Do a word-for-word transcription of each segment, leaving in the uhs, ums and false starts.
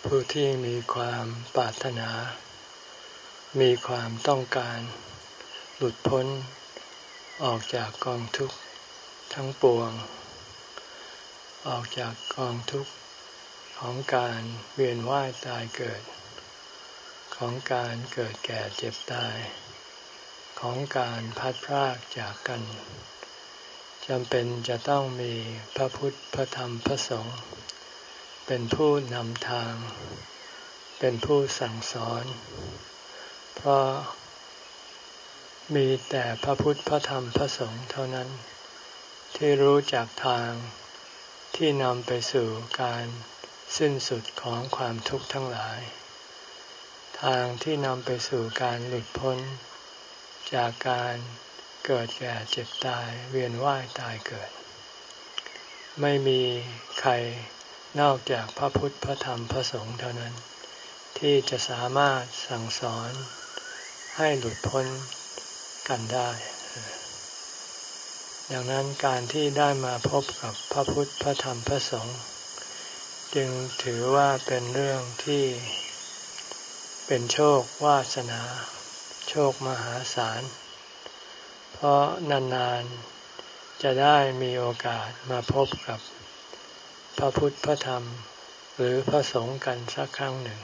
ผู้ที่มีความปรารถนามีความต้องการหลุดพ้นออกจากกองทุกข์ทั้งปวงออกจากกองทุกข์ของการเวียนว่ายตายเกิดของการเกิดแก่เจ็บตายของการพัดพรากจากกันจำเป็นจะต้องมีพระพุทธพระธรรมพระสงฆ์เป็นผู้นำทางเป็นผู้สั่งสอนเพราะมีแต่พระพุทธพระธรรมพระสงฆ์เท่านั้นที่รู้จักทางที่นำไปสู่การสิ้นสุดของความทุกข์ทั้งหลายทางที่นำไปสู่การหลุดพ้นจากการเกิดแก่เจ็บตายเวียนว่ายตายเกิดไม่มีใครนอกจากพระพุทธพระธรรมพระสงฆ์เท่านั้นที่จะสามารถสั่งสอนให้หลุดพ้นกันได้ดังนั้นการที่ได้มาพบกับพระพุทธพระธรรมพระสงฆ์จึงถือว่าเป็นเรื่องที่เป็นโชควาสนาโชคมหาศาลเพราะนานๆจะได้มีโอกาสมาพบกับพระพุทธพระธรรมหรือพระสงฆ์กันสักครั้งหนึ่ง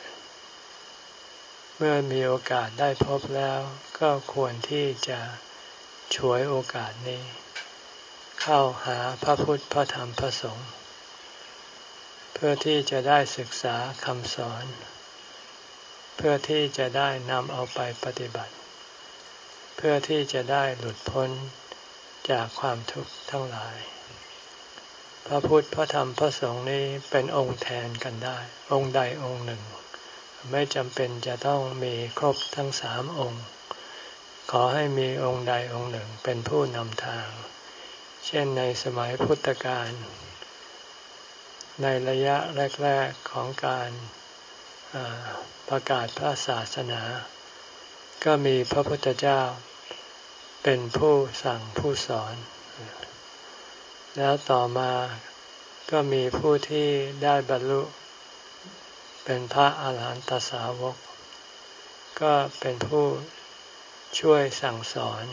เมื่อมีโอกาสได้พบแล้วก็ควรที่จะฉวยโอกาสนี้เข้าหาพระพุทธพระธรรมพระสงฆ์เพื่อที่จะได้ศึกษาคำสอนเพื่อที่จะได้นำเอาไปปฏิบัติเพื่อที่จะได้หลุดพ้นจากความทุกข์ทั้งหลายพระพุทธพระธรรมพระสงฆ์นี้เป็นองค์แทนกันได้องค์ใดองค์หนึ่งไม่จำเป็นจะต้องมีครบทั้งสามองค์ขอให้มีองค์ใดองค์หนึ่งเป็นผู้นำทางเช่นในสมัยพุทธกาลในระยะแรกๆของการประกาศพระศาสนาก็มีพระพุทธเจ้าเป็นผู้สั่งผู้สอนแล้วต่อมาก็มีผู้ที่ได้บรรลุเป็นพระอาหารหันตสาวกก็เป็นผู้ช่วยสั่งสอน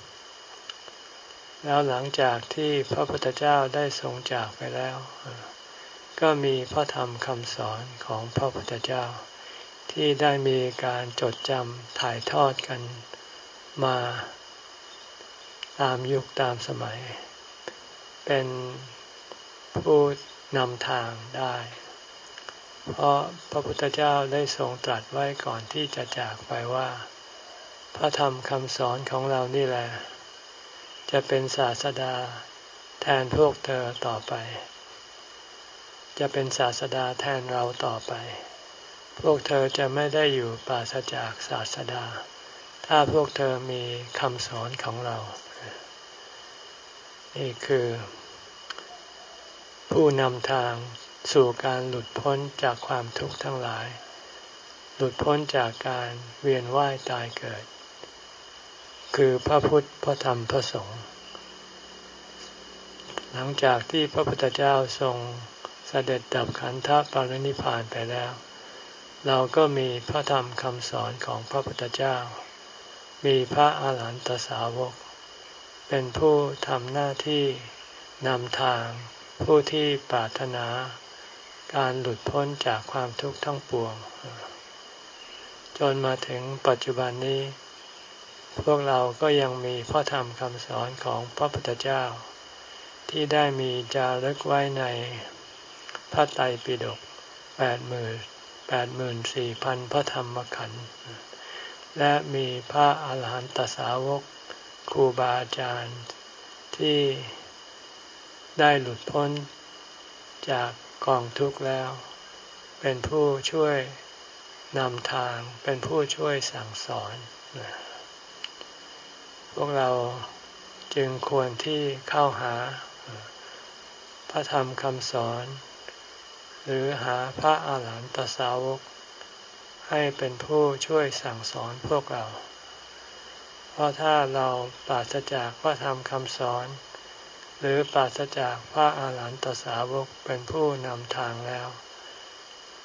แล้วหลังจากที่พระพุทธเจ้าได้ทรงจากไปแล้วก็มีพระธรรมคำสอนของพระพุทธเจ้าที่ได้มีการจดจำถ่ายทอดกันมาตามยุคตามสมัยเป็นผู้นำทางได้เพราะพระพุทธเจ้าได้ทรงตรัสไว้ก่อนที่จะจากไปว่าพระธรรมคำสอนของเรานี่แหละจะเป็นศาสดาแทนพวกเธอต่อไปจะเป็นศาสดาแทนเราต่อไปพวกเธอจะไม่ได้อยู่ปราศจากศาสดาถ้าพวกเธอมีคำสอนของเรานี่คือผู้นำทางสู่การหลุดพ้นจากความทุกข์ทั้งหลายหลุดพ้นจากการเวียนว่ายตายเกิดคือพระพุทธพระธรรมพระสงฆ์หลังจากที่พระพุทธเจ้าทรงเสด็จดับขันธปรินิพพานไปแล้วเราก็มีพระธรรมคำสอนของพระพุทธเจ้ามีพระอาหารหันตสาวกเป็นผู้ทำหน้าที่นำทางผู้ที่ปรารถนาการหลุดพ้นจากความทุกข์ทั้งปวงจนมาถึงปัจจุบันนี้พวกเราก็ยังมีพระธรรมคำสอนของพระพุทธเจ้าที่ได้มีจารึกไว้ในพระไตรปิฎกแปดหมื่นแปดหมื่นสี่พันพระธรรมขันธ์และมีพระอาหารหันตสาวกครูบาอาจารย์ที่ได้หลุดพ้นจากกองทุกข์แล้วเป็นผู้ช่วยนำทางเป็นผู้ช่วยสั่งสอนพวกเราจึงควรที่เข้าหาพระธรรมคำสอนหรือหาพระอาหารหันตสาวกให้เป็นผู้ช่วยสั่งสอนพวกเราเพราะถ้าเราปราศจากพระธรรมคำสอนหรือปราศจากพระอาหารหันตสาวกเป็นผู้นำทางแล้ว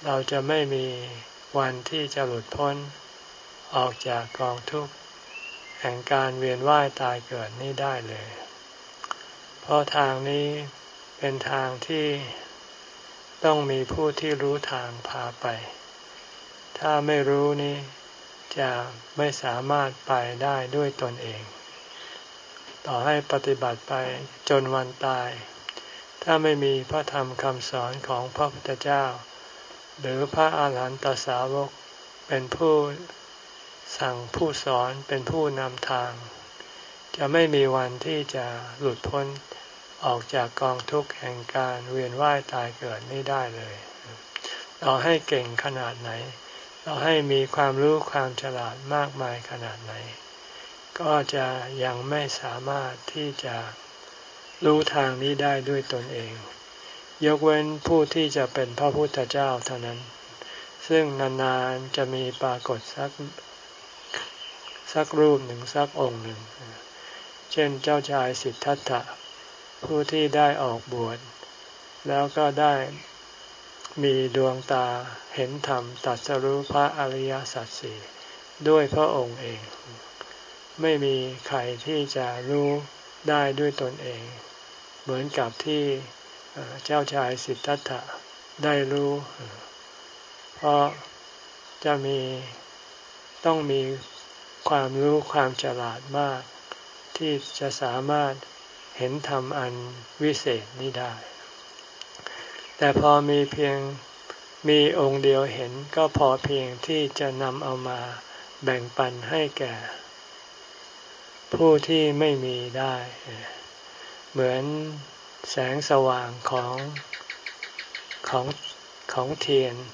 เราจะไม่มีวันที่จะหลุดพ้นออกจากกองทุกข์แห่งการเวียนว่ายตายเกิดนี้ได้เลยเพราะทางนี้เป็นทางที่ต้องมีผู้ที่รู้ทางพาไปถ้าไม่รู้นี้จะไม่สามารถไปได้ด้วยตนเองต่อให้ปฏิบัติไปจนวันตายถ้าไม่มีพระธรรมคำสอนของพระพุทธเจ้าหรือพระอาหารหันตสาวกเป็นผู้สั่งผู้สอนเป็นผู้นำทางจะไม่มีวันที่จะหลุดพ้นออกจากกองทุกข์แห่งการเวียนว่ายตายเกิดนี้ได้เลยต่อให้เก่งขนาดไหนต่อให้มีความรู้ความฉลาดมากมายขนาดไหนก็จะยังไม่สามารถที่จะรู้ทางนี้ได้ด้วยตนเองยกเว้นผู้ที่จะเป็นพระพุทธเจ้าเท่านั้นซึ่งนานๆจะมีปรากฏสักสักรูปหนึ่งสักองค์หนึ่งเช่นเจ้าชายสิทธัตถะผู้ที่ได้ออกบวชแล้วก็ได้มีดวงตาเห็นธรรมตรัสรู้พระอริยสัจสี่ด้วยพระองค์เองไม่มีใครที่จะรู้ได้ด้วยตนเองเหมือนกับที่เจ้าชายสิทธัตถะได้รู้เพราะจะมีต้องมีความรู้ความฉลาดมากที่จะสามารถเห็นธรรมอันวิเศษนี้ได้แต่พอมีเพียงมีองค์เดียวเห็นก็พอเพียงที่จะนำเอามาแบ่งปันให้แก่ผู้ที่ไม่มีได้เหมือนแสงสว่างของของของเทียน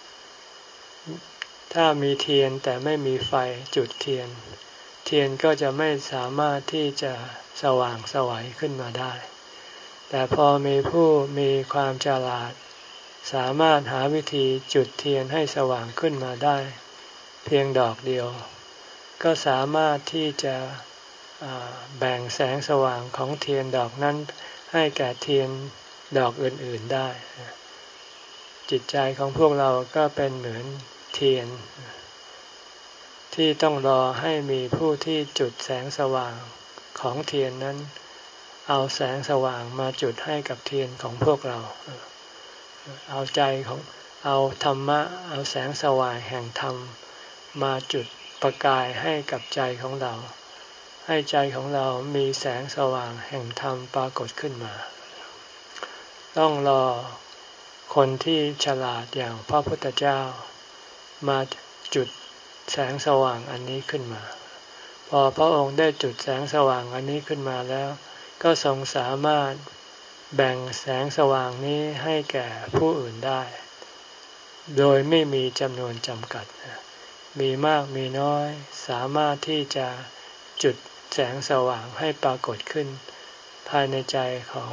ถ้ามีเทียนแต่ไม่มีไฟจุดเทียนเทียนก็จะไม่สามารถที่จะสว่างไสวขึ้นมาได้แต่พอมีผู้มีความฉลาดสามารถหาวิธีจุดเทียนให้สว่างขึ้นมาได้เพียงดอกเดียวก็สามารถที่จะแบ่งแสงสว่างของเทียนดอกนั้นให้แก่เทียนดอกอื่นๆได้จิตใจของพวกเราก็เป็นเหมือนเทียนที่ต้องรอให้มีผู้ที่จุดแสงสว่างของเทียนนั้นเอาแสงสว่างมาจุดให้กับเทียนของพวกเราเอาใจของเอาธรรมะเอาแสงสว่างแห่งธรรมมาจุดประกายให้กับใจของเราให้ใจของเรามีแสงสว่างแห่งธรรมปรากฏขึ้นมาต้องรอคนที่ฉลาดอย่างพระพุทธเจ้ามาจุดแสงสว่างอันนี้ขึ้นมาพอพระองค์ได้จุดแสงสว่างอันนี้ขึ้นมาแล้วก็ทรงสามารถแบ่งแสงสว่างนี้ให้แก่ผู้อื่นได้โดยไม่มีจำนวนจำกัดมีมากมีน้อยสามารถที่จะจุดแสงสว่างให้ปรากฏขึ้นภายในใจของ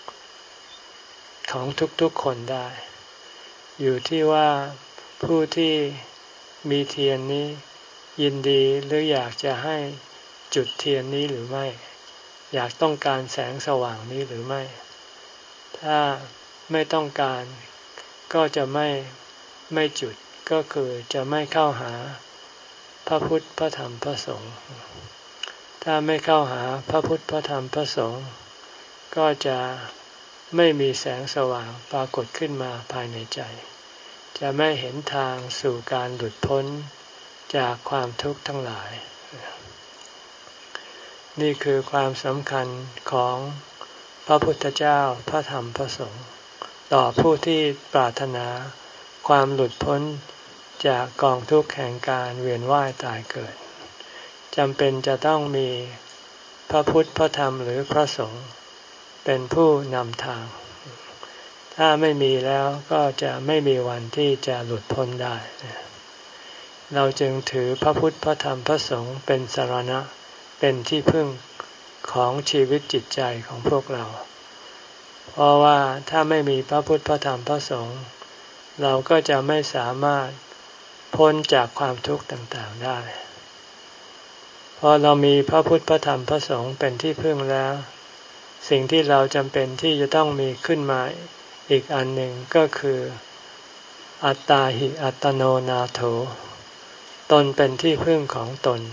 ของทุกๆคนได้อยู่ที่ว่าผู้ที่มีเทียนนี้ยินดีหรืออยากจะให้จุดเทียนนี้หรือไม่อยากต้องการแสงสว่างนี้หรือไม่ถ้าไม่ต้องการก็จะไม่ไม่จุดก็คือจะไม่เข้าหาพระพุทธพระธรรมพระสงฆ์ถ้าไม่เข้าหาพระพุทธพระธรรมพระสงฆ์ก็จะไม่มีแสงสว่างปรากฏขึ้นมาภายในใจจะไม่เห็นทางสู่การหลุดพ้นจากความทุกข์ทั้งหลายนี่คือความสำคัญของพระพุทธเจ้าพระธรรมพระสงฆ์ต่อผู้ที่ปรารถนาความหลุดพ้นจากกองทุกข์แห่งการเวียนว่ายตายเกิดจำเป็นจะต้องมีพระพุทธพระธรรมหรือพระสงฆ์เป็นผู้นำทางถ้าไม่มีแล้วก็จะไม่มีวันที่จะหลุดพ้นได้เราจึงถือพระพุทธพระธรรมพระสงฆ์เป็นสรณะเป็นที่พึ่งของชีวิตจิตใจของพวกเราเพราะว่าถ้าไม่มีพระพุทธพระธรรมพระสงฆ์เราก็จะไม่สามารถพ้นจากความทุกข์ต่างๆได้พอเรามีพระพุทธพระธรรมพระสงฆ์เป็นที่พึ่งแล้วสิ่งที่เราจำเป็นที่จะต้องมีขึ้นมาอีกอันหนึ่งก็คืออัตตาหิอัตโนนาโถตนเป็นที่พึ่งของตน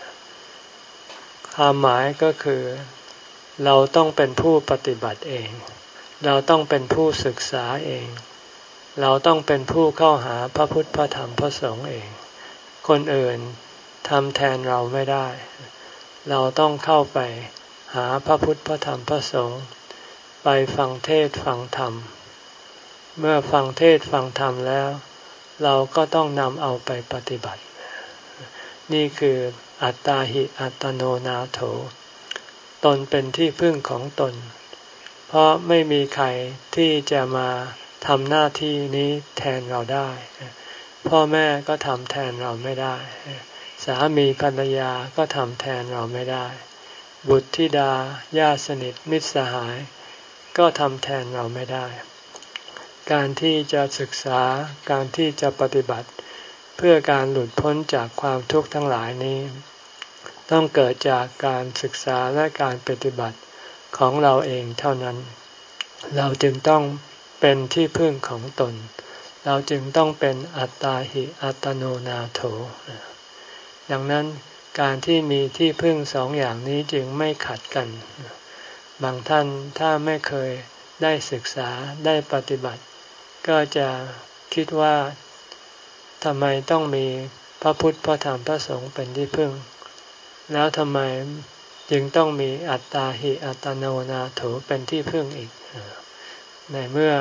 ความหมายก็คือเราต้องเป็นผู้ปฏิบัติเองเราต้องเป็นผู้ศึกษาเองเราต้องเป็นผู้เข้าหาพระพุทธพระธรรมพระสงฆ์เองคนอื่นทำแทนเราไม่ได้เราต้องเข้าไปหาพระพุทธพระธรรมพระสงฆ์ไปฟังเทศน์ฟังธรรมเมื่อฟังเทศน์ฟังธรรมแล้วเราก็ต้องนำเอาไปปฏิบัตินี่คืออัตตาหิอัตโนนาโถตนเป็นที่พึ่งของตนเพราะไม่มีใครที่จะมาทำหน้าที่นี้แทนเราได้พ่อแม่ก็ทำแทนเราไม่ได้สามีภรรยาก็ทำแทนเราไม่ได้บุตรธิดาญาติสนิทมิตรสหายก็ทำแทนเราไม่ได้การที่จะศึกษาการที่จะปฏิบัติเพื่อการหลุดพ้นจากความทุกข์ทั้งหลายนี้ต้องเกิดจากการศึกษาและการปฏิบัติของเราเองเท่านั้นเราจึงต้องเป็นที่พึ่งของตนเราจึงต้องเป็นอัตตาหิอัตโนนาโถดังนั้นการที่มีที่พึ่งสองอย่างนี้จึงไม่ขัดกันบางท่านถ้าไม่เคยได้ศึกษาได้ปฏิบัติก็จะคิดว่าทำไมต้องมีพระพุทธพระธรรมพระสงฆ์เป็นที่พึ่งแล้วทำไมจึงต้องมีอัตตาหิอัตโนนาโถเป็นที่พึ่งอีกในเมื่อ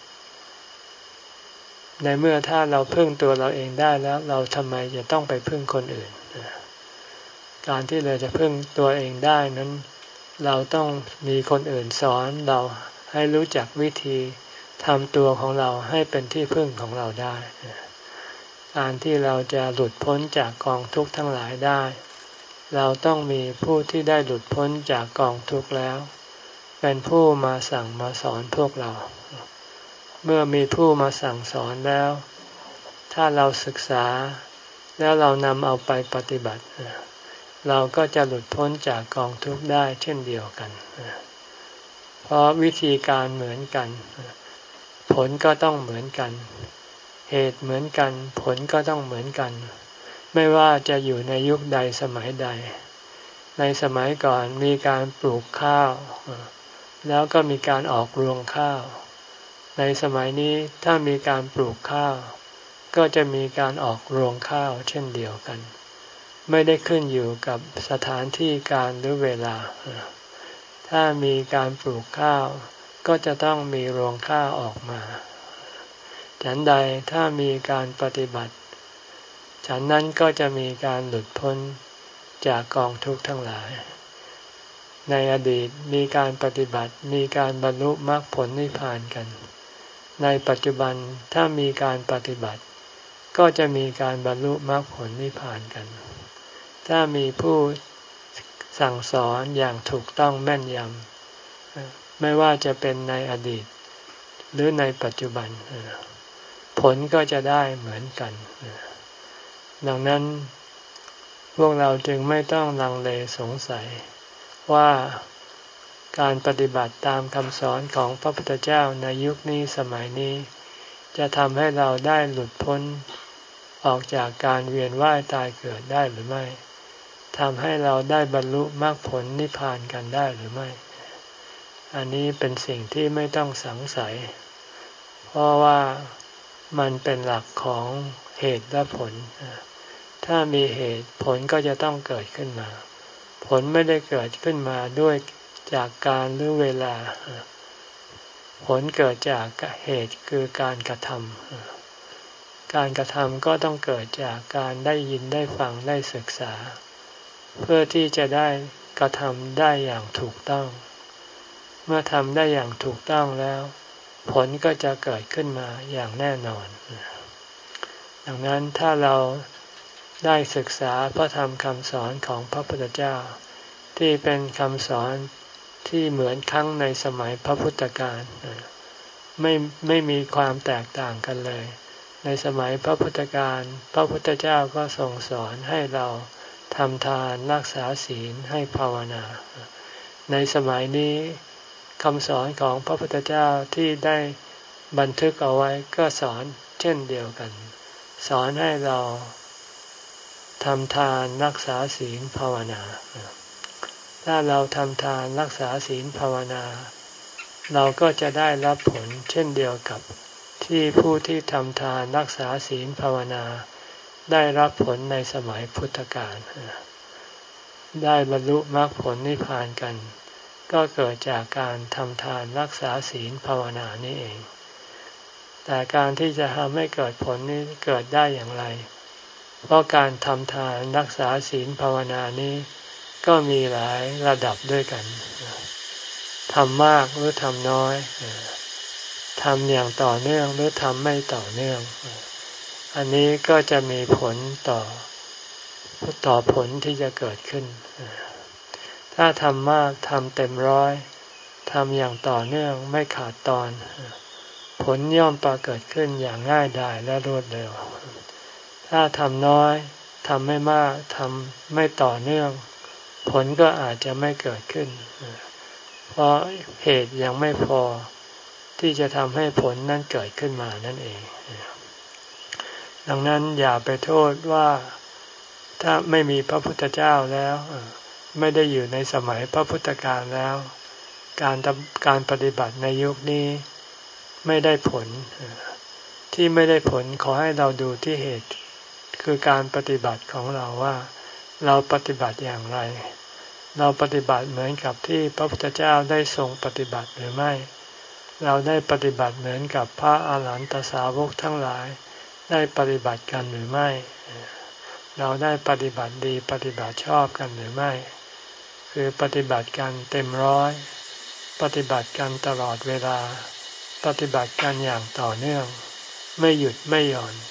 ในเมื่อถ้าเราพึ่งตัวเราเองได้แล้วเราทำไมจะต้องไปพึ่งคนอื่นการที่เราจะพึ่งตัวเองได้นั้นเราต้องมีคนอื่นสอนเราให้รู้จักวิธีทำตัวของเราให้เป็นที่พึ่งของเราได้การที่เราจะหลุดพ้นจากกองทุกข์ทั้งหลายได้เราต้องมีผู้ที่ได้หลุดพ้นจากกองทุกข์แล้วเป็นผู้มาสั่งมาสอนพวกเราเมื่อมีผู้มาสั่งสอนแล้วถ้าเราศึกษาแล้วเรานำเอาไปปฏิบัติเราก็จะหลุดพ้นจากกองทุกข์ได้เช่นเดียวกันเพราะวิธีการเหมือนกันผลก็ต้องเหมือนกันเหตุเหมือนกันผลก็ต้องเหมือนกันไม่ว่าจะอยู่ในยุคใดสมัยใดในสมัยก่อนมีการปลูกข้าวแล้วก็มีการออกรวงข้าวในสมัยนี้ถ้ามีการปลูกข้าวก็จะมีการออกรวงข้าวเช่นเดียวกันไม่ได้ขึ้นอยู่กับสถานที่การหรือเวลาถ้ามีการปลูกข้าวก็จะต้องมีรวงข้าวออกมาฉันใดถ้ามีการปฏิบัติฉันนั้นก็จะมีการหลุดพ้นจากกองทุกข์ทั้งหลายในอดีตมีการปฏิบัติมีการบรรลุมรรคผลนิพพานกันในปัจจุบันถ้ามีการปฏิบัติก็จะมีการบรรลุมรรคผลนิพพานกันถ้ามีผู้สั่งสอนอย่างถูกต้องแม่นยำไม่ว่าจะเป็นในอดีตหรือในปัจจุบันผลก็จะได้เหมือนกันดังนั้นพวกเราจึงไม่ต้องลังเลสงสัยว่าการปฏิบัติตามคำสอนของพระพุทธเจ้าในยุคนี้สมัยนี้จะทำให้เราได้หลุดพ้นออกจากการเวียนว่ายตายเกิดได้หรือไม่ทำให้เราได้บรรลุมรรคผลนิพพานกันได้หรือไม่อันนี้เป็นสิ่งที่ไม่ต้องสงสัยเพราะว่ามันเป็นหลักของเหตุและผลถ้ามีเหตุผลก็จะต้องเกิดขึ้นมาผลไม่ได้เกิดขึ้นมาด้วยจากการหรือเวลาผลเกิดจากเหตุคือการกระทำการกระทำก็ต้องเกิดจากการได้ยินได้ฟังได้ศึกษาเพื่อที่จะได้กระทำได้อย่างถูกต้องเมื่อทำได้อย่างถูกต้องแล้วผลก็จะเกิดขึ้นมาอย่างแน่นอนดังนั้นถ้าเราได้ศึกษาพระธรรมคำสอนของพระพุทธเจ้าที่เป็นคำสอนที่เหมือนครั้งในสมัยพระพุทธกาลไม่ไม่มีความแตกต่างกันเลยในสมัยพระพุทธกาลพระพุทธเจ้าก็ทรงสอนให้เราทำทานรักษาศีลให้ภาวนาในสมัยนี้คำสอนของพระพุทธเจ้าที่ได้บันทึกเอาไว้ก็สอนเช่นเดียวกันสอนให้เราทำทานรักษาศีลภาวนาถ้าเราทำทานรักษาศีลภาวนาเราก็จะได้รับผลเช่นเดียวกับที่ผู้ที่ทำทานรักษาศีลภาวนาได้รับผลในสมัยพุทธกาลได้บรรลุมรรคผลนิพพานกันก็เกิดจากการทำทานรักษาศีลภาวนานี่เองแต่การที่จะทำให้เกิดผลนี้เกิดได้อย่างไรเพราะการทำทานรักษาศีลภาวนานี้ก็มีหลายระดับด้วยกันทำมากหรือทำน้อยทำอย่างต่อเนื่องหรือทำไม่ต่อเนื่องอันนี้ก็จะมีผลต่อต่อผลที่จะเกิดขึ้นถ้าทำมากทำเต็มร้อยทำอย่างต่อเนื่องไม่ขาดตอนผลย่อมปรากฏขึ้นอย่างง่ายดายและรวดเร็วถ้าทำน้อยทำไม่มากทำไม่ต่อเนื่องผลก็อาจจะไม่เกิดขึ้นเพราะเหตุยังไม่พอที่จะทำให้ผลนั้นเกิดขึ้นมานั่นเองดังนั้นอย่าไปโทษว่าถ้าไม่มีพระพุทธเจ้าแล้วไม่ได้อยู่ในสมัยพระพุทธกาลแล้วการการปฏิบัติในยุคนี้ไม่ได้ผลที่ไม่ได้ผลขอให้เราดูที่เหตุคือการปฏิบัติของเราว่าเราปฏิบัติอย่างไรเราปฏิบัติเหมือนกับที่พระพุทธเจ้าได้ทรงปฏิบัติหรือไม่เราได้ปฏิบัติเหมือนกับพระอาหารหันตสาวกทั้งหลายได้ปฏิบัติกันหรือไม่เราได้ปฏิบัติดีปฏิบัติชอบกันหรือไม่คือปฏิบัติกันเต็มร้อยปฏิบัติกันตลอดเวลาปฏิบัติกันอย่างต่อเนื่องไม่หยุดไม่หย่อน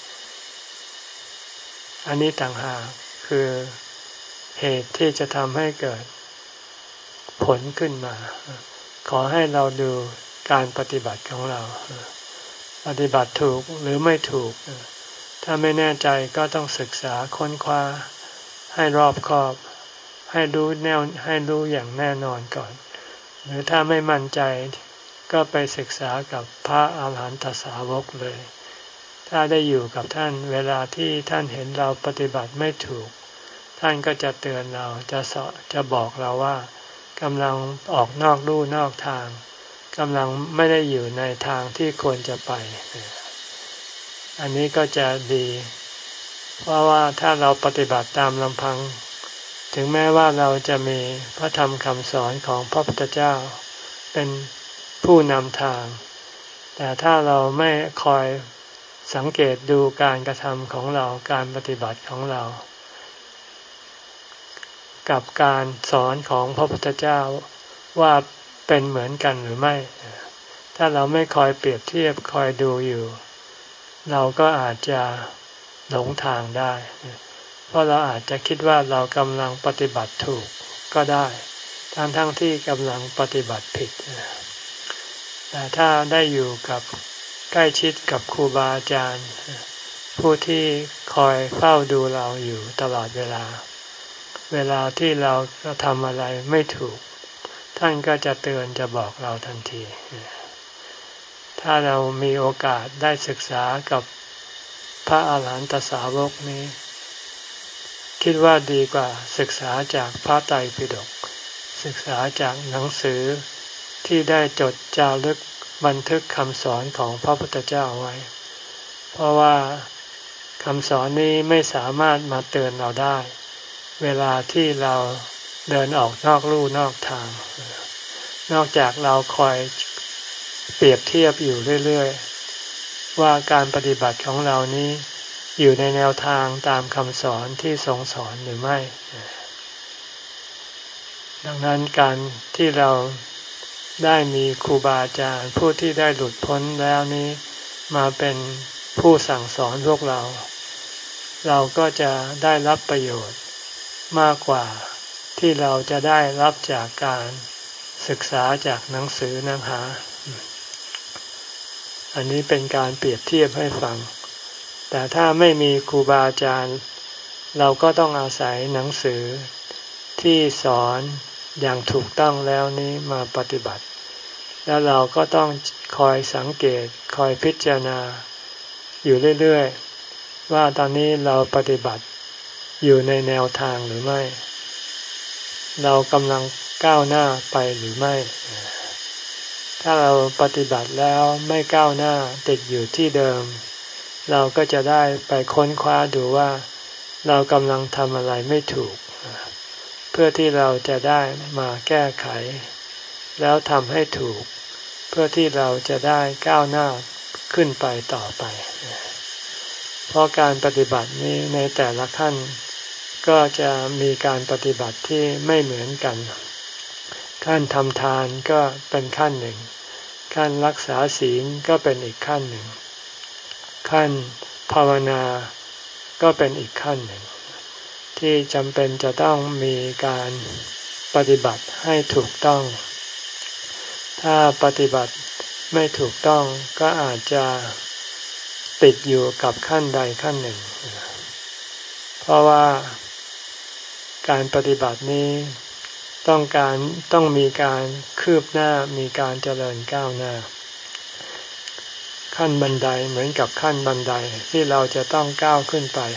อันนี้ต่างหากคือเหตุที่จะทำให้เกิดผลขึ้นมาขอให้เราดูการปฏิบัติของเราปฏิบัติถูกหรือไม่ถูกถ้าไม่แน่ใจก็ต้องศึกษาค้นคว้าให้รอบคอบให้รู้แน่ให้รู้อย่างแน่นอนก่อนหรือถ้าไม่มั่นใจก็ไปศึกษากับพระอาหารหันตสาวกเลยถ้าได้อยู่กับท่านเวลาที่ท่านเห็นเราปฏิบัติไม่ถูกท่านก็จะเตือนเราจะสอนจะบอกเราว่ากำลังออกนอกลู่นอกทางกำลังไม่ได้อยู่ในทางที่ควรจะไปอันนี้ก็จะดีเพราะว่าถ้าเราปฏิบัติตามลำพังถึงแม้ว่าเราจะมีพระธรรมคำสอนของพระพุทธเจ้าเป็นผู้นำทางแต่ถ้าเราไม่คอยสังเกตดูการกระทำของเราการปฏิบัติของเรากับการสอนของพระพุทธเจ้าว่าเป็นเหมือนกันหรือไม่ถ้าเราไม่คอยเปรียบเทียบคอยดูอยู่เราก็อาจจะหลงทางได้เพราะเราอาจจะคิดว่าเรากำลังปฏิบัติถูกก็ได้ทั้งทั้งที่กำลังปฏิบัติผิดแต่ถ้าได้อยู่กับใกล้ชิดกับครูบาอาจารย์ผู้ที่คอยเฝ้าดูเราอยู่ตลอดเวลาเวลาที่เราทำอะไรไม่ถูกท่านก็จะเตือนจะบอกเราทันทีถ้าเรามีโอกาสได้ศึกษากับพระอาหารหันตสาวกนี้คิดว่าดีกว่าศึกษาจากพระไตรปิฎกศึกษาจากหนังสือที่ได้จดจารึกบันทึกคำสอนของพระพุทธเจ้าไว้เพราะว่าคำสอนนี้ไม่สามารถมาเตือนเราได้เวลาที่เราเดินออกนอกลู่นอกทางนอกจากเราคอยเปรียบเทียบอยู่เรื่อยๆว่าการปฏิบัติของเรานี้อยู่ในแนวทางตามคำสอนที่ทรงสอนหรือไม่ดังนั้นการที่เราได้มีครูบาอาจารย์ผู้ที่ได้หลุดพ้นแล้วนี้มาเป็นผู้สั่งสอนพวกเราเราก็จะได้รับประโยชน์มากกว่าที่เราจะได้รับจากการศึกษาจากหนังสือหนังหาอันนี้เป็นการเปรียบเทียบให้ฟังแต่ถ้าไม่มีครูบาอาจารย์เราก็ต้องอาศัยหนังสือที่สอนอย่างถูกต้องแล้วนี้มาปฏิบัติแล้วเราก็ต้องคอยสังเกตคอยพิจารณาอยู่เรื่อยๆว่าตอนนี้เราปฏิบัติอยู่ในแนวทางหรือไม่เรากำลังก้าวหน้าไปหรือไม่ถ้าเราปฏิบัติแล้วไม่ก้าวหน้าติดอยู่ที่เดิมเราก็จะได้ไปค้นคว้าดูว่าเรากำลังทำอะไรไม่ถูกเพื่อที่เราจะได้มาแก้ไขแล้วทำให้ถูกเพื่อที่เราจะได้ก้าวหน้าขึ้นไปต่อไปเพราะการปฏิบัตินี้ในแต่ละขั้นก็จะมีการปฏิบัติที่ไม่เหมือนกันขั้นทำทานก็เป็นขั้นหนึ่งขั้นรักษาศีลก็เป็นอีกขั้นหนึ่งขั้นภาวนาก็เป็นอีกขั้นหนึ่งที่จำเป็นจะต้องมีการปฏิบัติให้ถูกต้องถ้าปฏิบัติไม่ถูกต้องก็อาจจะติดอยู่กับขั้นใดขั้นหนึ่งเพราะว่าการปฏิบัตินี้ต้องการต้องมีการคืบหน้ามีการเจริญก้าวหน้าขั้นบันไดเหมือนกับขั้นบันไดที่เราจะต้องก้าวขึ้นไป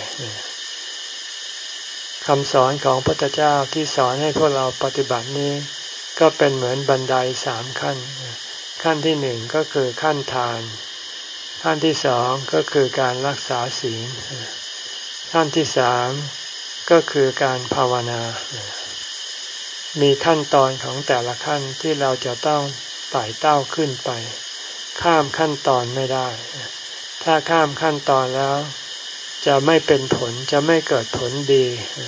คำสอนของพระพุทธเจ้าที่สอนให้พวกเราปฏิบัตินี้ก็เป็นเหมือนบันไดสามขั้นขั้นที่หนึ่งก็คือขั้นทานขั้นที่สองก็คือการรักษาศีลขั้นที่สามก็คือการภาวนามีขั้นตอนของแต่ละขั้นที่เราจะต้องไต่เต้าขึ้นไปข้ามขั้นตอนไม่ได้ถ้าข้ามขั้นตอนแล้วจะไม่เป็นผลจะไม่เกิดผลดี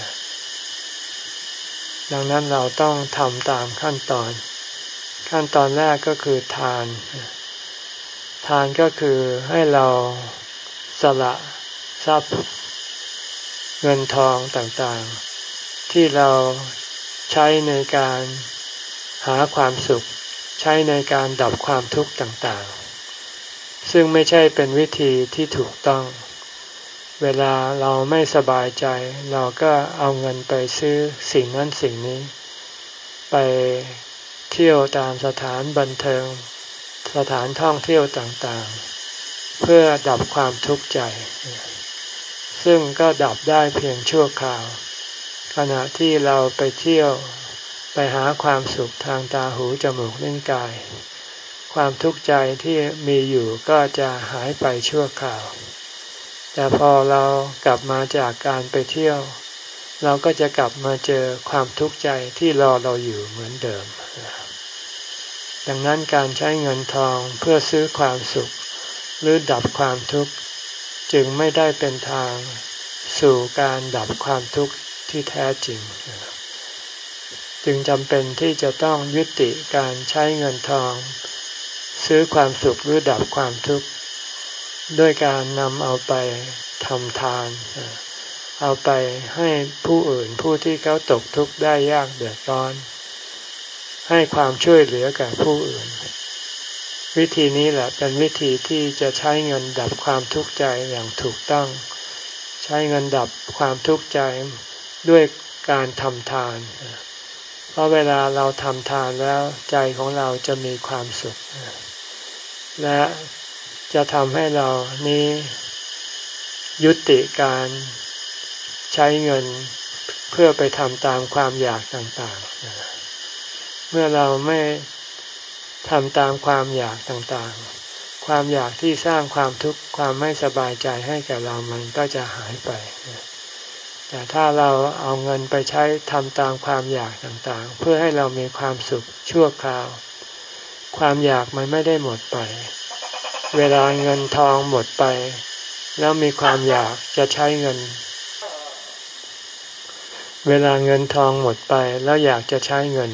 ดังนั้นเราต้องทำตามขั้นตอนขั้นตอนแรกก็คือทานทานก็คือให้เราสละทรัพย์เงินทองต่างๆที่เราใช้ในการหาความสุขใช้ในการดับความทุกข์ต่างๆซึ่งไม่ใช่เป็นวิธีที่ถูกต้องเวลาเราไม่สบายใจเราก็เอาเงินไปซื้อสิ่งนั้นสิ่งนี้ไปเที่ยวตามสถานบันเทิงสถานท่องเที่ยวต่างๆเพื่อดับความทุกข์ใจซึ่งก็ดับได้เพียงชั่วคราวขณะที่เราไปเที่ยวไปหาความสุขทางตาหูจมูกลิ้นกายความทุกข์ใจที่มีอยู่ก็จะหายไปชั่วคราวแต่พอเรากลับมาจากการไปเที่ยวเราก็จะกลับมาเจอความทุกข์ใจที่รอเราอยู่เหมือนเดิมดังนั้นการใช้เงินทองเพื่อซื้อความสุขหรือดับความทุกข์จึงไม่ได้เป็นทางสู่การดับความทุกข์ที่แท้จริงจึงจำเป็นที่จะต้องยุติการใช้เงินทองซื้อความสุขหรือดับความทุกข์ด้วยการนำเอาไปทำทานเอาไปให้ผู้อื่นผู้ที่เขาตกทุกข์ได้ยากเดือดร้อนให้ความช่วยเหลือแก่ผู้อื่นวิธีนี้แหละเป็นวิธีที่จะใช้เงินดับความทุกข์ใจอย่างถูกต้องใช้เงินดับความทุกข์ใจด้วยการทำทานเพราะเวลาเราทำทานแล้วใจของเราจะมีความสุขและจะทำให้เรานี้ยุติการใช้เงินเพื่อไปทำตามความอยากต่างๆเมื่อเราไม่ทำตามความอยากต่างๆความอยากที่สร้างความทุกข์ความไม่สบายใจให้แก่เรามันก็จะหายไปแต่ถ้าเราเอาเงินไปใช้ทำตามความอยากต่างๆเพื่อให้เรามีความสุขชั่วคราวความอยากมันไม่ได้หมดไปเวลาเงินทองหมดไปแล้วมีความอยากจะใช้เงินเวลาเงินทองหมดไปแล้วอยากจะใช้เงิน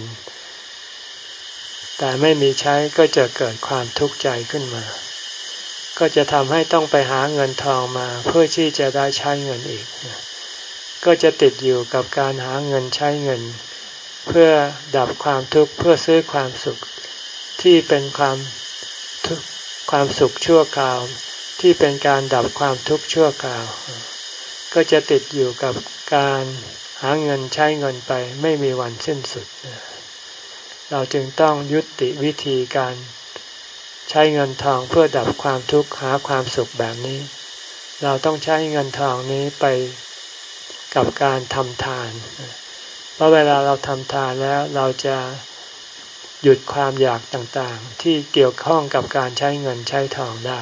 แต่ไม่มีใช้ก็จะเกิดความทุกข์ใจขึ้นมาก็จะทำให้ต้องไปหาเงินทองมาเพื่อที่จะได้ใช้เงินอีกก็จะติดอยู่กับการหาเงินใช้เงินเพื่อดับความทุกข์เพื่อซื้อความสุขที่เป็นความทุกข์ความสุขชั่วคราวที่เป็นการดับความทุกข์ชั่วคราวก็จะติดอยู่กับการหาเงินใช้เงินไปไม่มีวันสิ้นสุดเราจึงต้องยุติวิธีการใช้เงินทองเพื่อดับความทุกข์หาความสุขแบบนี้เราต้องใช้เงินทองนี้ไปกับการทำทานเพราะเวลาเราทำทานแล้วเราจะหยุดความอยากต่างๆที่เกี่ยวข้องกับการใช้เงินใช้ทองได้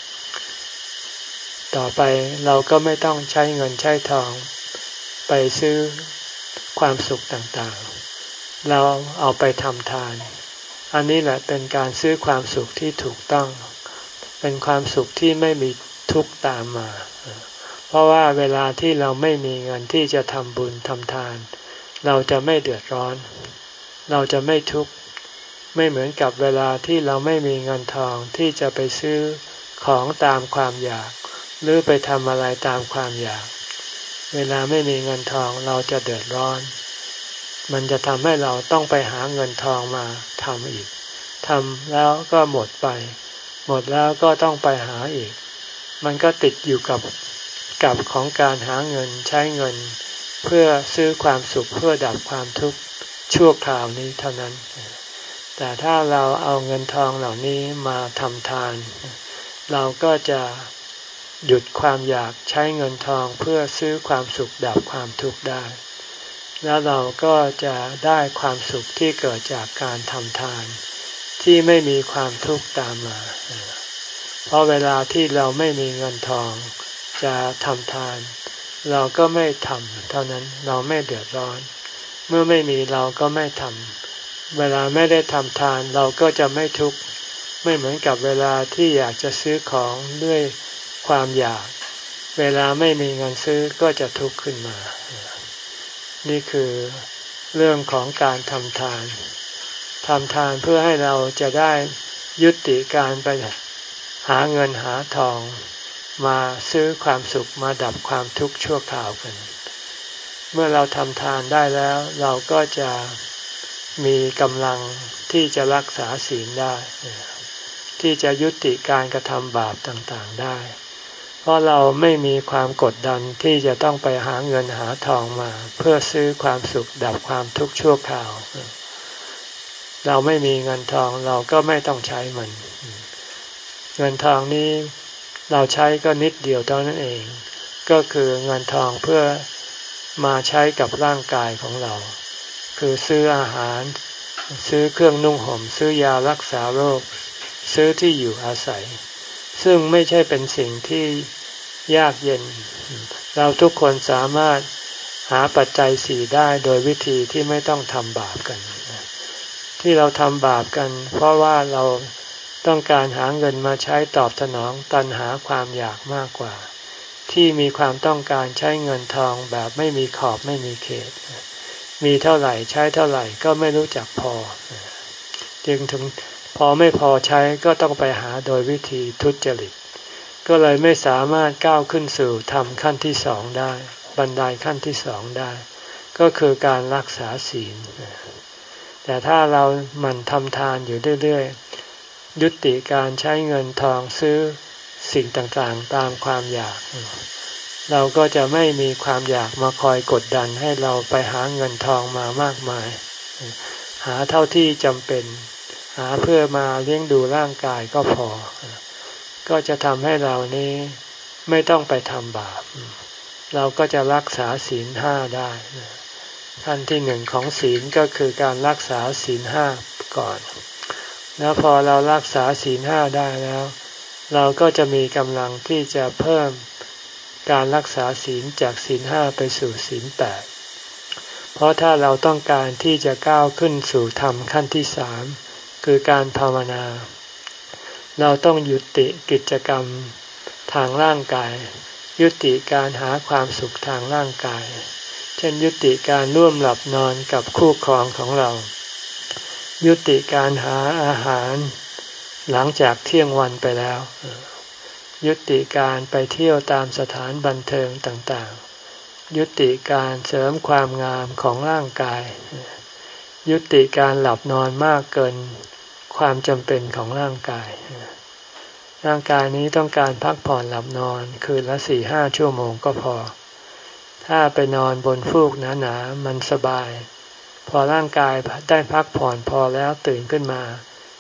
ต่อไปเราก็ไม่ต้องใช้เงินใช้ทองไปซื้อความสุขต่างๆเราเอาไปทำทานอันนี้แหละเป็นการซื้อความสุขที่ถูกต้องเป็นความสุขที่ไม่มีทุกข์ตามมาเพราะว่าเวลาที่เราไม่มีเงินที่จะทำบุญทำทานเราจะไม่เดือดร้อนเราจะไม่ทุกข์ไม่เหมือนกับเวลาที่เราไม่มีเงินทองที่จะไปซื้อของตามความอยากหรือไปทำอะไรตามความอยากเวลาไม่มีเงินทองเราจะเดือดร้อนมันจะทำให้เราต้องไปหาเงินทองมาทำอีกทำแล้วก็หมดไปหมดแล้วก็ต้องไปหาอีกมันก็ติดอยู่กับกับของการหาเงินใช้เงินเพื่อซื้อความสุขเพื่อดับความทุกข์ชั่วคราวนี้เท่านั้นแต่ถ้าเราเอาเงินทองเหล่านี้มาทำทานเราก็จะหยุดความอยากใช้เงินทองเพื่อซื้อความสุขดับความทุกข์ได้แล้วเราก็จะได้ความสุขที่เกิดจากการทำทานที่ไม่มีความทุกข์ตามมาเพราะเวลาที่เราไม่มีเงินทองจะทำทานเราก็ไม่ทำเท่านั้นเราไม่เดือดร้อนเมื่อไม่มีเราก็ไม่ทำเวลาไม่ได้ทำทานเราก็จะไม่ทุกข์ไม่เหมือนกับเวลาที่อยากจะซื้อของด้วยความอยากเวลาไม่มีเงินซื้อก็จะทุกข์ขึ้นมานี่คือเรื่องของการทำทานทำทานเพื่อให้เราจะได้ยุติการไปหาเงินหาทองมาซื้อความสุขมาดับความทุกข์ชั่วคราวกันเมื่อเราทำทานได้แล้วเราก็จะมีกำลังที่จะรักษาศีลได้ที่จะยุติการกระทำบาปต่างๆได้เพราะเราไม่มีความกดดันที่จะต้องไปหาเงินหาทองมาเพื่อซื้อความสุขดับความทุกข์ชั่วคราวเราไม่มีเงินทองเราก็ไม่ต้องใช้มันเงินทองนี้เราใช้ก็นิดเดียวเท่านั้นเองก็คือเงินทองเพื่อมาใช้กับร่างกายของเราคือซื้ออาหารซื้อเครื่องนุ่งห่มซื้อยารักษาโรคซื้อที่อยู่อาศัยซึ่งไม่ใช่เป็นสิ่งที่ยากเย็นเราทุกคนสามารถหาปัจจัยสี่ได้โดยวิธีที่ไม่ต้องทำบาปกันที่เราทำบาปกันเพราะว่าเราต้องการหาเงินมาใช้ตอบสนองตัณหาความอยากมากกว่าที่มีความต้องการใช้เงินทองแบบไม่มีขอบไม่มีเขตมีเท่าไหร่ใช้เท่าไหร่ก็ไม่รู้จักพอจึงถึงพอไม่พอใช้ก็ต้องไปหาโดยวิธีทุจริตก็เลยไม่สามารถก้าวขึ้นสู่ธรรมขั้นที่สองได้บันไดขั้นที่สองได้ก็คือการรักษาศีลแต่ถ้าเราหมั่นทำทานอยู่เรื่อยๆยุติการใช้เงินทองซื้อสิ่งต่างๆตามความอยากเราก็จะไม่มีความอยากมาคอยกดดันให้เราไปหาเงินทองมามากมายหาเท่าที่จำเป็นหาเพื่อมาเลี้ยงดูร่างกายก็พอก็จะทำให้เรานี้ไม่ต้องไปทำบาปเราก็จะรักษาศีลห้าได้ขั้นที่หนึ่งของศีลก็คือการรักษาศีลห้าก่อนแล้วพอเรารักษาศีลห้าได้แล้วเราก็จะมีกำลังที่จะเพิ่มการรักษาศีลจากศีลห้าไปสู่ศีลแปดเพราะถ้าเราต้องการที่จะก้าวขึ้นสู่ธรรมขั้นที่สามคือการภาวนาเราต้องยุติกิจกรรมทางร่างกายยุติการหาความสุขทางร่างกายเช่นยุติการร่วมหลับนอนกับคู่ครองของเรายุติการหาอาหารหลังจากเที่ยงวันไปแล้วยุติการไปเที่ยวตามสถานบันเทิงต่างๆยุติการเสริมความงามของร่างกายยุติการหลับนอนมากเกินความจำเป็นของร่างกายร่างกายนี้ต้องการพักผ่อนหลับนอนคืนละสี่ห้าชั่วโมงก็พอถ้าไปนอนบนฟูกหนาๆมันสบายพอร่างกายได้พักผ่อนพอแล้วตื่นขึ้นมา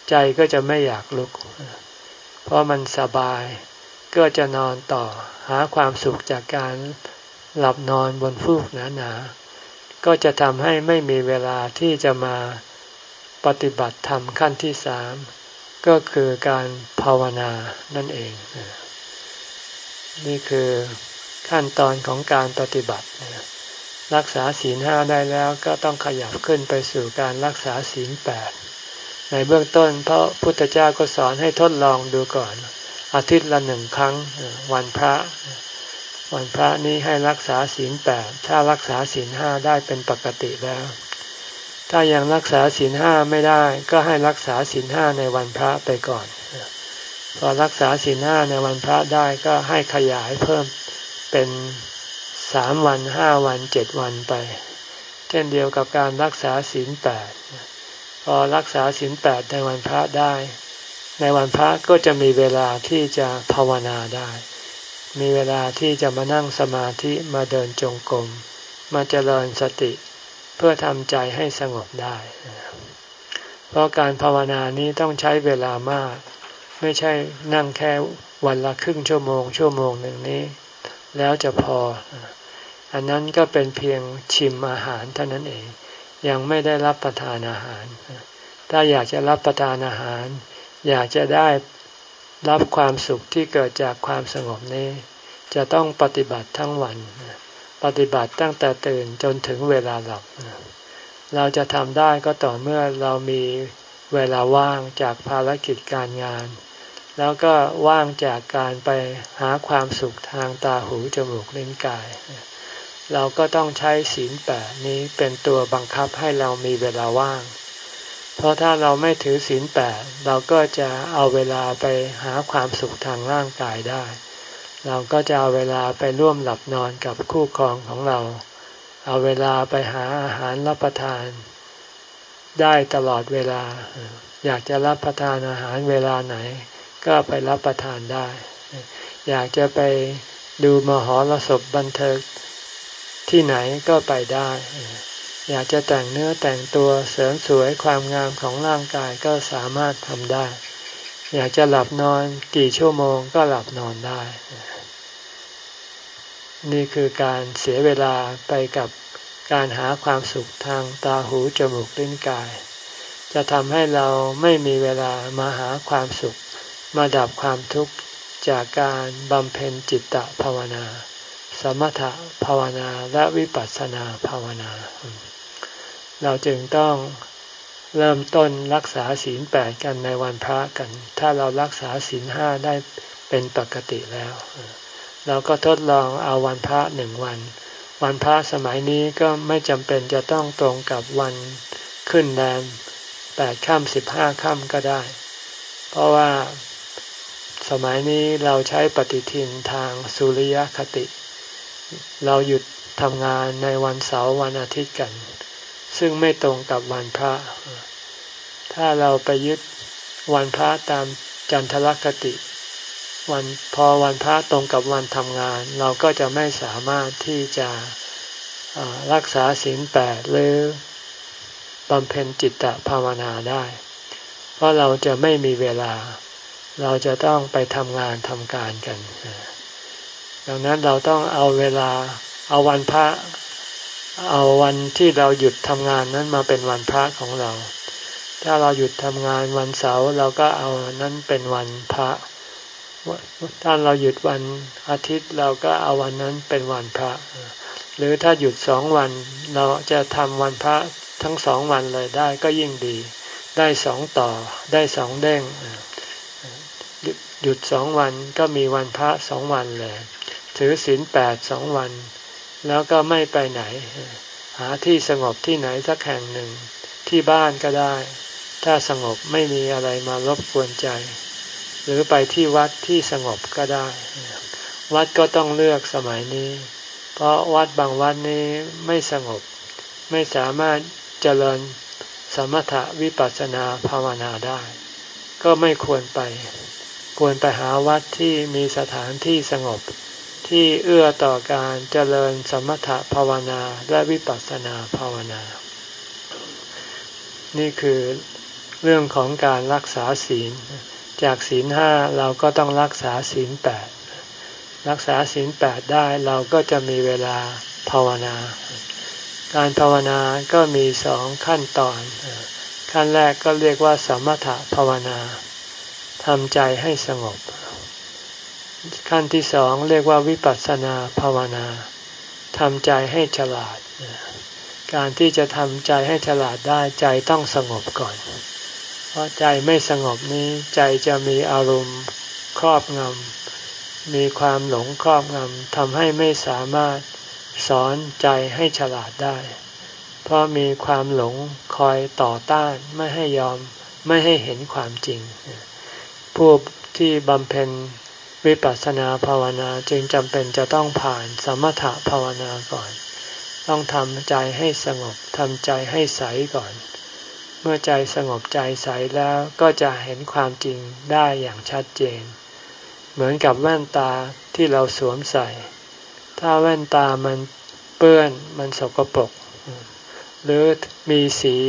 ใจก็จะไม่อยากลุกเพราะมันสบายก็จะนอนต่อหาความสุขจากการหลับนอนบนฟูกหนาๆก็จะทำให้ไม่มีเวลาที่จะมาปฏิบัติธรรมขั้นที่สามก็คือการภาวนานั่นเองนี่คือขั้นตอนของการปฏิบัติรักษาศีลห้าได้แล้วก็ต้องขยับขึ้นไปสู่การรักษาศีลแปดในเบื้องต้นพระพุทธเจ้าก็สอนให้ทดลองดูก่อนอาทิตย์ละหนึ่งครั้งวันพระวันพระนี้ให้รักษาศีลแปดถ้ารักษาศีลห้าได้เป็นปกติแล้วถ้ายังรักษาศีลห้าไม่ได้ก็ให้รักษาศีลห้าในวันพระไปก่อนพอรักษาศีลห้าในวันพระได้ก็ให้ขยายเพิ่มเป็นสามวันห้าวันเจ็ดวันไปเช่นเดียวกับการรักษาศีลแปดพอรักษาศีลแปดในวันพระได้ในวันพระก็จะมีเวลาที่จะภาวนาได้มีเวลาที่จะมานั่งสมาธิมาเดินจงกรมมาเจริญสติเพื่อทำใจให้สงบได้เพราะการภาวนานี้ต้องใช้เวลามากไม่ใช่นั่งแค่วันละครึ่งชั่วโมงชั่วโมงหนึ่งนี้แล้วจะพออันนั้นก็เป็นเพียงชิมอาหารเท่านั้นเองยังไม่ได้รับประทานอาหารถ้าอยากจะรับประทานอาหารอยากจะได้รับความสุขที่เกิดจากความสงบนี้จะต้องปฏิบัติทั้งวันปฏิบัติตั้งแต่ตื่นจนถึงเวลาหลับเราจะทำได้ก็ต่อเมื่อเรามีเวลาว่างจากภารกิจการงานแล้วก็ว่างจากการไปหาความสุขทางตาหูจมูกลิ้นกายเราก็ต้องใช้ศีลแปดนี้เป็นตัวบังคับให้เรามีเวลาว่างเพราะถ้าเราไม่ถือศีลแปดเราก็จะเอาเวลาไปหาความสุขทางร่างกายได้เราก็จะเอาเวลาไปร่วมหลับนอนกับคู่ครองของเราเอาเวลาไปหาอาหารรับประทานได้ตลอดเวลาอยากจะรับประทานอาหารเวลาไหนก็ไปรับประทานได้อยากจะไปดูมหรสพบันเทิงที่ไหนก็ไปได้อยากจะแต่งเนื้อแต่งตัวเสริมสวยความงามของร่างกายก็สามารถทำได้อยากจะหลับนอนกี่ชั่วโมงก็หลับนอนได้นี่คือการเสียเวลาไปกับการหาความสุขทางตาหูจมูกลิ้นกายจะทำให้เราไม่มีเวลามาหาความสุขมาดับความทุกข์จากการบำเพ็ญจิตตภาวนาสมถภาวนาและวิปัสสนาภาวนาเราจึงต้องเริ่มต้นรักษาศีลแปดกันในวันพระกันถ้าเรารักษาศีลห้าได้เป็นปกติแล้วเราก็ทดลองเอาวันพระหนึ่งวันวันพระสมัยนี้ก็ไม่จำเป็นจะต้องตรงกับวันขึ้นแรมแปดค่ำสิบห้าค่ำก็ได้เพราะว่าสมัยนี้เราใช้ปฏิทินทางสุริยคติเราหยุดทำงานในวันเสาร์วันอาทิตย์กันซึ่งไม่ตรงกับวันพระถ้าเราไปยึดวันพระตามจันทรคติวันพอวันพระตรงกับวันทำงานเราก็จะไม่สามารถที่จะรักษาศีลแปดหรือบำเพ็ญจิตตภาวนาได้เพราะเราจะไม่มีเวลาเราจะต้องไปทำงานทำการกันดังนั้นเราต้องเอาเวลาเอาวันพระเอาวันที่เราหยุดทำงานนั้นมาเป็นวันพระของเราถ้าเราหยุดทำงานวันเสาร์เราก็เอานั้นเป็นวันพระถ้าเราหยุดวันอาทิตย์เราก็เอาวันนั้นเป็นวันพระหรือถ้าหยุดสองวันเราจะทำวันพระทั้งสองวันเลยได้ก็ยิ่งดีได้สองต่อได้สองเด้งหยุดสองวันก็มีวันพระสองวันเลยถือศีลแปดสองวันแล้วก็ไม่ไปไหนหาที่สงบที่ไหนสักแห่งหนึ่งที่บ้านก็ได้ถ้าสงบไม่มีอะไรมารบกวนใจหรือไปที่วัดที่สงบก็ได้วัดก็ต้องเลือกสมัยนี้เพราะวัดบางวัดนี้ไม่สงบไม่สามารถเจริญสมถะวิปัสสนาภาวนาได้ก็ไม่ควรไปควรไปหาวัดที่มีสถานที่สงบที่เอื้อต่อการเจริญสมถะภาวนาและวิปัสสนาภาวนานี่คือเรื่องของการรักษาศีลจากศีลห้าเราก็ต้องรักษาศีลแปดรักษาศีลแปดได้เราก็จะมีเวลาภาวนาการภาวนาก็มีสองขั้นตอนขั้นแรกก็เรียกว่าสมถภาวนาทำใจให้สงบขั้นที่สองเรียกว่าวิปัสสนาภาวนาทำใจให้ฉลาดการที่จะทำใจให้ฉลาดได้ใจต้องสงบก่อนเพราะใจไม่สงบนี้ใจจะมีอารมณ์ครอบงำมีความหลงครอบงำทำให้ไม่สามารถสอนใจให้ฉลาดได้เพราะมีความหลงคอยต่อต้านไม่ให้ยอมไม่ให้เห็นความจริงผู้ที่บำเพ็ญวิปัสสนาภาวนาจึงจำเป็นจะต้องผ่านสมถภาวนาก่อนต้องทำใจให้สงบทำใจให้ใสก่อนเมื่อใจสงบใจใสแล้วก็จะเห็นความจริงได้อย่างชัดเจนเหมือนกับแว่นตาที่เราสวมใส่ถ้าแว่นตามันเปื้อนมันสกปรกหรือมีสี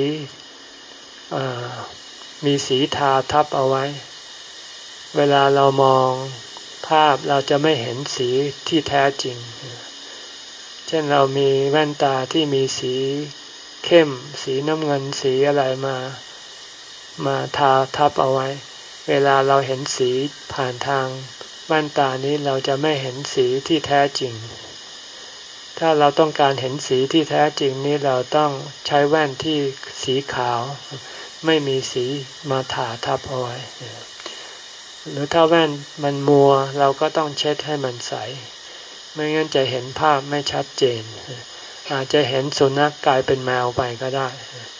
มีสีทาทับเอาไว้เวลาเรามองภาพเราจะไม่เห็นสีที่แท้จริงเช่นเรามีแว่นตาที่มีสีเข้มสีน้ำเงินสีอะไรมามาทาทับเอาไว้เวลาเราเห็นสีผ่านทางแว่นตานี้เราจะไม่เห็นสีที่แท้จริงถ้าเราต้องการเห็นสีที่แท้จริงนี้เราต้องใช้แว่นที่สีขาวไม่มีสีมาทาทับเอาไว้หรือถ้าแว่นมันมัวเราก็ต้องเช็ดให้มันใสไม่งั้นจะเห็นภาพไม่ชัดเจนอาจจะเห็นสุนัขกลายเป็นแมวไปก็ได้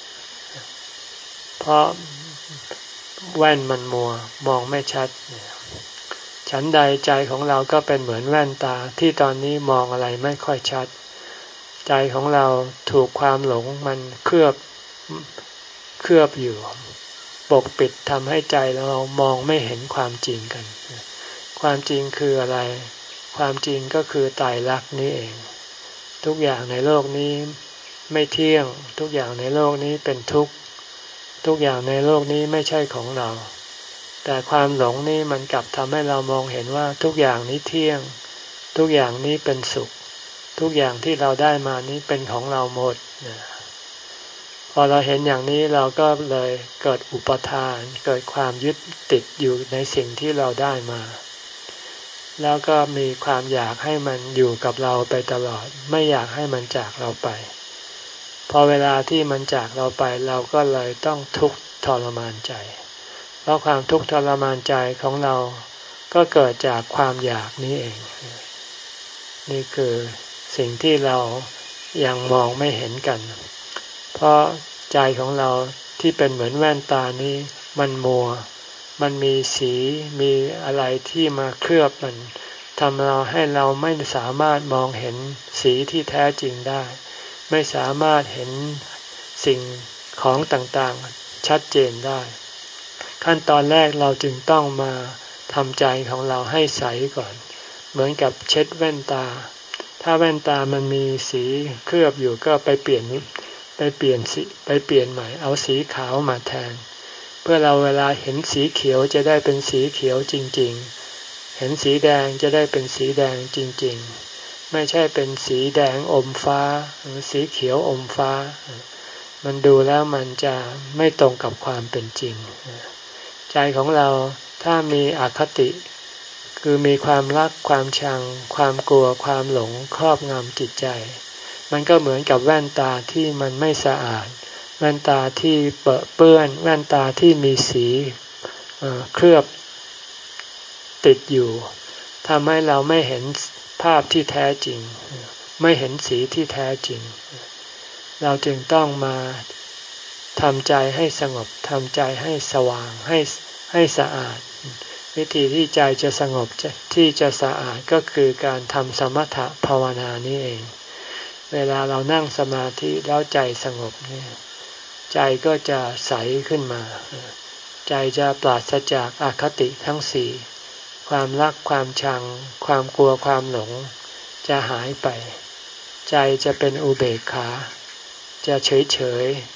เพราะแว่นมันมัวมองไม่ชัดฉันใดใจของเราก็เป็นเหมือนแว่นตาที่ตอนนี้มองอะไรไม่ค่อยชัดใจของเราถูกความหลงมันเคลือบเคลือบอยู่ปกปิดทำให้ใจเรามองไม่เห็นความจริงกันความจริงคืออะไรความจริงก็คือไตรลักษณ์นี้เองทุกอย่างในโลกนี้ไม่เที่ยงทุกอย่างในโลกนี้เป็นทุกข์ทุกอย่างในโลกนี้ไม่ใช่ของเราแต่ความหลงนี่มันกลับทำให้เรามองเห็นว่าทุกอย่างนี้เที่ยงทุกอย่างนี้เป็นสุขทุกอย่างที่เราได้มานี้เป็นของเราหมดพอเราเห็นอย่างนี้เราก็เลยเกิดอุปทานเกิดความยึดติดอยู่ในสิ่งที่เราได้มาแล้วก็มีความอยากให้มันอยู่กับเราไปตลอดไม่อยากให้มันจากเราไปพอเวลาที่มันจากเราไปเราก็เลยต้องทุกข์ทรมานใจเพราะความทุกข์ทรมานใจของเราก็เกิดจากความอยากนี้เองนี่คือสิ่งที่เรายังมองไม่เห็นกันเพราะใจของเราที่เป็นเหมือนแว่นตานี้มันมัวมันมีสีมีอะไรที่มาเคลือบมันทำเราให้เราไม่สามารถมองเห็นสีที่แท้จริงได้ไม่สามารถเห็นสิ่งของต่างๆชัดเจนได้ขั้นตอนแรกเราจึงต้องมาทำใจของเราให้ใสก่อนเหมือนกับเช็ดแว่นตาถ้าแว่นตามันมีสีเคลือบอยู่ก็ไปเปลี่ยนไปเปลี่ยนสีไปเปลี่ยนใหม่เอาสีขาวมาแทนเพื่อเราเวลาเห็นสีเขียวจะได้เป็นสีเขียวจริงๆเห็นสีแดงจะได้เป็นสีแดงจริงๆไม่ใช่เป็นสีแดงอมฟ้าหรือสีเขียวอมฟ้ามันดูแล้วมันจะไม่ตรงกับความเป็นจริงใจของเราถ้ามีอคติคือมีความรักความชังความกลัวความหลงครอบงำจิตใจมันก็เหมือนกับแว่นตาที่มันไม่สะอาดแว่นตาที่เปรอะเปื้อนแว่นตาที่มีสีเคลือบติดอยู่ทำให้เราไม่เห็นภาพที่แท้จริงไม่เห็นสีที่แท้จริงเราจึงต้องมาทำใจให้สงบทำใจให้สว่างให้ให้สะอาดวิธีที่ใจจะสงบที่จะสะอาดก็คือการทำสมถภาวนานี่เองเวลาเรานั่งสมาธิแล้วใจสงบเนี่ยใจก็จะใสขึ้นมาใจจะปราศจากอคติทั้งสี่ความรักความชังความกลัวความหลงจะหายไปใจจะเป็นอุเบกขาจะเฉยเฉย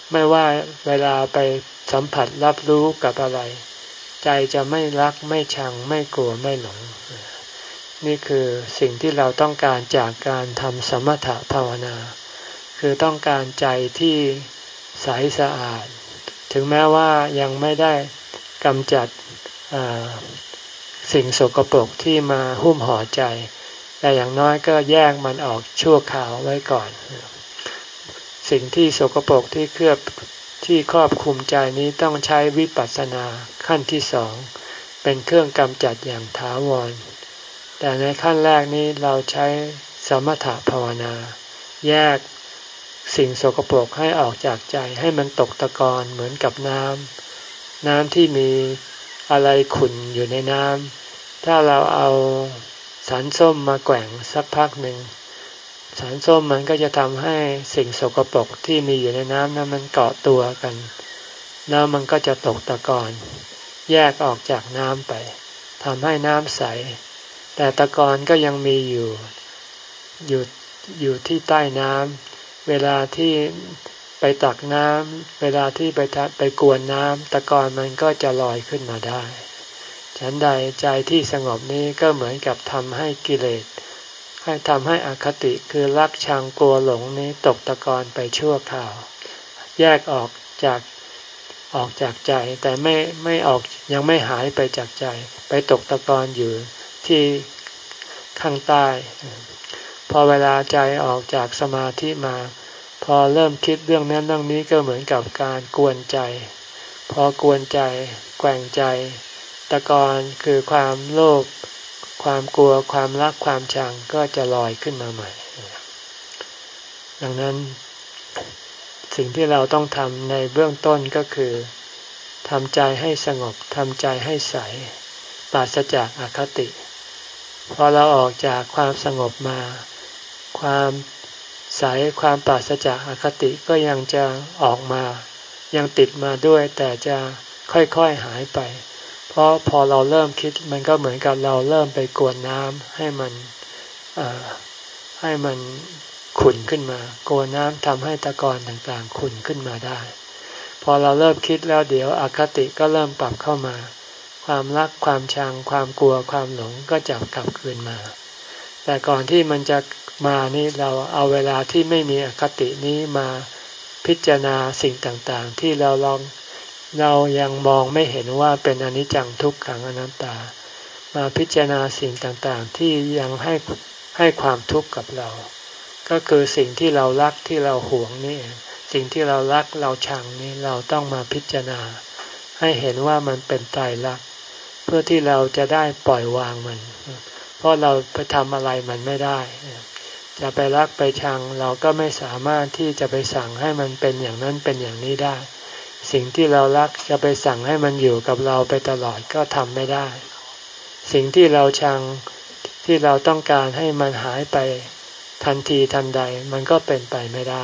ไม่ว่าเวลาไปสัมผัสรับรู้กับอะไรใจจะไม่รักไม่ชังไม่กลัวไม่หลงนี่คือสิ่งที่เราต้องการจากการทำสมถะภาวนาคือต้องการใจที่ใสสะอาดถึงแม้ว่ายังไม่ได้กำจัดสิ่งสกปรกที่มาหุ้มห่อใจแต่อย่างน้อยก็แยกมันออกชั่วคราวไว้ก่อนสิ่งที่สกปรกที่เคลือบที่ครอบคลุมใจนี้ต้องใช้วิปัสสนาขั้นที่สองเป็นเครื่องกำจัดอย่างถาวรแต่ในขั้นแรกนี้เราใช้สมถะภาวนาแยกสิ่งสกปรกให้ออกจากใจให้มันตกตะกอนเหมือนกับน้ำน้ำที่มีอะไรขุ่นอยู่ในน้ำถ้าเราเอาสารส้มมาแกว่งสักพักหนึ่งสารส้มมันก็จะทำให้สิ่งสกปรกที่มีอยู่ในน้ำนั้นมันเกาะตัวกันน้ำมันก็จะตกตะกอนแยกออกจากน้ำไปทำให้น้ำใสแต่ตะกอนก็ยังมีอยู่อยู่อยู่ที่ใต้น้ำเวลาที่ไปตักน้ำเวลาที่ไปไปกวนน้ำตะกอนมันก็จะลอยขึ้นมาได้ฉันใดใจที่สงบนี้ก็เหมือนกับทำให้กิเลสให้ทำให้อคติคือรักชังกลัวหลงนี้ตกตะกอนไปชั่วคราวแยกออกจากออกจากใจแต่ไม่ไม่ออกยังไม่หายไปจากใจไปตกตะกอนอยู่ที่ข้างใต้พอเวลาใจออกจากสมาธิมาพอเริ่มคิดเรื่องนั้นเรื่องนี้ก็เหมือนกับการกวนใจพอกวนใจแกว่งใจตะกอนคือความโลภความกลัวความรักความชังก็จะลอยขึ้นมาใหม่ดังนั้นสิ่งที่เราต้องทำในเบื้องต้นก็คือทำใจให้สงบทำใจให้ใสปราศจากอคติพอเราออกจากความสงบมาความใสความปราศจากอคติก็ยังจะออกมายังติดมาด้วยแต่จะค่อยๆหายไปเพราะพอเราเริ่มคิดมันก็เหมือนกับเราเริ่มไปกวนน้ำให้มันให้มันขุ่นขึ้นมากวนน้ำทำให้ตะกอนต่างๆขุ่นขึ้นมาได้พอเราเริ่มคิดแล้วเดี๋ยวอคติก็เริ่มปรับเข้ามาความรักความชังความกลัวความหลงก็จะกลับคืนมาแต่ก่อนที่มันจะมานี่เราเอาเวลาที่ไม่มีอคตินี้มาพิจารณาสิ่งต่างๆที่เราลองเรายังมองไม่เห็นว่าเป็นอนิจจังทุกขังอนัตตามาพิจารณาสิ่งต่างๆที่ยังให้ให้ความทุกข์กับเราก็คือสิ่งที่เรารักที่เราหวงนี่สิ่งที่เรารักเราชังนี่เราต้องมาพิจารณาให้เห็นว่ามันเป็นไตรลักษณ์เพื่อที่เราจะได้ปล่อยวางมันเพราะเราไปทำอะไรมันไม่ได้จะไปรักไปชังเราก็ไม่สามารถที่จะไปสั่งให้มันเป็นอย่างนั้นเป็นอย่างนี้ได้สิ่งที่เรารักจะไปสั่งให้มันอยู่กับเราไปตลอดก็ทำไม่ได้สิ่งที่เราชังที่เราต้องการให้มันหายไปทันทีทันใดมันก็เป็นไปไม่ได้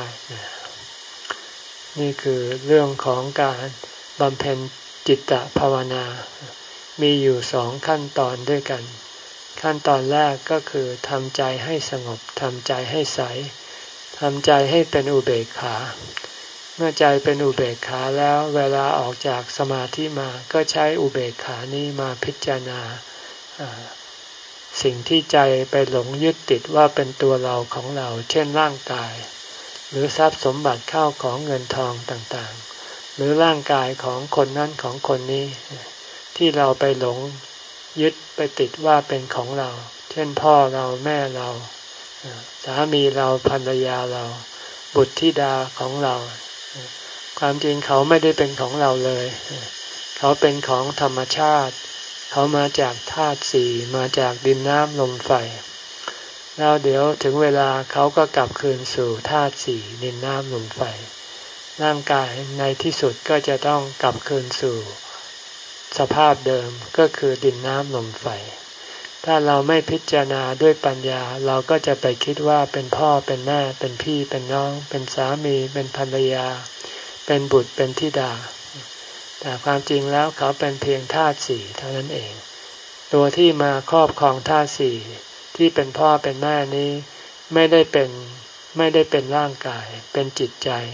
นี่คือเรื่องของการบำเพ็ญจิตตภาวนามีอยู่สองขั้นตอนด้วยกันขั้นตอนแรกก็คือทำใจให้สงบทำใจให้ใสทำใจให้เป็นอุเบกขาเมื่อใจเป็นอุเบกขาแล้วเวลาออกจากสมาธิมาก็ใช้อุเบกขานี้มาพิจารณาสิ่งที่ใจไปหลงยึดติดว่าเป็นตัวเราของเราเช่นร่างกายหรือทรัพย์สมบัติเข้าของเงินทองต่างๆหรือร่างกายของคนนั้นของคนนี้ที่เราไปหลงยึดไปติดว่าเป็นของเราเช่นพ่อเราแม่เราสามีเราภรรยาเราบุตรธิดาของเราความจริงเขาไม่ได้เป็นของเราเลยเขาเป็นของธรรมชาติเขามาจากธาตุสี่มาจากดินน้ำลมไฟแล้วเดี๋ยวถึงเวลาเขาก็กลับคืนสู่ธาตุสี่ดินน้ำลมไฟร่างกายในที่สุดก็จะต้องกลับคืนสู่สภาพเดิมก็คือดินน้ำลมไฟถ้าเราไม่พิจารณาด้วยปัญญาเราก็จะไปคิดว่าเป็นพ่อเป็นแม่เป็นพี่เป็นน้องเป็นสามีเป็นภรรยาเป็นบุตรเป็นธิดาแต่ความจริงแล้วเขาเป็นเพียงธาตุสี่เท่านั้นเองตัวที่มาครอบครองธาตุสี่ที่เป็นพ่อเป็นแม่นี้ไม่ได้เป็นไม่ได้เป็นร่างกายเป็นจิตใจ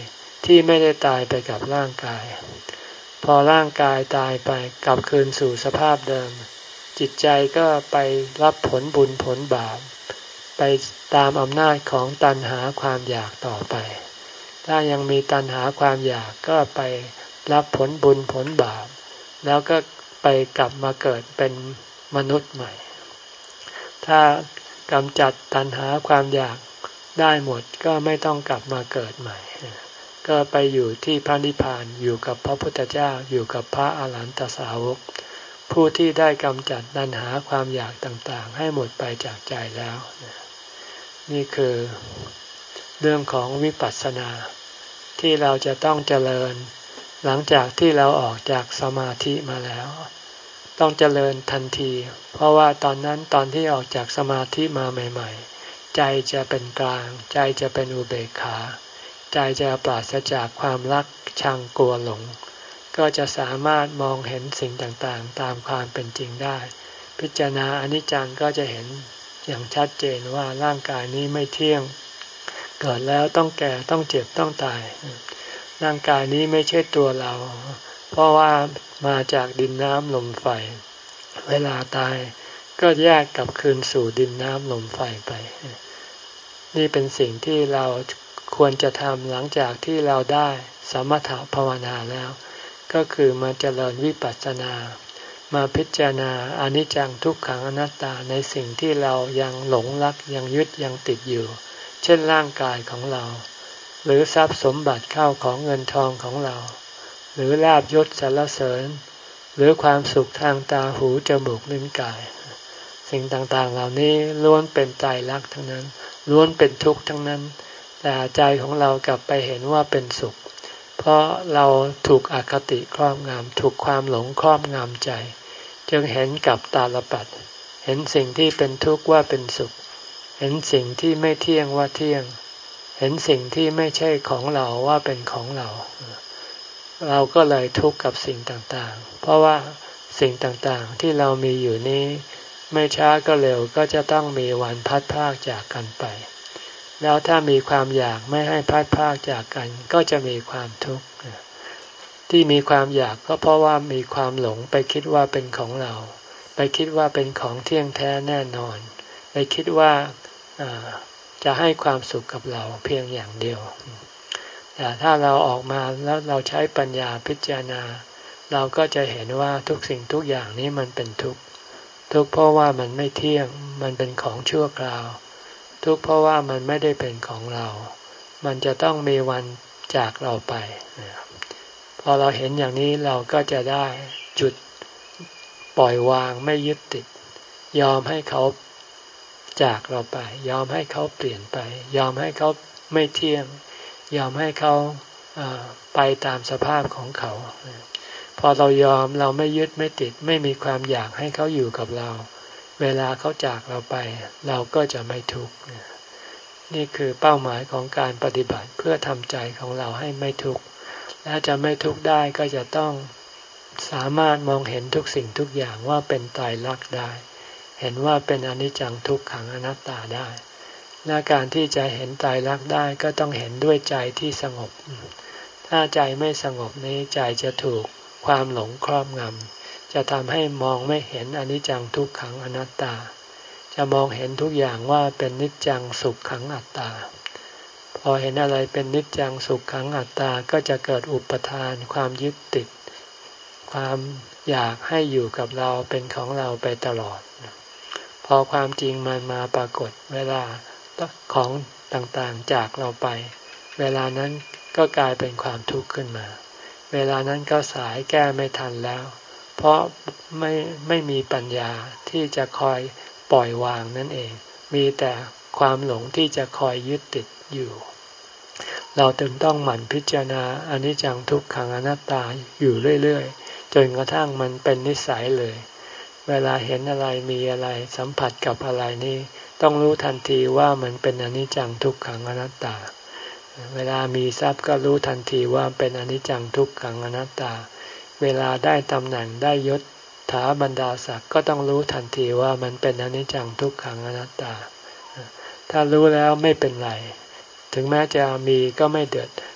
ที่ไม่ได้ตายไปกับร่างกายพอร่างกายตายไปกลับคืนสู่สภาพเดิมจิตใจก็ไปรับผลบุญผลบาปไปตามอำนาจของตัณหาความอยากต่อไปถ้ายังมีตัณหาความอยากก็ไปรับผลบุญผลบาปแล้วก็ไปกลับมาเกิดเป็นมนุษย์ใหม่ถ้ากำจัดตัณหาความอยากได้หมดก็ไม่ต้องกลับมาเกิดใหม่ก็ไปอยู่ที่พระนิพพานอยู่กับพระพุทธเจ้าอยู่กับพระอาหารหันตสาวกผู้ที่ได้กำจัดตัณหาความอยากต่างๆให้หมดไปจากใจแล้วนี่คือเรื่องของวิปัสสนาที่เราจะต้องเจริญหลังจากที่เราออกจากสมาธิมาแล้วต้องเจริญทันทีเพราะว่าตอนนั้นตอนที่ออกจากสมาธิมาใหม่ๆใจจะเป็นกลางใจจะเป็นอุเบกขาใจจะปราศจากความรักชังกลัวหลงก็จะสามารถมองเห็นสิ่งต่างๆตามความเป็นจริงได้พิจารณาอนิจจังก็จะเห็นอย่างชัดเจนว่าร่างกายนี้ไม่เที่ยงเกิดแล้วต้องแก่ต้องเจ็บต้องตายร่างกายนี้ไม่ใช่ตัวเราเพราะว่ามาจากดินน้ำลมไฟเวลาตายก็แยกกลับคืนสู่ดินน้ำลมไฟไปนี่เป็นสิ่งที่เราควรจะทำหลังจากที่เราได้สมถภาวนาแล้วก็คือมาเจริญวิปัสสนามาพิจารณาอนิจจังทุกขังอนัตตาในสิ่งที่เรายังหลงรักยังยึดยังติดอยู่เช่นร่างกายของเราหรือทรัพย์สมบัติเข้าของเงินทองของเราหรือลาภยศสรรเสริญหรือความสุขทางตาหูจมูกลิ้นกายสิ่งต่างๆเหล่านี้ล้วนเป็นไตรลักษณ์ทั้งนั้นล้วนเป็นทุกข์ทั้งนั้นแต่ใจของเรากลับไปเห็นว่าเป็นสุขเพราะเราถูกอคติครอบงำถูกความหลงครอบงำใจจึงเห็นกับตาลปัตรเห็นสิ่งที่เป็นทุกข์ว่าเป็นสุขเห็นสิ่งที่ไม่เที่ยงว่าเที่ยงเห็นสิ่งที่ไม่ใช่ของเราว่าเป็นของเราเราก็เลยทุกข์กับสิ่งต่างๆเพราะว่าสิ่งต่างๆที่เรามีอยู่นี้ไม่ช้าก็เร็วก็จะต้องมีวันพัดพรากจากกันไปแล้วถ้ามีความอยากไม่ให้พัดพรากจากกันก็จะมีความทุกข์ที่มีความอยากก็เพราะว่ามีความหลงไปคิดว่าเป็นของเราไปคิดว่าเป็นของเที่ยงแท้แน่นอนไปคิดว่าจะให้ความสุขกับเราเพียงอย่างเดียวแต่ถ้าเราออกมาแล้วเราใช้ปัญญาพิจารณาเราก็จะเห็นว่าทุกสิ่งทุกอย่างนี้มันเป็นทุกข์ทุกข์เพราะว่ามันไม่เที่ยงมันเป็นของชั่วคราวทุกข์เพราะว่ามันไม่ได้เป็นของเรามันจะต้องมีวันจากเราไปพอเราเห็นอย่างนี้เราก็จะได้จุดปล่อยวางไม่ยึดติดยอมให้เขาจากเราไปยอมให้เขาเปลี่ยนไปยอมให้เขาไม่เที่ยงยอมให้เขาไปตามสภาพของเขาพอเรายอมเราไม่ยึดไม่ติดไม่มีความอยากให้เขาอยู่กับเราเวลาเขาจากเราไปเราก็จะไม่ทุกข์นี่คือเป้าหมายของการปฏิบัติเพื่อทำใจของเราให้ไม่ทุกข์และจะไม่ทุกข์ได้ก็จะต้องสามารถมองเห็นทุกสิ่งทุกอย่างว่าเป็นไตรลักษณ์ได้เห็นว่าเป็นอนิจจังทุกขังอนัตตาได้และการที่จะเห็นไตรลักษณ์ได้ก็ต้องเห็นด้วยใจที่สงบถ้าใจไม่สงบนี้ใจจะถูกความหลงครอบงำจะทำให้มองไม่เห็นอนิจจังทุกขังอนัตตาจะมองเห็นทุกอย่างว่าเป็นนิจจังสุขขังอัตตาพอเห็นอะไรเป็นนิจจังสุขขังอัตตาก็จะเกิดอุปทานความยึดติดความอยากให้อยู่กับเราเป็นของเราไปตลอดพอความจริงมันมาปรากฏเวลาของต่างๆจากเราไปเวลานั้นก็กลายเป็นความทุกข์ขึ้นมาเวลานั้นก็สายแก้ไม่ทันแล้วเพราะไม่ไม่มีปัญญาที่จะคอยปล่อยวางนั่นเองมีแต่ความหลงที่จะคอยยึดติดอยู่เราจึงต้องหมั่นพิจารณาอนิจจังทุกขังอนัตตาอยู่เรื่อยๆจนกระทั่งมันเป็นนิสัยเลยเวลาเห็นอะไรมีอะไรสัมผัสกับอะไรนี่ต้องรู้ทันทีว่ามันเป็นอนิจจังทุกขังอนัตตาเวลามีทรัพย์ก็รู้ทันทีว่าเป็นอนิจจังทุกขังอนัตตาเวลาได้ตำแหน่งได้ยศถาบรรดาศักดิ์ก็ต้องรู้ทันทีว่ามันเป็นอนิจจังทุกขังอนัตตาถ้ารู้แล้วไม่เป็นไรถึงแม้จะมีก็ไม่เดือด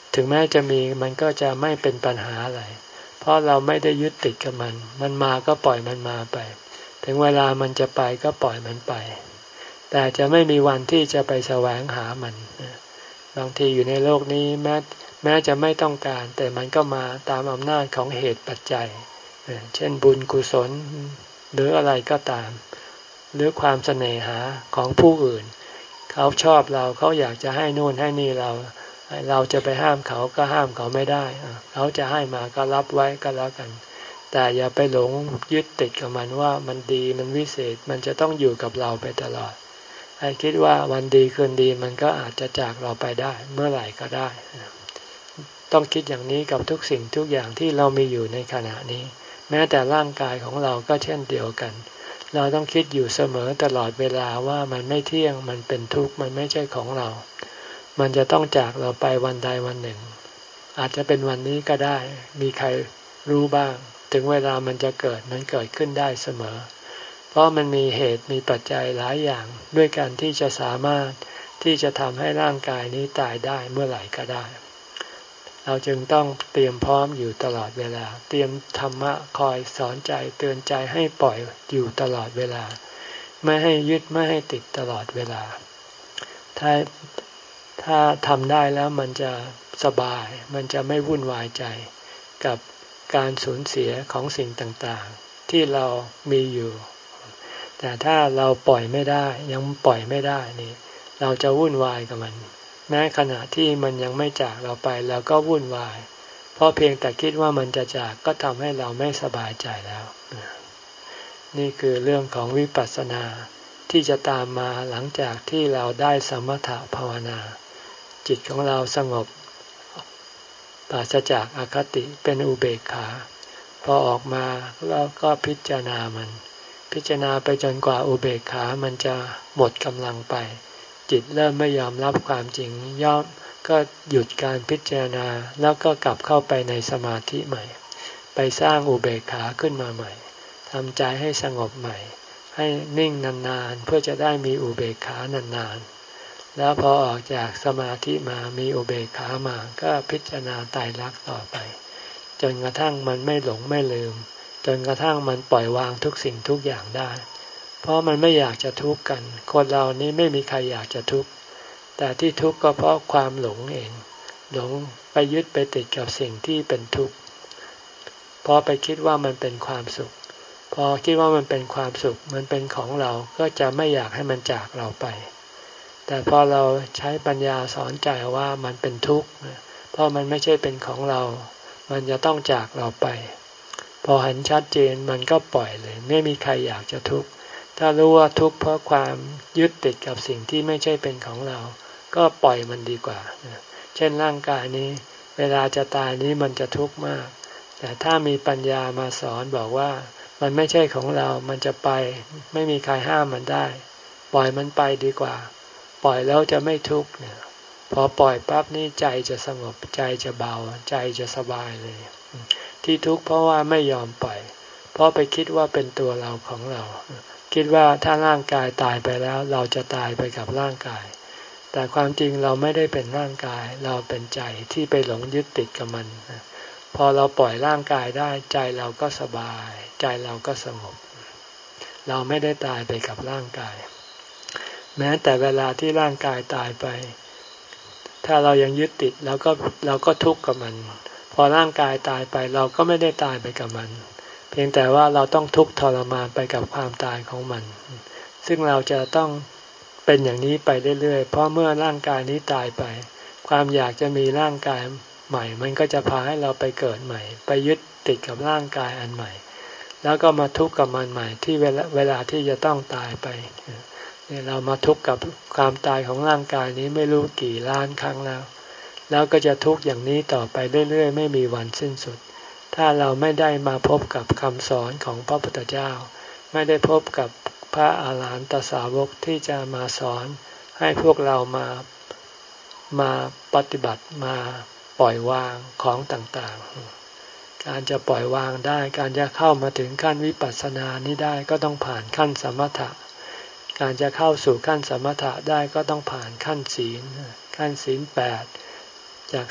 ถึงแม้จะมีมันก็จะไม่เป็นปัญหาอะไรเพราะเราไม่ได้ยึดติดกับมันมันมาก็ปล่อยมันมาไปถึงเวลามันจะไปก็ปล่อยมันไปแต่จะไม่มีวันที่จะไปแสวงหามันบางทีอยู่ในโลกนี้แม้แม้จะไม่ต้องการแต่มันก็มาตามอำนาจของเหตุปัจจัยเช่นบุญกุศลหรืออะไรก็ตามหรือความเสน่หาของผู้อื่นเขาชอบเราเขาอยากจะให้นู่นให้นี่เราเราจะไปห้ามเขาก็ห้ามเขาไม่ได้เขาจะให้มาก็รับไว้ก็แล้วกันแต่อย่าไปหลงยึดติดกับมันว่ามันดีมันวิเศษมันจะต้องอยู่กับเราไปตลอดให้คิดว่าวันดีคืนดีมันก็อาจจะจากเราไปได้เมื่อไหร่ก็ได้ต้องคิดอย่างนี้กับทุกสิ่งทุกอย่างที่เรามีอยู่ในขณะนี้แม้แต่ร่างกายของเราก็เช่นเดียวกันเราต้องคิดอยู่เสมอตลอดเวลาว่ามันไม่เที่ยงมันเป็นทุกข์มันไม่ใช่ของเรามันจะต้องจากเราไปวันใดวันหนึ่งอาจจะเป็นวันนี้ก็ได้มีใครรู้บ้างถึงเวลามันจะเกิดมันเกิดขึ้นได้เสมอเพราะมันมีเหตุมีปัจจัยหลายอย่างด้วยกันที่จะสามารถที่จะทำให้ร่างกายนี้ตายได้เมื่อไหร่ก็ได้เราจึงต้องเตรียมพร้อมอยู่ตลอดเวลาเตรียมธรรมะคอยสอนใจเตือนใจให้ปล่อยอยู่ตลอดเวลาไม่ให้ยึดไม่ให้ติดตลอดเวลาถ้าถ้าทำได้แล้วมันจะสบายมันจะไม่วุ่นวายใจกับการสูญเสียของสิ่งต่างๆที่เรามีอยู่แต่ถ้าเราปล่อยไม่ได้ยังปล่อยไม่ได้นี่เราจะวุ่นวายกับมันแม้ขณะที่มันยังไม่จากเราไปเราก็วุ่นวายเพราะเพียงแต่คิดว่ามันจะจากก็ทำให้เราไม่สบายใจแล้วนี่คือเรื่องของวิปัสสนาที่จะตามมาหลังจากที่เราได้สมถะภาวนาจิตของเราสงบปราศจากอคติเป็นอุเบกขาพอออกมาแล้วก็พิจารณามันพิจารณาไปจนกว่าอุเบกขามันจะหมดกำลังไปจิตเริ่มไม่ยอมรับความจริงย่อมก็หยุดการพิจารณาแล้วก็กลับเข้าไปในสมาธิใหม่ไปสร้างอุเบกขาขึ้นมาใหม่ทำใจให้สงบใหม่ให้นิ่งนานๆเพื่อจะได้มีอุเบกขานานๆแล้วพอออกจากสมาธิมามีอุเบกขามาก็พิจารณาไตรลักษณ์ต่อไปจนกระทั่งมันไม่หลงไม่ลืมจนกระทั่งมันปล่อยวางทุกสิ่งทุกอย่างได้เพราะมันไม่อยากจะทุกข์กันคนเรานี้ไม่มีใครอยากจะทุกข์แต่ที่ทุกข์ก็เพราะความหลงเองหลงไปยึดไปติดกับสิ่งที่เป็นทุกข์เพราะไปคิดว่ามันเป็นความสุขพอคิดว่ามันเป็นความสุขมันเป็นของเราก็จะไม่อยากให้มันจากเราไปแต่พอเราใช้ปัญญาสอนใจว่ามันเป็นทุกข์เพราะมันไม่ใช่เป็นของเรามันจะต้องจากเราไปพอเห็นชัดเจนมันก็ปล่อยเลยไม่มีใครอยากจะทุกข์ถ้ารู้ว่าทุกข์เพราะความยึดติดกับสิ่งที่ไม่ใช่เป็นของเราก็ปล่อยมันดีกว่าเช่นร่างกายนี้เวลาจะตายนี้มันจะทุกข์มากแต่ถ้ามีปัญญามาสอนบอกว่ามันไม่ใช่ของเรามันจะไปไม่มีใครห้ามมันได้ปล่อยมันไปดีกว่าปล่อยแล้วจะไม่ทุกข์เนี่ยพอปล่อยปั๊บนี่ใจจะสงบใจจะเบาใจจะสบายเลยที่ทุกข์เพราะว่าไม่ยอมปล่อยเพราะไปคิดว่าเป็นตัวเราของเราคิดว่าถ้าร่างกายตายไปแล้วเราจะตายไปกับร่างกายแต่ความจริงเราไม่ได้เป็นร่างกายเราเป็นใจที่ไปหลงยึดติดกับมันพอเราปล่อยร่างกายได้ใจเราก็สบายใจเราก็สงบเราไม่ได้ตายไปกับร่างกายแม้แต่เวลาที่ร่างกายตายไปถ้าเรายังยึดติดเราก็เราก็ทุกข์กับมันพอร่างกายตายไปเราก็ไม่ได้ตายไปกับมันเพียงแต่ว่าเราต้องทุกข์ทรมานไปกับความตายของมันซึ่งเราจะต้องเป็นอย่างนี้ไปเรื่อยๆเพราะเมื่อร่างกายนี้ตายไปความอยากจะมีร่างกายใหม่มันก็จะพาให้เราไปเกิดใหม่ไปยึดติดกับร่างกายอันใหม่แล้วก็มาทุกข์กับมันใหม่ที่เวลาเวลาที่จะต้องตายไปเนี่ยเรามาทุกข์กับความตายของร่างกายนี้ไม่รู้กี่ล้านครั้งแล้วแล้วก็จะทุกข์อย่างนี้ต่อไปเรื่อยๆไม่มีวันสิ้นสุดถ้าเราไม่ได้มาพบกับคำสอนของพระพุทธเจ้าไม่ได้พบกับพระอาหารหันตสาวกที่จะมาสอนให้พวกเรามามาปฏิบัติมาปล่อยวางของต่างๆการจะปล่อยวางได้การจะเข้ามาถึงขั้นวิปัสสนานี้ได้ก็ต้องผ่านขั้นสมถะการจะเข้าสู่ขั้นสมถะได้ก็ต้องผ่านขั้นศีลขั้นศีลแปดจาก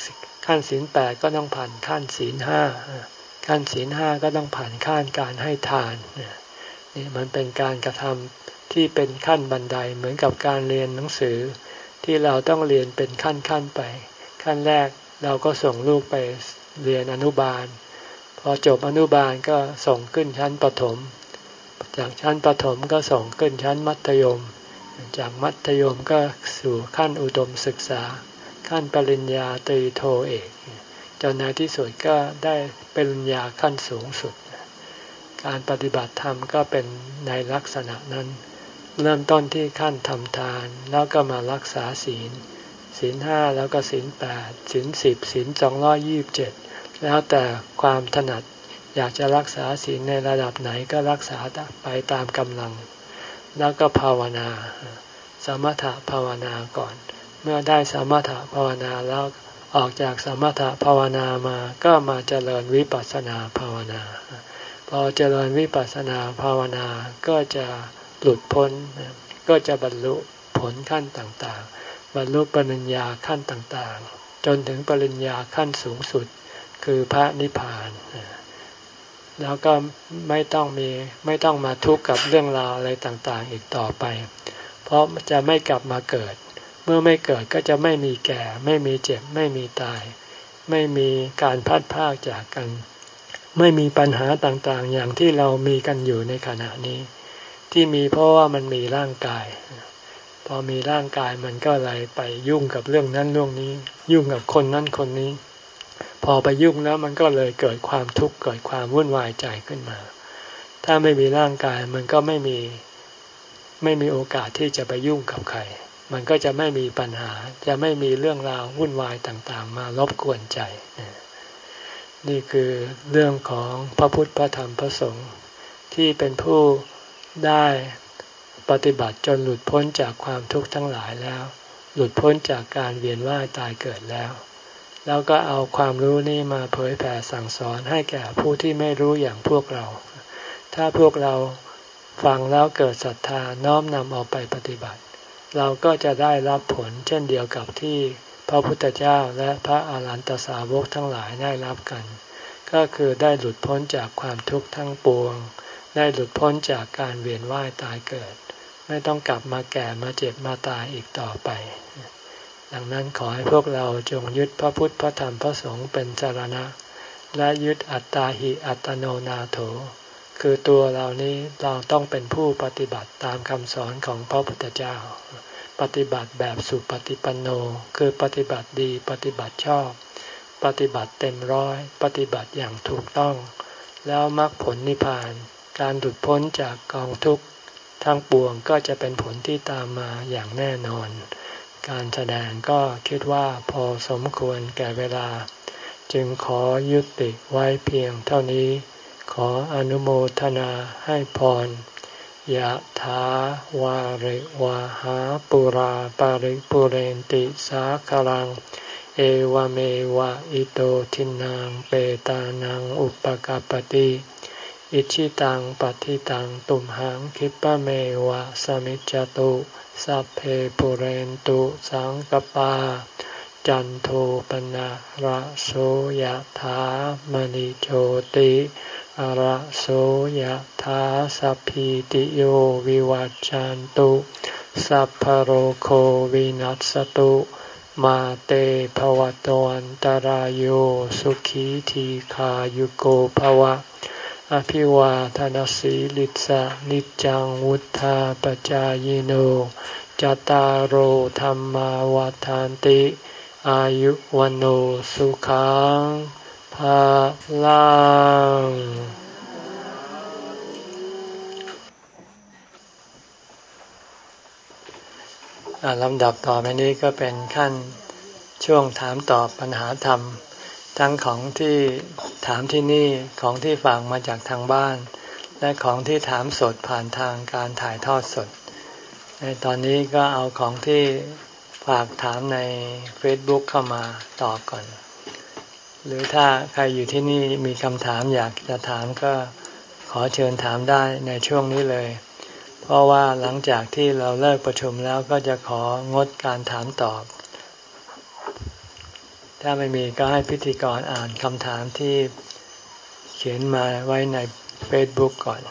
ขั้นศีลแปดก็ต้องผ่านขั้นศีลห้าขั้นศีลห้าก็ต้องผ่านขั้นการให้ทานนี่มันเป็นการกระทำที่เป็นขั้นบันไดเหมือนกับการเรียนหนังสือที่เราต้องเรียนเป็นขั้นขั้นไปขั้นแรกเราก็ส่งลูกไปเรียนอนุบาลพอจบอนุบาลก็ส่งขึ้นชั้นประถมจากชั้นประถมก็ส่งขึ้นชั้นมัธยมจากมัธยมก็สู่ขั้นอุดมศึกษาขั้นปริญญาตรีโทเอกจนในที่สุดก็ได้ปริญญาขั้นสูงสุดการปฏิบัติธรรมก็เป็นในลักษณะนั้นเริ่มต้นที่ขั้นทำทานแล้วก็มารักษาศีลศีลห้าแล้วก็ศีลแปดศีลสิบศีลสองร้อยยี่สิบเจ็ดแล้วแต่ความถนัดอยากจะรักษาศีลในระดับไหนก็รักษาไปตามกำลังแล้วก็ภาวนาสมถะภาวนาก่อนเมื่อได้สมถะภาวนาแล้วออกจากสมถะภาวนามาก็มาเจริญวิปัสสนาภาวนาพอเจริญวิปัสสนาภาวนาก็จะหลุดพ้นก็จะบรรลุผลขั้นต่างๆบรรลุปริญญาขั้นต่างๆจนถึงปริญญาขั้นสูงสุดคือพระนิพพานแล้วก็ไม่ต้องมีไม่ต้องมาทุกข์กับเรื่องราวอะไรต่างๆอีกต่อไปเพราะจะไม่กลับมาเกิดเมื่อไม่เกิดก็จะไม่มีแก่ไม่มีเจ็บไม่มีตายไม่มีการพัดพรากจากกันไม่มีปัญหาต่างๆอย่างที่เรามีกันอยู่ในขณะนี้ที่มีเพราะว่ามันมีร่างกายพอมีร่างกายมันก็เลยไปยุ่งกับเรื่องนั้นเรื่องนี้ยุ่งกับคนนั้นคนนี้พอไปยุ่งแล้วมันก็เลยเกิดความทุกข์เกิดความวุ่นวายใจขึ้นมาถ้าไม่มีร่างกายมันก็ไม่มีไม่มีโอกาสที่จะไปยุ่งกับใครมันก็จะไม่มีปัญหาจะไม่มีเรื่องราววุ่นวายต่างๆมารบกวนใจนี่คือเรื่องของพระพุทธพระธรรมพระสงฆ์ที่เป็นผู้ได้ปฏิบัติจนหลุดพ้นจากความทุกข์ทั้งหลายแล้วหลุดพ้นจากการเวียนว่ายตายเกิดแล้วแล้วก็เอาความรู้นี้มาเผยแผ่สั่งสอนให้แก่ผู้ที่ไม่รู้อย่างพวกเราถ้าพวกเราฟังแล้วเกิดศรัทธาน้อมนำเอาไปปฏิบัติเราก็จะได้รับผลเช่นเดียวกับที่พระพุทธเจ้าและพระอาหารหันตสาวกทั้งหลายได้รับกันก็คือได้หลุดพ้นจากความทุกข์ทั้งปวงได้หลุดพ้นจากการเวียนว่ายตายเกิดไม่ต้องกลับมาแก่มาเจ็บมาตายอีกต่อไปดังนั้นขอให้พวกเราจงยึดพระพุทธพระธรรมพระสงฆ์เป็นสรณะและยึดอัตตาหิอัตโนนาโถคือตัวเรานี้เราต้องเป็นผู้ปฏิบัติตามคำสอนของพระพุทธเจ้าปฏิบัติแบบสุปฏิปันโนคือปฏิบัติดีปฏิบัติชอบปฏิบัติเต็มร้อยปฏิบัติอย่างถูกต้องแล้วมรรคผลนิพพานการหลุดพ้นจากกองทุกข์ทั้งปวงก็จะเป็นผลที่ตามมาอย่างแน่นอนการแสดงก็คิดว่าพอสมควรแก่เวลาจึงขอยุติไว้เพียงเท่านี้ขออนุโมทนาให้พรยะถาวาริวะหาปุราปาริปุเรนติสาคลังเอวเมวะอิโตทินังเปตานังอุปกัปปติอิชิตังปฏิตังตุมหังคิปะเมวะสมิจจตุสัพเพปุเรนตุสังกปาจันโทปนะระโสยถามณิโชติระโสยถาสัพพิติโยวิวัจจันตุสัพพโรโควินัสตุมาเตภวัตวันตารโยสุขีทีขายุโกภวะอภิวาทนสีลิสะนิจังวุธาปจายโนจตารโหธรรมาวาทานติอายุวันโอสุขังภาลังลำดับต่อไปนี้ก็เป็นขั้นช่วงถามตอบปัญหาธรรมทั้งของที่ถามที่นี่ของที่ฝากมาจากทางบ้านและของที่ถามสดผ่านทางการถ่ายทอดสดในตอนนี้ก็เอาของที่ฝากถามใน Facebook เข้ามาตอบก่อนหรือถ้าใครอยู่ที่นี่มีคำถามอยากจะถามก็ขอเชิญถามได้ในช่วงนี้เลยเพราะว่าหลังจากที่เราเลิกประชุมแล้วก็จะของดการถามตอบแต่ถ้าไม่มีก็ให้พิธีกรอ่านคำถามที่เขียนมาไว้ใน Facebook ก่อน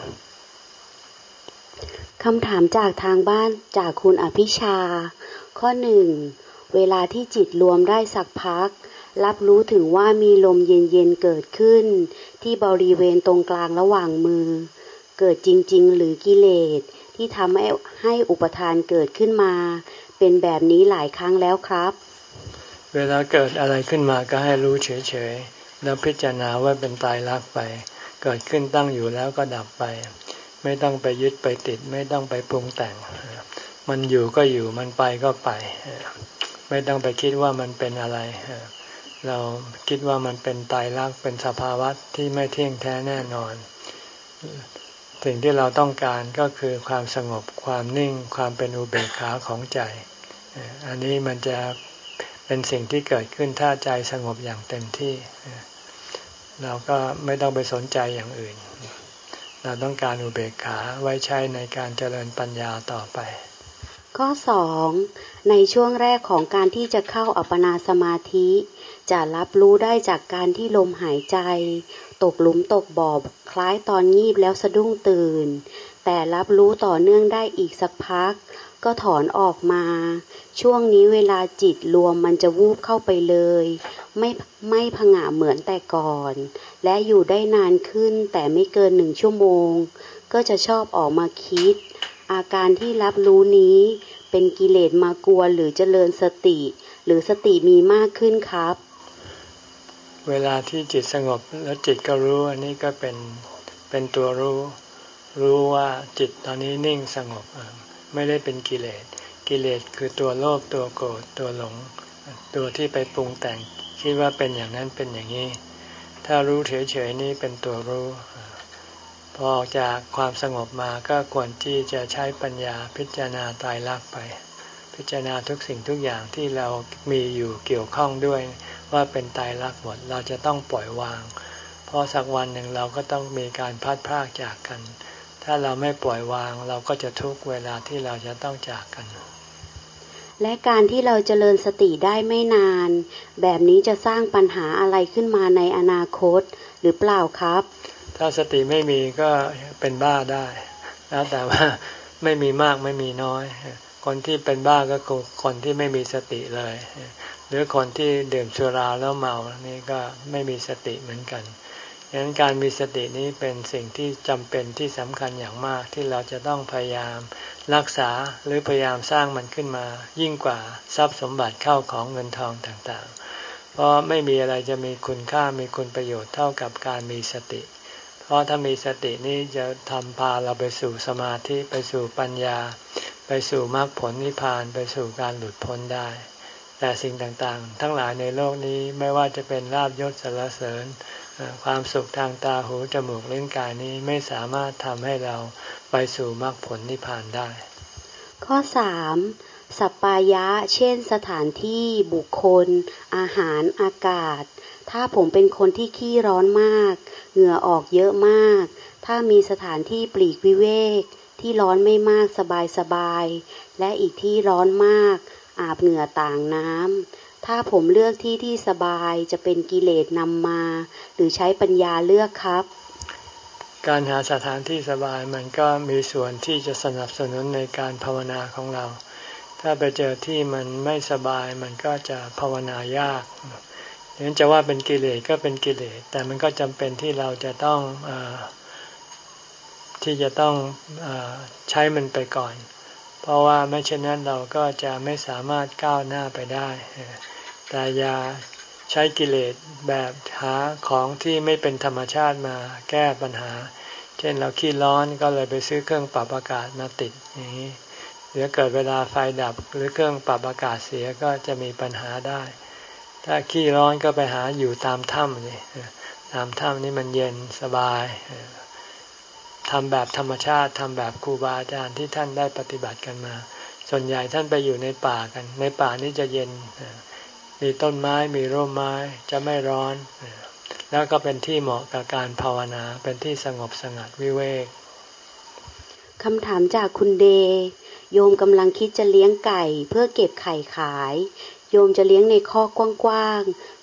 คำถามจากทางบ้านจากคุณอภิชาข้อหนึ่งเวลาที่จิตรวมได้สักพักรับรู้ถึงว่ามีลมเย็นๆเกิดขึ้นที่บริเวณตรงกลางระหว่างมือเกิดจริงๆหรือกิเลสที่ทำให้ให้อุปทานเกิดขึ้นมาเป็นแบบนี้หลายครั้งแล้วครับเวลาเกิดอะไรขึ้นมาก็ให้รู้เฉยๆแล้วพิจารณาว่าเป็นตายรักไปเกิดขึ้นตั้งอยู่แล้วก็ดับไปไม่ต้องไปยึดไปติดไม่ต้องไปปรุงแต่งมันอยู่ก็อยู่มันไปก็ไปไม่ต้องไปคิดว่ามันเป็นอะไรเราคิดว่ามันเป็นตายรักเป็นสภาวะที่ไม่เที่ยงแท้แน่นอนสิ่งที่เราต้องการก็คือความสงบความนิ่งความเป็นอุเบกขาของใจอันนี้มันจะเป็นสิ่งที่เกิดขึ้นถ้าใจสงบอย่างเต็มที่เราก็ไม่ต้องไปสนใจอย่างอื่นเราต้องการอุเบกขาไว้ใช้ในการเจริญปัญญาต่อไปข้อสองในช่วงแรกของการที่จะเข้าอัปปนาสมาธิจะรับรู้ได้จากการที่ลมหายใจตกหลุมตกบ่อคล้ายตอนงีบแล้วสะดุ้งตื่นแต่รับรู้ต่อเนื่องได้อีกสักพักก็ถอนออกมาช่วงนี้เวลาจิตรวมมันจะวูบเข้าไปเลยไม่ไม่ผงะเหมือนแต่ก่อนและอยู่ได้นานขึ้นแต่ไม่เกินหนึ่งชั่วโมงก็จะชอบออกมาคิดอาการที่รับรู้นี้เป็นกิเลสมากวนหรือเจริญสติหรือสติมีมากขึ้นครับเวลาที่จิตสงบแล้วจิตก็รู้อันนี้ก็เป็นเป็นตัวรู้รู้ว่าจิตตอนนี้นิ่งสงบไม่ได้เป็นกิเลสกิเลสคือตัวโลภตัวโกรธตัวหลงตัวที่ไปปรุงแต่งคิดว่าเป็นอย่างนั้นเป็นอย่างนี้ถ้ารู้เฉยๆนี่เป็นตัวรู้พอออกจากความสงบมาก็ควรที่จะใช้ปัญญาพิจารณาตายรักไปพิจารณาทุกสิ่งทุกอย่างที่เรามีอยู่เกี่ยวข้องด้วยว่าเป็นตายรักหมดเราจะต้องปล่อยวางเพราะสักวันหนึ่งเราก็ต้องมีการพัดพรากจากกันถ้าเราไม่ปล่อยวางเราก็จะทุกข์เวลาที่เราจะต้องจากกันและการที่เราเจริญสติได้ไม่นานแบบนี้จะสร้างปัญหาอะไรขึ้นมาในอนาคตหรือเปล่าครับถ้าสติไม่มีก็เป็นบ้าได้แล้วแต่ว่าไม่มีมากไม่มีน้อยคนที่เป็นบ้าก็คือคนที่ไม่มีสติเลยหรือคนที่ดื่มสุราแล้วเมานี่ก็ไม่มีสติเหมือนกันดังนั้นการมีสตินี้เป็นสิ่งที่จำเป็นที่สำคัญอย่างมากที่เราจะต้องพยายามรักษาหรือพยายามสร้างมันขึ้นมายิ่งกว่าทรัพย์สมบัติเข้าของเงินทองต่างๆเพราะไม่มีอะไรจะมีคุณค่ามีคุณประโยชน์เท่ากับการมีสติเพราะถ้ามีสตินี้จะทำพาเราไปสู่สมาธิไปสู่ปัญญาไปสู่มรรคผลนิพพานไปสู่การหลุดพ้นได้แต่สิ่งต่างๆทั้งหลายในโลกนี้ไม่ว่าจะเป็นลาภยศสรรเสริญความสุขทางตาหูจมูกลิ้นกายนี้ไม่สามารถทำให้เราไปสู่มรรคผลนิพพานได้ข้อสามสัปปายะเช่นสถานที่บุคคลอาหารอากาศถ้าผมเป็นคนที่ขี้ร้อนมากเหงื่อออกเยอะมากถ้ามีสถานที่ปลีกวิเวกที่ร้อนไม่มากสบายๆและอีกที่ร้อนมากอาบเหงื่อต่างน้ำถ้าผมเลือกที่ที่สบายจะเป็นกิเลสนำมาหรือใช้ปัญญาเลือกครับการหาสถานที่สบายมันก็มีส่วนที่จะสนับสนุนในการภาวนาของเราถ้าไปเจอที่มันไม่สบายมันก็จะภาวนายากดังนั้นจะว่าเป็นกิเลสก็เป็นกิเลสแต่มันก็จำเป็นที่เราจะต้องเอ่อที่จะต้องเอ่อใช้มันไปก่อนเพราะว่าไม่เช่นนั้นเราก็จะไม่สามารถก้าวหน้าไปได้แต่อย่าใช้กิเลสแบบหาของที่ไม่เป็นธรรมชาติมาแก้ปัญหาเช่นเราขี้ร้อนก็เลยไปซื้อเครื่องปรับอากาศมาติดอย่างนี้หรือเกิดเวลาไฟดับหรือเครื่องปรับอากาศเสียก็จะมีปัญหาได้ถ้าขี้ร้อนก็ไปหาอยู่ตามถ้ำนี่ตามถ้ำนี่มันเย็นสบายทำแบบธรรมชาติทำแบบครูบาอาจารย์ที่ท่านได้ปฏิบัติกันมาส่วนใหญ่ท่านไปอยู่ในป่ากันในป่านี่จะเย็นมีต้นไม้มีร่มไม้จะไม่ร้อนแล้วก็เป็นที่เหมาะกับการภาวนาเป็นที่สงบสงัดวิเวกคำถามจากคุณเดโยมกำลังคิดจะเลี้ยงไก่เพื่อเก็บไข่ขายโยมจะเลี้ยงในคอกกว้างๆ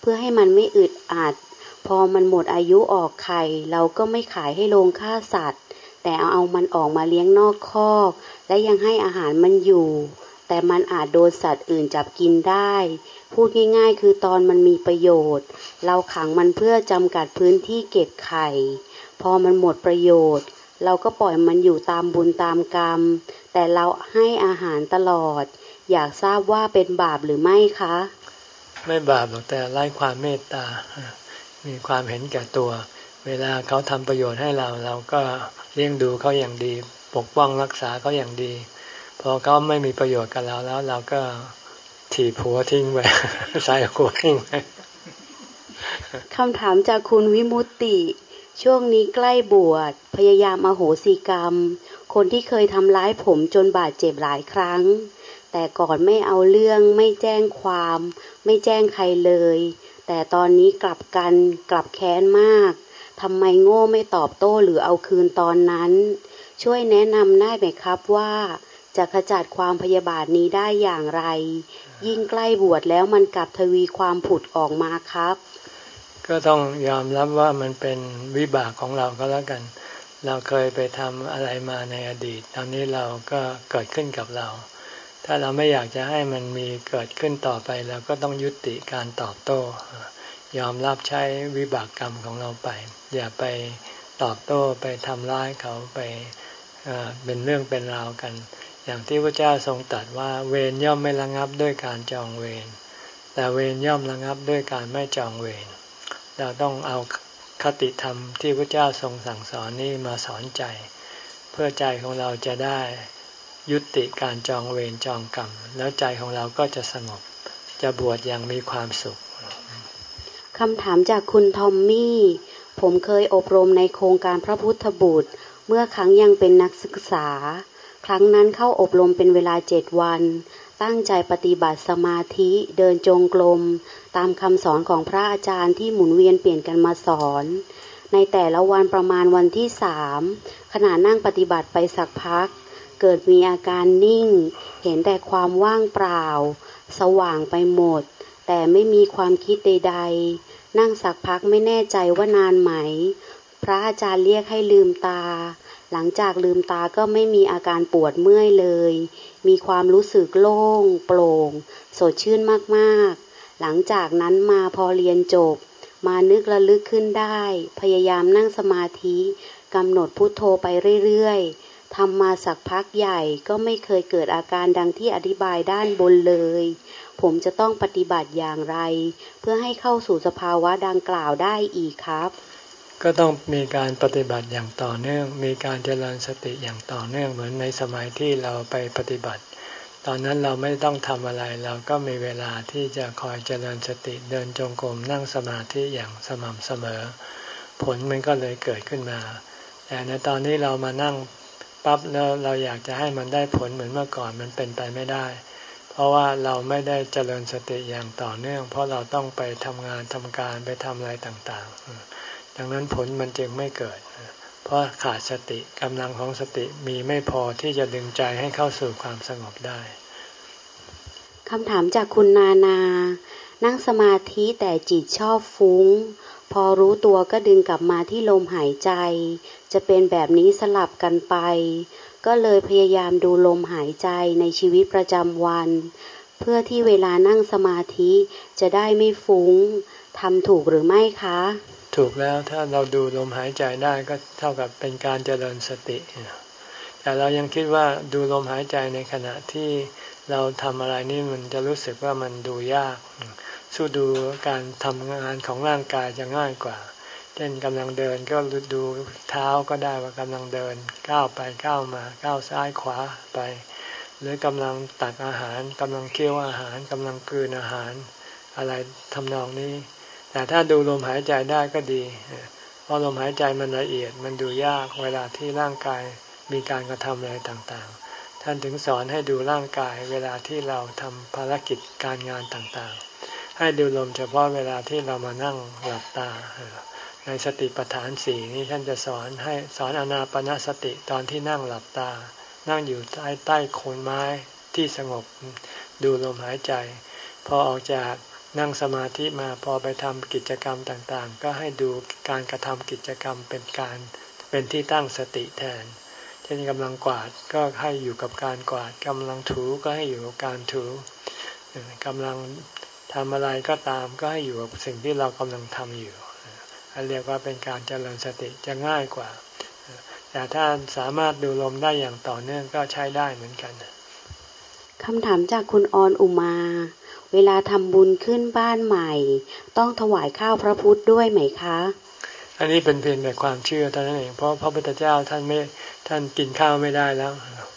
เพื่อให้มันไม่อึดอัดพอมันหมดอายุออกไข่เราก็ไม่ขายให้โรงฆ่าสัตว์แต่เอาเอามันออกมาเลี้ยงนอกคอกและยังให้อาหารมันอยู่แต่มันอาจโดนสัตว์อื่นจับกินได้พูดง่ายๆคือตอนมันมีประโยชน์เราขังมันเพื่อจำกัดพื้นที่เก็บไข่พอมันหมดประโยชน์เราก็ปล่อยมันอยู่ตามบุญตามกรรมแต่เราให้อาหารตลอดอยากทราบว่าเป็นบาปหรือไม่คะไม่บาปหรอกแต่ไร้ความเมตตามีความเห็นแก่ตัวเวลาเขาทำประโยชน์ให้เราเราก็เลี้ยงดูเขาอย่างดีปกป้องรักษาเขาอย่างดีพอเขาไม่มีประโยชน์กับเราแล้วเราก็ถีบหัวทิ้งไป ใส่หัวทิ้งไปคำถามจากคุณวิมุตติช่วงนี้ใกล้บวชพยายามอโหสิกรรมคนที่เคยทำร้ายผมจนบาดเจ็บหลายครั้งแต่ก่อนไม่เอาเรื่องไม่แจ้งความไม่แจ้งใครเลยแต่ตอนนี้กลับกันกลับแค้นมากทำไมโง่ไม่ตอบโต้หรือเอาคืนตอนนั้นช่วยแนะนำได้ไหมครับว่าจะขจัดความพยาบาทนี้ได้อย่างไรยิ่งใกล้บวชแล้วมันกลับทวีความผุดออกมาครับก็ต้องยอมรับว่ามันเป็นวิบากของเราก็แล้วกันเราเคยไปทำอะไรมาในอดีตตอนนี้เราก็เกิดขึ้นกับเราถ้าเราไม่อยากจะให้มันมีเกิดขึ้นต่อไปเราก็ต้องยุติการตอบโต้ยอมรับใช้วิบากกรรมของเราไปอย่าไปตอบโต้ไปทำร้ายเขาไปเอ่อเป็นเรื่องเป็นราวกันอย่างที่พระเจ้าทรงตรัสว่าเวรย่อมไม่ระงับด้วยการจองเวรแต่เวรย่อมระงับด้วยการไม่จองเวรเราต้องเอาคติธรรมที่พระเจ้าทรงสั่งสอนนี้มาสอนใจเพื่อใจของเราจะได้ยุติการจองเวรจองกรรมแล้วใจของเราก็จะสงบจะบวชอย่างมีความสุขคำถามจากคุณทอมมี่ผมเคยอบรมในโครงการพระพุทธบุตรเมื่อครั้งยังเป็นนักศึกษาครั้งนั้นเข้าอบรมเป็นเวลาเจ็ดวันตั้งใจปฏิบัติสมาธิเดินจงกรมตามคำสอนของพระอาจารย์ที่หมุนเวียนเปลี่ยนกันมาสอนในแต่ละวันประมาณวันที่สามขณะนั่งปฏิบัติไปสักพักเกิดมีอาการนิ่งเห็นแต่ความว่างเปล่าสว่างไปหมดแต่ไม่มีความคิดใดๆนั่งสักพักไม่แน่ใจว่านานไหมพระอาจารย์เรียกให้ลืมตาหลังจากลืมตาก็ไม่มีอาการปวดเมื่อยเลยมีความรู้สึกโล่งโปร่งสดชื่นมากๆหลังจากนั้นมาพอเรียนจบมานึกระลึกขึ้นได้พยายามนั่งสมาธิกำหนดพุทโธไปเรื่อยๆทำมาสักพักใหญ่ก็ไม่เคยเกิดอาการดังที่อธิบายด้านบนเลยผมจะต้องปฏิบัติอย่างไรเพื่อให้เข้าสู่สภาวะดังกล่าวได้อีกครับก็ต้องมีการปฏิบัติอย่างต่อเนื่องมีการเจริญสติอย่างต่อเนื่องเหมือนในสมัยที่เราไปปฏิบัติตอนนั้นเราไม่ต้องทำอะไรเราก็มีเวลาที่จะคอยเจริญสติเดินจงกรมนั่งสมาธิอย่างสม่ำเสมอผลมันก็เลยเกิดขึ้นมาแต่ในตอนนี้เรามานั่งปั๊บแล้วเราอยากจะให้มันได้ผลเหมือนเมื่อก่อนมันเป็นไปไม่ได้เพราะว่าเราไม่ได้เจริญสติอย่างต่อเนื่องเพราะเราต้องไปทำงานทำการไปทำอะไรต่างๆดังนั้นผลมันจึงไม่เกิดเพราะขาดสติกำลังของสติมีไม่พอที่จะดึงใจให้เข้าสู่ความสงบได้คำถามจากคุณนานานั่งสมาธิแต่จิตชอบฟุ้งพอรู้ตัวก็ดึงกลับมาที่ลมหายใจจะเป็นแบบนี้สลับกันไปก็เลยพยายามดูลมหายใจในชีวิตประจำวันเพื่อที่เวลานั่งสมาธิจะได้ไม่ฟุ้งทำถูกหรือไม่คะถูกแล้วถ้าเราดูลมหายใจได้ก็เท่ากับเป็นการเจริญสติแต่เรายังคิดว่าดูลมหายใจในขณะที่เราทำอะไรนี่มันจะรู้สึกว่ามันดูยากสู้ดูการทำงานของร่างกายจะง่ายกว่าเช่นกำลังเดินก็ดูเท้าก็ได้ว่ากำลังเดินก้าวไปก้าวมาก้าวซ้ายขวาไปหรือกำลังตักอาหารกำลังเคี้ยวอาหารกำลังกลืนอาหารอะไรทำนองนี้แต่ถ้าดูลมหายใจได้ก็ดีเพราะลมหายใจมันละเอียดมันดูยากเวลาที่ร่างกายมีการกระทำอะไรต่างๆท่านถึงสอนให้ดูร่างกายเวลาที่เราทำภารกิจการงานต่างๆให้ดูลมเฉพาะเวลาที่เรามานั่งหลับตาในสติปัฏฐานสี่นี้ท่านจะสอนให้สอนอานาปานสติตอนที่นั่งหลับตานั่งอยู่ใต้ใต้โคนไม้ที่สงบดูลมหายใจพอออกจากนั่งสมาธิมาพอไปทำกิจกรรมต่างๆก็ให้ดูการกระทำกิจกรรมเป็นการเป็นที่ตั้งสติแทนเช่นกำลังกวาดก็ให้อยู่กับการกวาดกำลังถูก็ให้อยู่กับการถูกำลังทำอะไรก็ตามก็ให้อยู่กับสิ่งที่เรากำลังทำอยู่อันเรียกว่าเป็นการเจริญสติจะง่ายกว่าแต่ถ้าสามารถดูลมได้อย่างต่อเนื่องก็ใช้ได้เหมือนกันคำถามจากคุณออนอุมาเวลาทำบุญขึ้นบ้านใหม่ต้องถวายข้าวพระพุทธด้วยไหมคะอันนี้เป็นเพียงแต่ความเชื่อเท่านั้นเองเพราะพระพุทธเจ้าท่านไม่ท่านกินข้าวไม่ได้แล้ว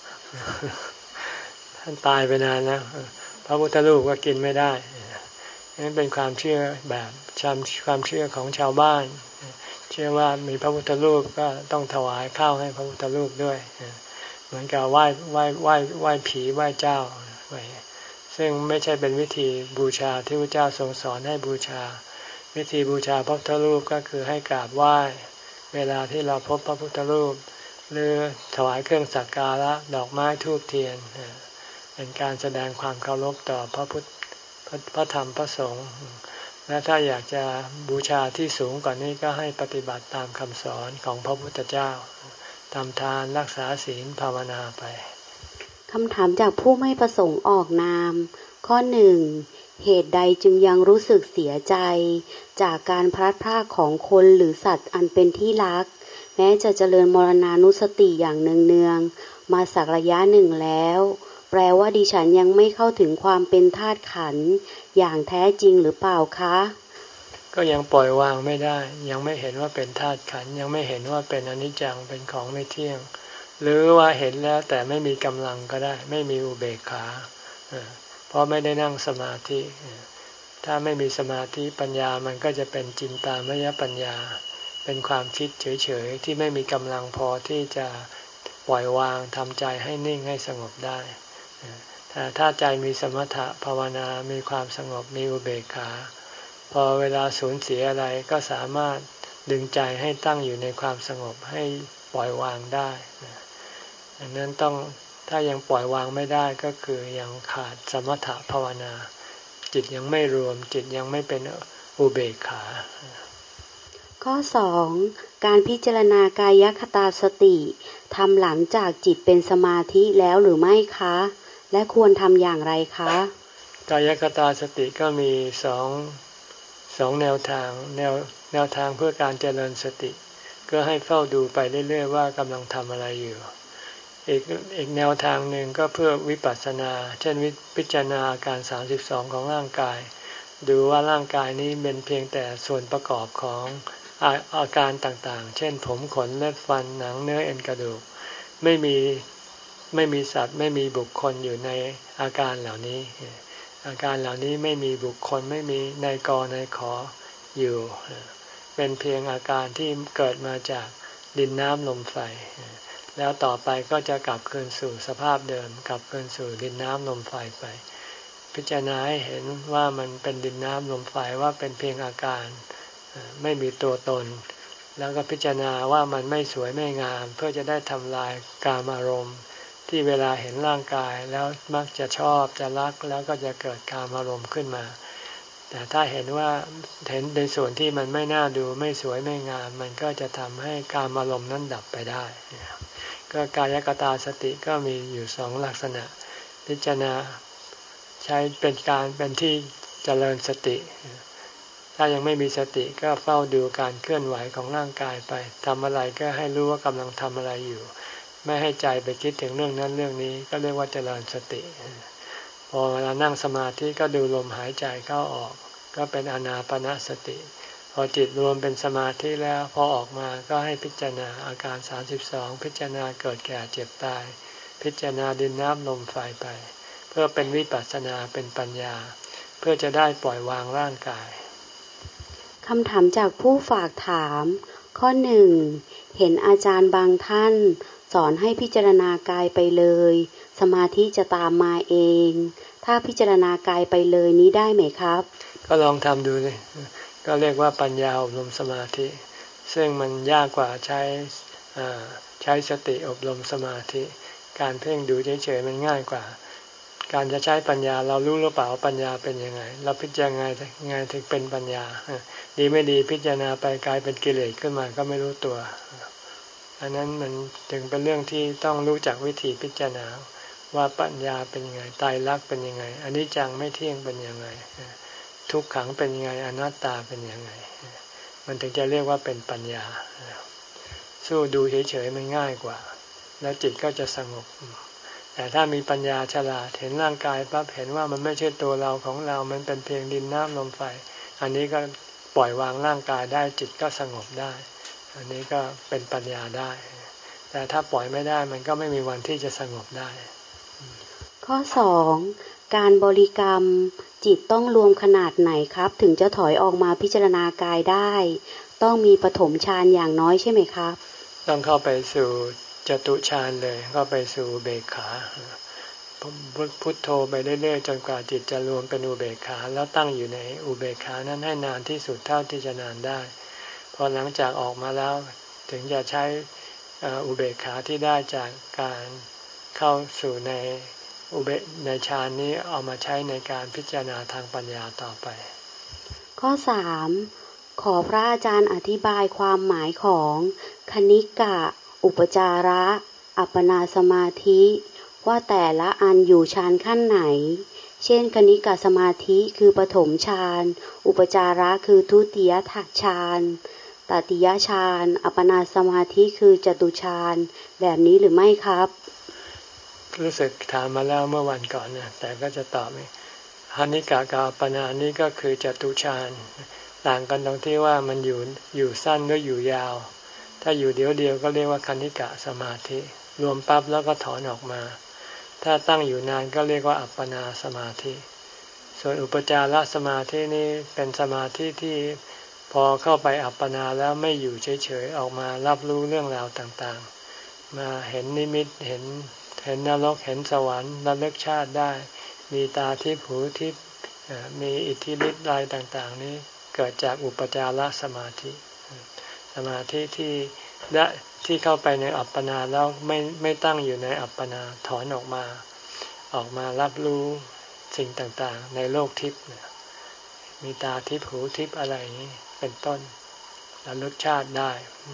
ท่านตายไปนานแล้วพระพุทธรูปก็กินไม่ได้นั่นเป็นความเชื่อแบบความเชื่อของชาวบ้านเชื่อว่ามีพระพุทธรูปก็ต้องถวายข้าวให้พระพุทธรูปด้วยเหมือนกับไหว้ไหว้ไหว้ไหว้ผีไหว้เจ้าซึ่งไม่ใช่เป็นวิธีบูชาที่พระเจ้าทรงสอนให้บูชาวิธีบูชาพระพุทธรูปก็คือให้กราบไหว้เวลาที่เราพบพระพุทธรูปหรือถวายเครื่องสักการะดอกไม้ธูปเทียนเป็นการแสดงความเคารพต่อพระพุทธพระธรรมพระสงฆ์และถ้าอยากจะบูชาที่สูงกว่านี้ก็ให้ปฏิบัติตามคำสอนของพระพุทธเจ้าทำทานรักษาศีลภาวนาไปคำถามจากผู้ไม่ประสงค์ออกนามข้อหนึ่งเหตุใดจึงยังรู้สึกเสียใจจากการพลัดพรากของคนหรือสัตว์อันเป็นที่รักแม้จะเจริญมรณานุสติอย่างเนืองๆมาสักระยะหนึ่งแล้วแปลว่าดิฉันยังไม่เข้าถึงความเป็นธาตุขันธ์อย่างแท้จริงหรือเปล่าคะก็ยังปล่อยวางไม่ได้ยังไม่เห็นว่าเป็นธาตุขันธ์ยังไม่เห็นว่าเป็นอนิจจังเป็นของไม่เที่ยงหรือว่าเห็นแล้วแต่ไม่มีกำลังก็ได้ไม่มีอุเบกขาเพราะไม่ได้นั่งสมาธิถ้าไม่มีสมาธิปัญญามันก็จะเป็นจินตามยปัญญาเป็นความคิดเฉยๆที่ไม่มีกำลังพอที่จะปล่อยวางทำใจให้นิ่งให้สงบได้แต่ถ้าใจมีสมถะภาวนามีความสงบมีอุเบกขาพอเวลาสูญเสียอะไรก็สามารถดึงใจให้ตั้งอยู่ในความสงบให้ปล่อยวางได้ดังนั้นต้องถ้ายังปล่อยวางไม่ได้ก็คือยังขาดสมถะภาวนาจิตยังไม่รวมจิตยังไม่เป็นอุเบกขาข้อสองการพิจารณากายคตาสติทำหลังจากจิตเป็นสมาธิแล้วหรือไม่คะและควรทำอย่างไรคะกายคตาสติก็มีสองสองแนวทางแนวแนวทางเพื่อการเจริญสติก็ให้เฝ้าดูไปเรื่อยๆว่ากำลังทำอะไรอยู่อีกอีกแนวทางหนึ่งก็เพื่อวิปัสสนาเช่นพิจารณาอาการสามสิบสองของร่างกายดูว่าร่างกายนี้เป็นเพียงแต่ส่วนประกอบของอาอาการต่างๆเช่นผมขนเล็บฟันหนังเนื้อเอ็นกระดูกไม่มีไม่มีสัตว์ไม่มีบุคคลอยู่ในอาการเหล่านี้อาการเหล่านี้ไม่มีบุคคลไม่มีนายกนายขออยู่เป็นเพียงอาการที่เกิดมาจากดินน้ำลมไฟแล้วต่อไปก็จะกลับคืนสู่สภาพเดิมกลับคืนสู่ดินน้ำลมไฟไปพิจารณาให้เห็นว่ามันเป็นดินน้ำลมไฟว่าเป็นเพียงอาการไม่มีตัวตนแล้วก็พิจารณาว่ามันไม่สวยไม่งามเพื่อจะได้ทำลายกามอารมณ์ที่เวลาเห็นร่างกายแล้วมักจะชอบจะรักแล้วก็จะเกิดกามอารมณ์ขึ้นมาแต่ถ้าเห็นว่าเห็นในส่วนที่มันไม่น่าดูไม่สวยไม่งามมันก็จะทำให้กามอารมณ์นั้นดับไปได้ก็กายคตาสติก็มีอยู่สองลักษณะพิจารณาใช้เป็นการเป็นที่เจริญสติถ้ายังไม่มีสติก็เฝ้าดูการเคลื่อนไหวของร่างกายไปทำอะไรก็ให้รู้ว่ากำลังทำอะไรอยู่ไม่ให้ใจไปคิดถึงเรื่องนั้นเรื่องนี้ก็เรียกว่าเจริญสติพอเวลานั่งสมาธิก็ดูลมหายใจเข้าออกก็เป็นอานาปานสติพอจิตรวมเป็นสมาธิแล้วพอออกมาก็ให้พิจารณาอาการสามสิบสองพิจารณาเกิดแก่เจ็บตายพิจารณาดินน้ำลมไฟไปเพื่อเป็นวิปัสสนาเป็นปัญญาเพื่อจะได้ปล่อยวางร่างกายคำถามจากผู้ฝากถามข้อหนึ่งเห็นอาจารย์บางท่านสอนให้พิจารณากายไปเลยสมาธิจะตามมาเองถ้าพิจารณากายไปเลยนี้ได้ไหมครับก็ลองทำดูเลยก็เรียกว่าปัญญาอบรมสมาธิซึ่งมันยากกว่าใช้ใช้สติอบรมสมาธิการเพ่งดูเฉยๆมันง่ายกว่าการจะใช้ปัญญาเรารู้หรือเปล่าปัญญาเป็นยังไงเราพิจารณาไงถึงเป็นปัญญาดีไม่ดีพิจารณาไปกลายเป็นกิเลสขึ้นมาก็ไม่รู้ตัวอันนั้นมันจึงเป็นเรื่องที่ต้องรู้จักวิธีพิจารณาว่าปัญญาเป็นยังไงไตรลักษณ์เป็นยังไงอนิจจังไม่เที่ยงเป็นยังไงทุกขังเป็นยังไงอนัตตาเป็นยังไงมันถึงจะเรียกว่าเป็นปัญญาสู้ดูเฉยๆมันง่ายกว่าแล้วจิตก็จะสงบแต่ถ้ามีปัญญาฉลาดเห็นร่างกายปั๊บเห็นว่ามันไม่ใช่ตัวเราของเรามันเป็นเพียงดินน้ำลมไฟอันนี้ก็ปล่อยวางร่างกายได้จิตก็สงบได้อันนี้ก็เป็นปัญญาได้แต่ถ้าปล่อยไม่ได้มันก็ไม่มีวันที่จะสงบได้ข้อสองการบริกรรมจิตต้องรวมขนาดไหนครับถึงจะถอยออกมาพิจารณากายได้ต้องมีปฐมฌานอย่างน้อยใช่ไหมครับต้องเข้าไปสู่จตุฌานเลยเข้าไปสู่อุเบกขาพุทโธไปเรื่อยๆจนกว่าจิตจะรวมเป็นอุเบกขาแล้วตั้งอยู่ในอุเบกขานั้นให้นานที่สุดเท่าที่จะนานได้พอหลังจากออกมาแล้วถึงจะใช้อุเบกขาที่ได้จากการเข้าสู่ในอุเบกในฌานนี้เอามาใช้ในการพิจารณาทางปัญญาต่อไปข้อสามขอพระอาจารย์อธิบายความหมายของคณิกะอุปจาระอัปปนาสมาธิว่าแต่ละอันอยู่ฌานขั้นไหนเช่นคณิกะสมาธิคือปฐมฌานอุปจาระคือทุติยฌานตติยฌานอัปปนาสมาธิคือจตุฌานแบบนี้หรือไม่ครับรู้สึกถามมาแล้วเมื่อวันก่อนนะแต่ก็จะตอบไม่คณิกะกับอัปปนานี้ก็คือจตุฌานต่างกันตรงที่ว่ามันอยู่อยู่สั้นหรืออยู่ยาวถ้าอยู่เดียวเดียวก็เรียกว่าคณิกะสมาธิรวมปั๊บแล้วก็ถอนออกมาถ้าตั้งอยู่นานก็เรียกว่าอัปปนาสมาธิส่วนอุปจารสมาธินี้เป็นสมาธิที่พอเข้าไปอัปปนาแล้วไม่อยู่เฉยๆออกมารับรู้เรื่องราวต่างๆมาเห็นนิมิตเห็นเห็นนรกเห็นสวรรค์ระลึกชาติได้มีตาทิพย์หูทิพย์มีอิทธิฤทธิ์อะไรต่างๆนี้เกิดจากอุปจารสมาธิสมาธิที่ได้ที่เข้าไปในอัปปนาแล้วไม่ไม่ตั้งอยู่ในอัปปนาถอนออกมาออกมารับรู้สิ่งต่างๆในโลกทิพย์มีตาทิพย์หูทิพย์อะไรอย่างนี้เป็นต้นระลึกชาติได้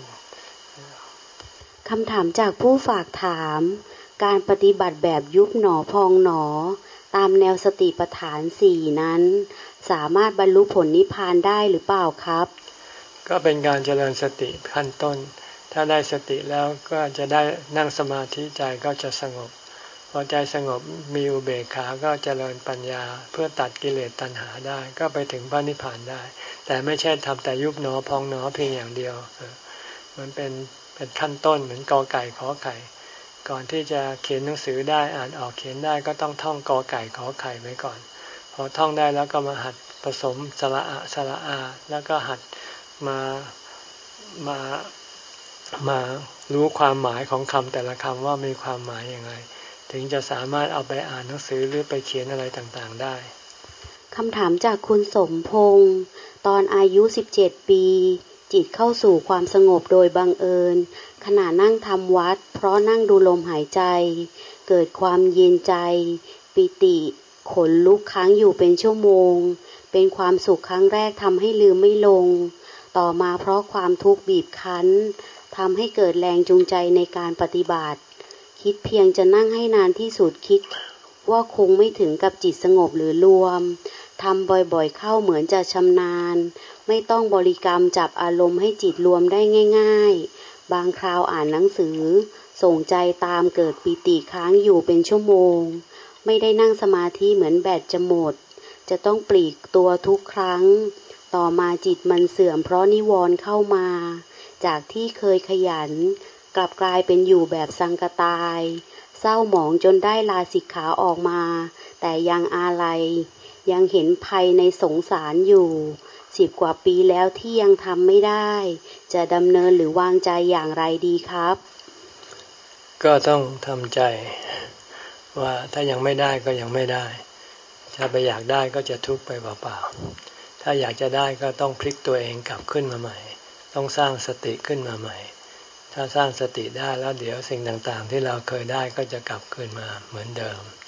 คำถามจากผู้ฝากถามการปฏิบัติแบบยุบหนอพองหนอตามแนวสติปัฏฐานสี่นั้นสามารถบรรลุผลนิพพานได้หรือเปล่าครับก็เป็นการเจริญสติขั้นต้นถ้าได้สติแล้วก็จะได้นั่งสมาธิใจก็จะสงบพอใจสงบมีอุเบกขาก็เจริญปัญญาเพื่อตัดกิเลสตัณหาได้ก็ไปถึงพระนิพพานได้แต่ไม่ใช่ทำแต่ยุบหนอพองหนอเพียงอย่างเดียวมันเป็นเป็นขั้นต้นเหมือนกอไก่ขอไข่ก่อนที่จะเขียนหนังสือได้อ่านออกเขียนได้ก็ต้องท่องกอไก่ขอไข่ไว้ก่อนพอท่องได้แล้วก็มาหัดผสมสระอะสระอาแล้วก็หัดมามามารู้ความหมายของคำแต่ละคำว่ามีความหมายอย่างไรถึงจะสามารถเอาไปอ่านหนังสือหรือไปเขียนอะไรต่างๆได้คำถามจากคุณสมพงษ์ตอนอายุสิบเจ็ดปีจิตเข้าสู่ความสงบโดยบังเอิญขณะนั่งทำวัดเพราะนั่งดูลมหายใจเกิดความเย็นใจปิติขนลุกค้างอยู่เป็นชั่วโมงเป็นความสุขครั้งแรกทำให้ลืมไม่ลงต่อมาเพราะความทุกข์บีบคั้นทำให้เกิดแรงจูงใจในการปฏิบัติคิดเพียงจะนั่งให้นานที่สุดคิดว่าคงไม่ถึงกับจิตสงบหรือรวมทำบ่อยๆเข้าเหมือนจะชำนาญไม่ต้องบริกรรมจับอารมณ์ให้จิตรวมได้ง่ายๆบางคราวอ่านหนังสือส่งใจตามเกิดปิติค้างอยู่เป็นชั่วโมงไม่ได้นั่งสมาธิเหมือนแบตจะหมดจะต้องปลีกตัวทุกครั้งต่อมาจิตมันเสื่อมเพราะนิวรณ์เข้ามาจากที่เคยขยันกลับกลายเป็นอยู่แบบสังกตายเศร้าหมองจนได้ลาสิกขาออกมาแต่ยังอาลัยยังเห็นภัยในสงสารอยู่สิบกว่าปีแล้วที่ยังทำไม่ได้จะดำเนินหรือวางใจอย่างไรดีครับก็ต้องทำใจว่าถ้ายังไม่ได้ก็ยังไม่ได้ถ้าไปอยากได้ก็จะทุกข์ไปเปล่าๆถ้าอยากจะได้ก็ต้องพลิกตัวเองกลับขึ้นมาใหม่ต้องสร้างสติขึ้นมาใหม่ถ้าสร้างสติได้แล้วเดี๋ยวสิ่งต่างๆที่เราเคยได้ก็จะกลับคืนมาเหมือนเดิม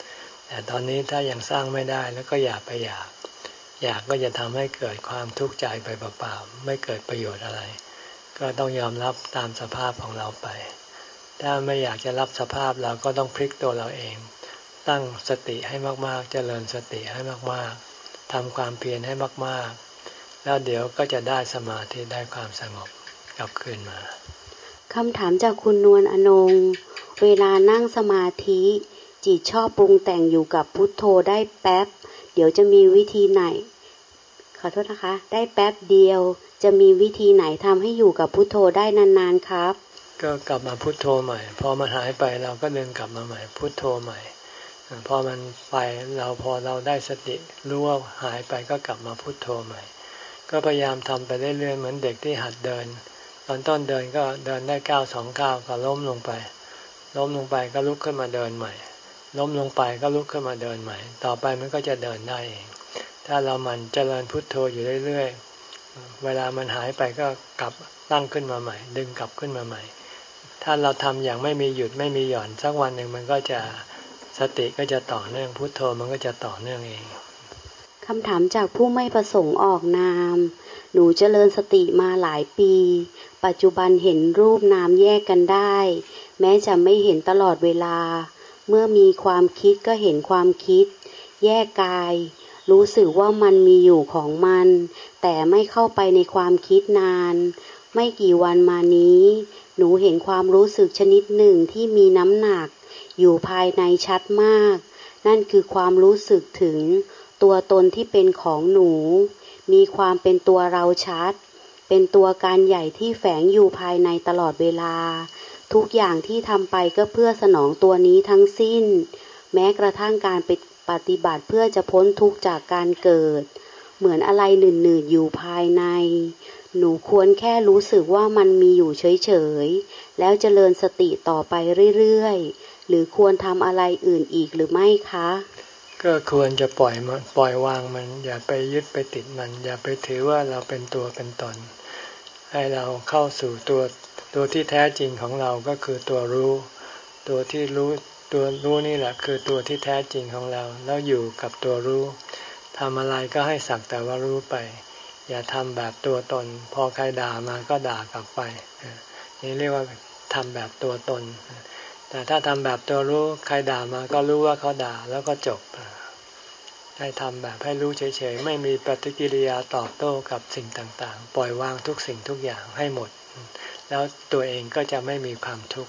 แต่ตอนนี้ถ้ายังสร้างไม่ได้แล้วก็อย่าไปอยากอยากก็จะทำให้เกิดความทุกข์ใจไปเปล่าๆไม่เกิดประโยชน์อะไรก็ต้องยอมรับตามสภาพของเราไปถ้าไม่อยากจะรับสภาพเราก็ต้องพลิกตัวเราเองตั้งสติให้มากๆเจริญสติให้มากๆทำความเพียรให้มากๆแล้วเดี๋ยวก็จะได้สมาธิได้ความสงบกลับคืนมาคำถามจากคุณนวลอนงเวลานั่งสมาธิจิตชอบปรุงแต่งอยู่กับพุทโธได้แป๊บเดี๋ยวจะมีวิธีไหนขอโทษนะคะได้แป๊บเดียวจะมีวิธีไหนทำให้อยู่กับพุทโธได้นานๆครับก็กลับมาพุทโธใหม่พอมันหายไปเราก็เดินกลับมาใหม่พุทโธใหม่พอมันไปเราพอเราได้สติรู้ว่าหายไปก็กลับมาพุทโธใหม่ก็พยายามทำไปเรื่อยๆเหมือนเด็กที่หัดเดินตอนต้นเดินก็เดินได้ก้าวสองก้าวก็ล้มลงไปล้มลงไปก็ลุกขึ้นมาเดินใหม่ล้มลงไปก็ลุกขึ้นมาเดินใหม่ต่อไปมันก็จะเดินได้เองถ้าเรามันเจริญพุทโธอยู่เรื่อยๆเวลามันหายไปก็กลับตั้งขึ้นมาใหม่ดึงกลับขึ้นมาใหม่ถ้าเราทำอย่างไม่มีหยุดไม่มีหย่อนสักวันหนึ่งมันก็จะสติก็จะต่อเนื่องพุทโธมันก็จะต่อเนื่องเองคำถามจากผู้ไม่ประสงค์ออกนามหนูเจริญสติมาหลายปีปัจจุบันเห็นรูปนามแยกกันได้แม้จะไม่เห็นตลอดเวลาเมื่อมีความคิดก็เห็นความคิดแยกกายรู้สึกว่ามันมีอยู่ของมันแต่ไม่เข้าไปในความคิดนานไม่กี่วันมานี้หนูเห็นความรู้สึกชนิดหนึ่งที่มีน้ำหนักอยู่ภายในชัดมากนั่นคือความรู้สึกถึงตัวตนที่เป็นของหนูมีความเป็นตัวเราชัดเป็นตัวการใหญ่ที่แฝงอยู่ภายในตลอดเวลาทุกอย่างที่ทำไปก็เพื่อสนองตัวนี้ทั้งสิ้นแม้กระทั่งการปฏิบัติเพื่อจะพ้นทุกข์จากการเกิดเหมือนอะไรหนืดๆอยู่ภายในหนูควรแค่รู้สึกว่ามันมีอยู่เฉยๆแล้วเจริญสติต่อไปเรื่อยๆหรือควรทำอะไรอื่นอีกหรือไม่คะก็ควรจะปล่อยมันปล่อยวางมันอย่าไปยึดไปติดมันอย่าไปถือว่าเราเป็นตัวเป็นตนให้เราเข้าสู่ตัวตัวที่แท้จริงของเราก็คือตัวรู้ตัวที่รู้ตัวรู้นี่แหละคือตัวที่แท้จริงของเราแล้วอยู่กับตัวรู้ทำอะไรก็ให้สักแต่ว่ารู้ไปอย่าทำแบบตัวตนพอใครด่ามาก็ด่ากลับไปนี่เรียกว่าทำแบบตัวตนแต่ถ้าทำแบบตัวรู้ใครด่ามาก็รู้ว่าเขาด่าแล้วก็จบให้ทำแบบให้รู้เฉยๆไม่มีปฏิกิริยาตอบโต้กับสิ่งต่างๆปล่อยวางทุกสิ่งทุกอย่างให้หมดแล้วตัวเองก็จะไม่มีความทุกข์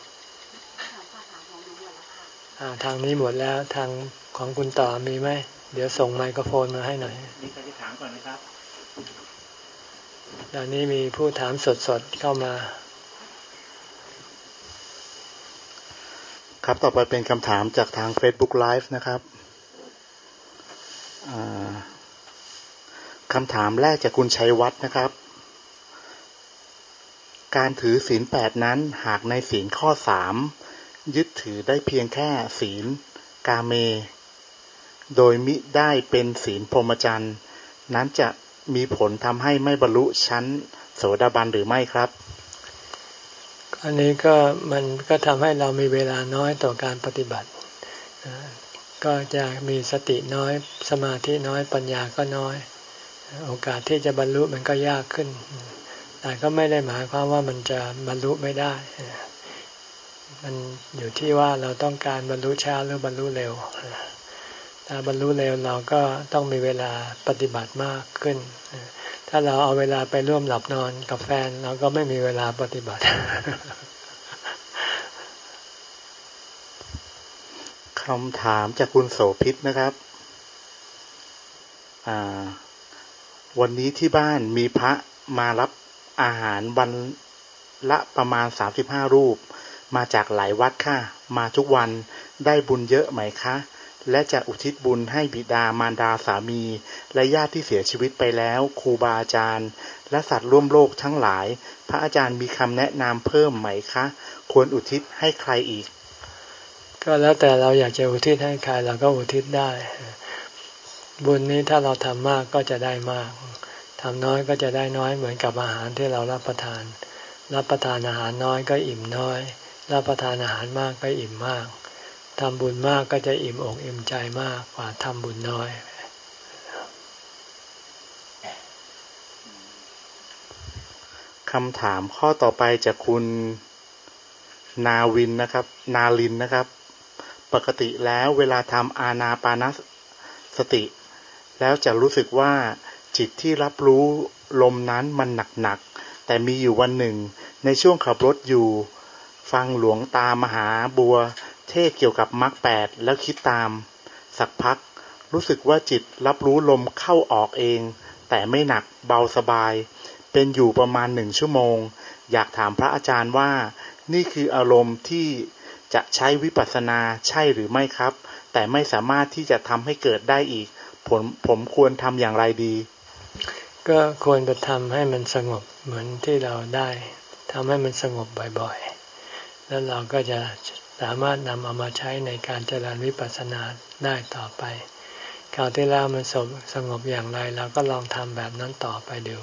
ทางนี้หมดแล้วทางของคุณต่อมีไหมเดี๋ยวส่งไมโครโฟนมาให้หน่อยมีใครจะถามก่อนไหมครับตอนนี้มีผู้ถามสดๆเข้ามาครับต่อไปเป็นคำถามจากทาง Facebook Live นะครับคำถามแรกจากคุณชัยวัฒน์นะครับการถือศีลแปดนั้นหากในศีลข้อสามยึดถือได้เพียงแค่ศีลกาเมโดยมิได้เป็นศีลพรหมจรรย์นั้นจะมีผลทำให้ไม่บรรลุชั้นโสดาบันหรือไม่ครับอันนี้ก็มันก็ทำให้เรามีเวลาน้อยต่อการปฏิบัติก็จะมีสติน้อยสมาธิน้อยปัญญาก็น้อยโอกาสที่จะบรรลุมันก็ยากขึ้นแต่ก็ไม่ได้หมายความว่ามันจะบรรลุไม่ได้มันอยู่ที่ว่าเราต้องการบรรลุช้าหรือบรรลุเร็วถ้าบรรลุเร็วเราก็ต้องมีเวลาปฏิบัติมากขึ้นถ้าเราเอาเวลาไปร่วมหลับนอนกับแฟนเราก็ไม่มีเวลาปฏิบัติคำถามจากคุณโสภิตนะครับวันนี้ที่บ้านมีพระมารับอาหารวันละประมาณสามสิบห้ารูปมาจากหลายวัดค่ะมาทุกวันได้บุญเยอะไหมคะและจะอุทิศบุญให้บิดามารดาสามีและญาติที่เสียชีวิตไปแล้วครูบาอาจารย์และสัตว์ร่วมโลกทั้งหลายพระอาจารย์มีคำแนะนำเพิ่มไหมคะควรอุทิศให้ใครอีกก็แล้วแต่เราอยากจะอุทิศให้ใครเราก็อุทิศได้บุญนี้ถ้าเราทำมากก็จะได้มากทำน้อยก็จะได้น้อยเหมือนกับอาหารที่เรารับประทานรับประทานอาหารน้อยก็อิ่มน้อยรับประทานอาหารมากก็อิ่มมากทำบุญมากก็จะอิ่มอกอิ่มใจมากกว่าทำบุญน้อยคำถามข้อต่อไปจากคุณนาวินนะครับนาลินนะครับปกติแล้วเวลาทำอานาปานสติแล้วจะรู้สึกว่าจิตที่รับรู้ลมนั้นมันหนักๆแต่มีอยู่วันหนึ่งในช่วงขับรถอยู่ฟังหลวงตามหาบัวเทศเกี่ยวกับมรรคแปดแล้วคิดตามสักพักรู้สึกว่าจิตรับรู้ลมเข้าออกเองแต่ไม่หนักเบาสบายเป็นอยู่ประมาณหนึ่งชั่วโมงอยากถามพระอาจารย์ว่านี่คืออารมณ์ที่จะใช้วิปัสสนาใช่หรือไม่ครับแต่ไม่สามารถที่จะทำให้เกิดได้อีกผมผมควรทำอย่างไรดีก็ควรจะทำให้มันสงบเหมือนที่เราได้ทำให้มันสงบบ่อยๆแล้วเราก็จะสามารถนำเอามาใช้ในการเจริญวิปัสสนาได้ต่อไปคราวที่แล้วมันสงบอย่างไรเราก็ลองทำแบบนั้นต่อไปดู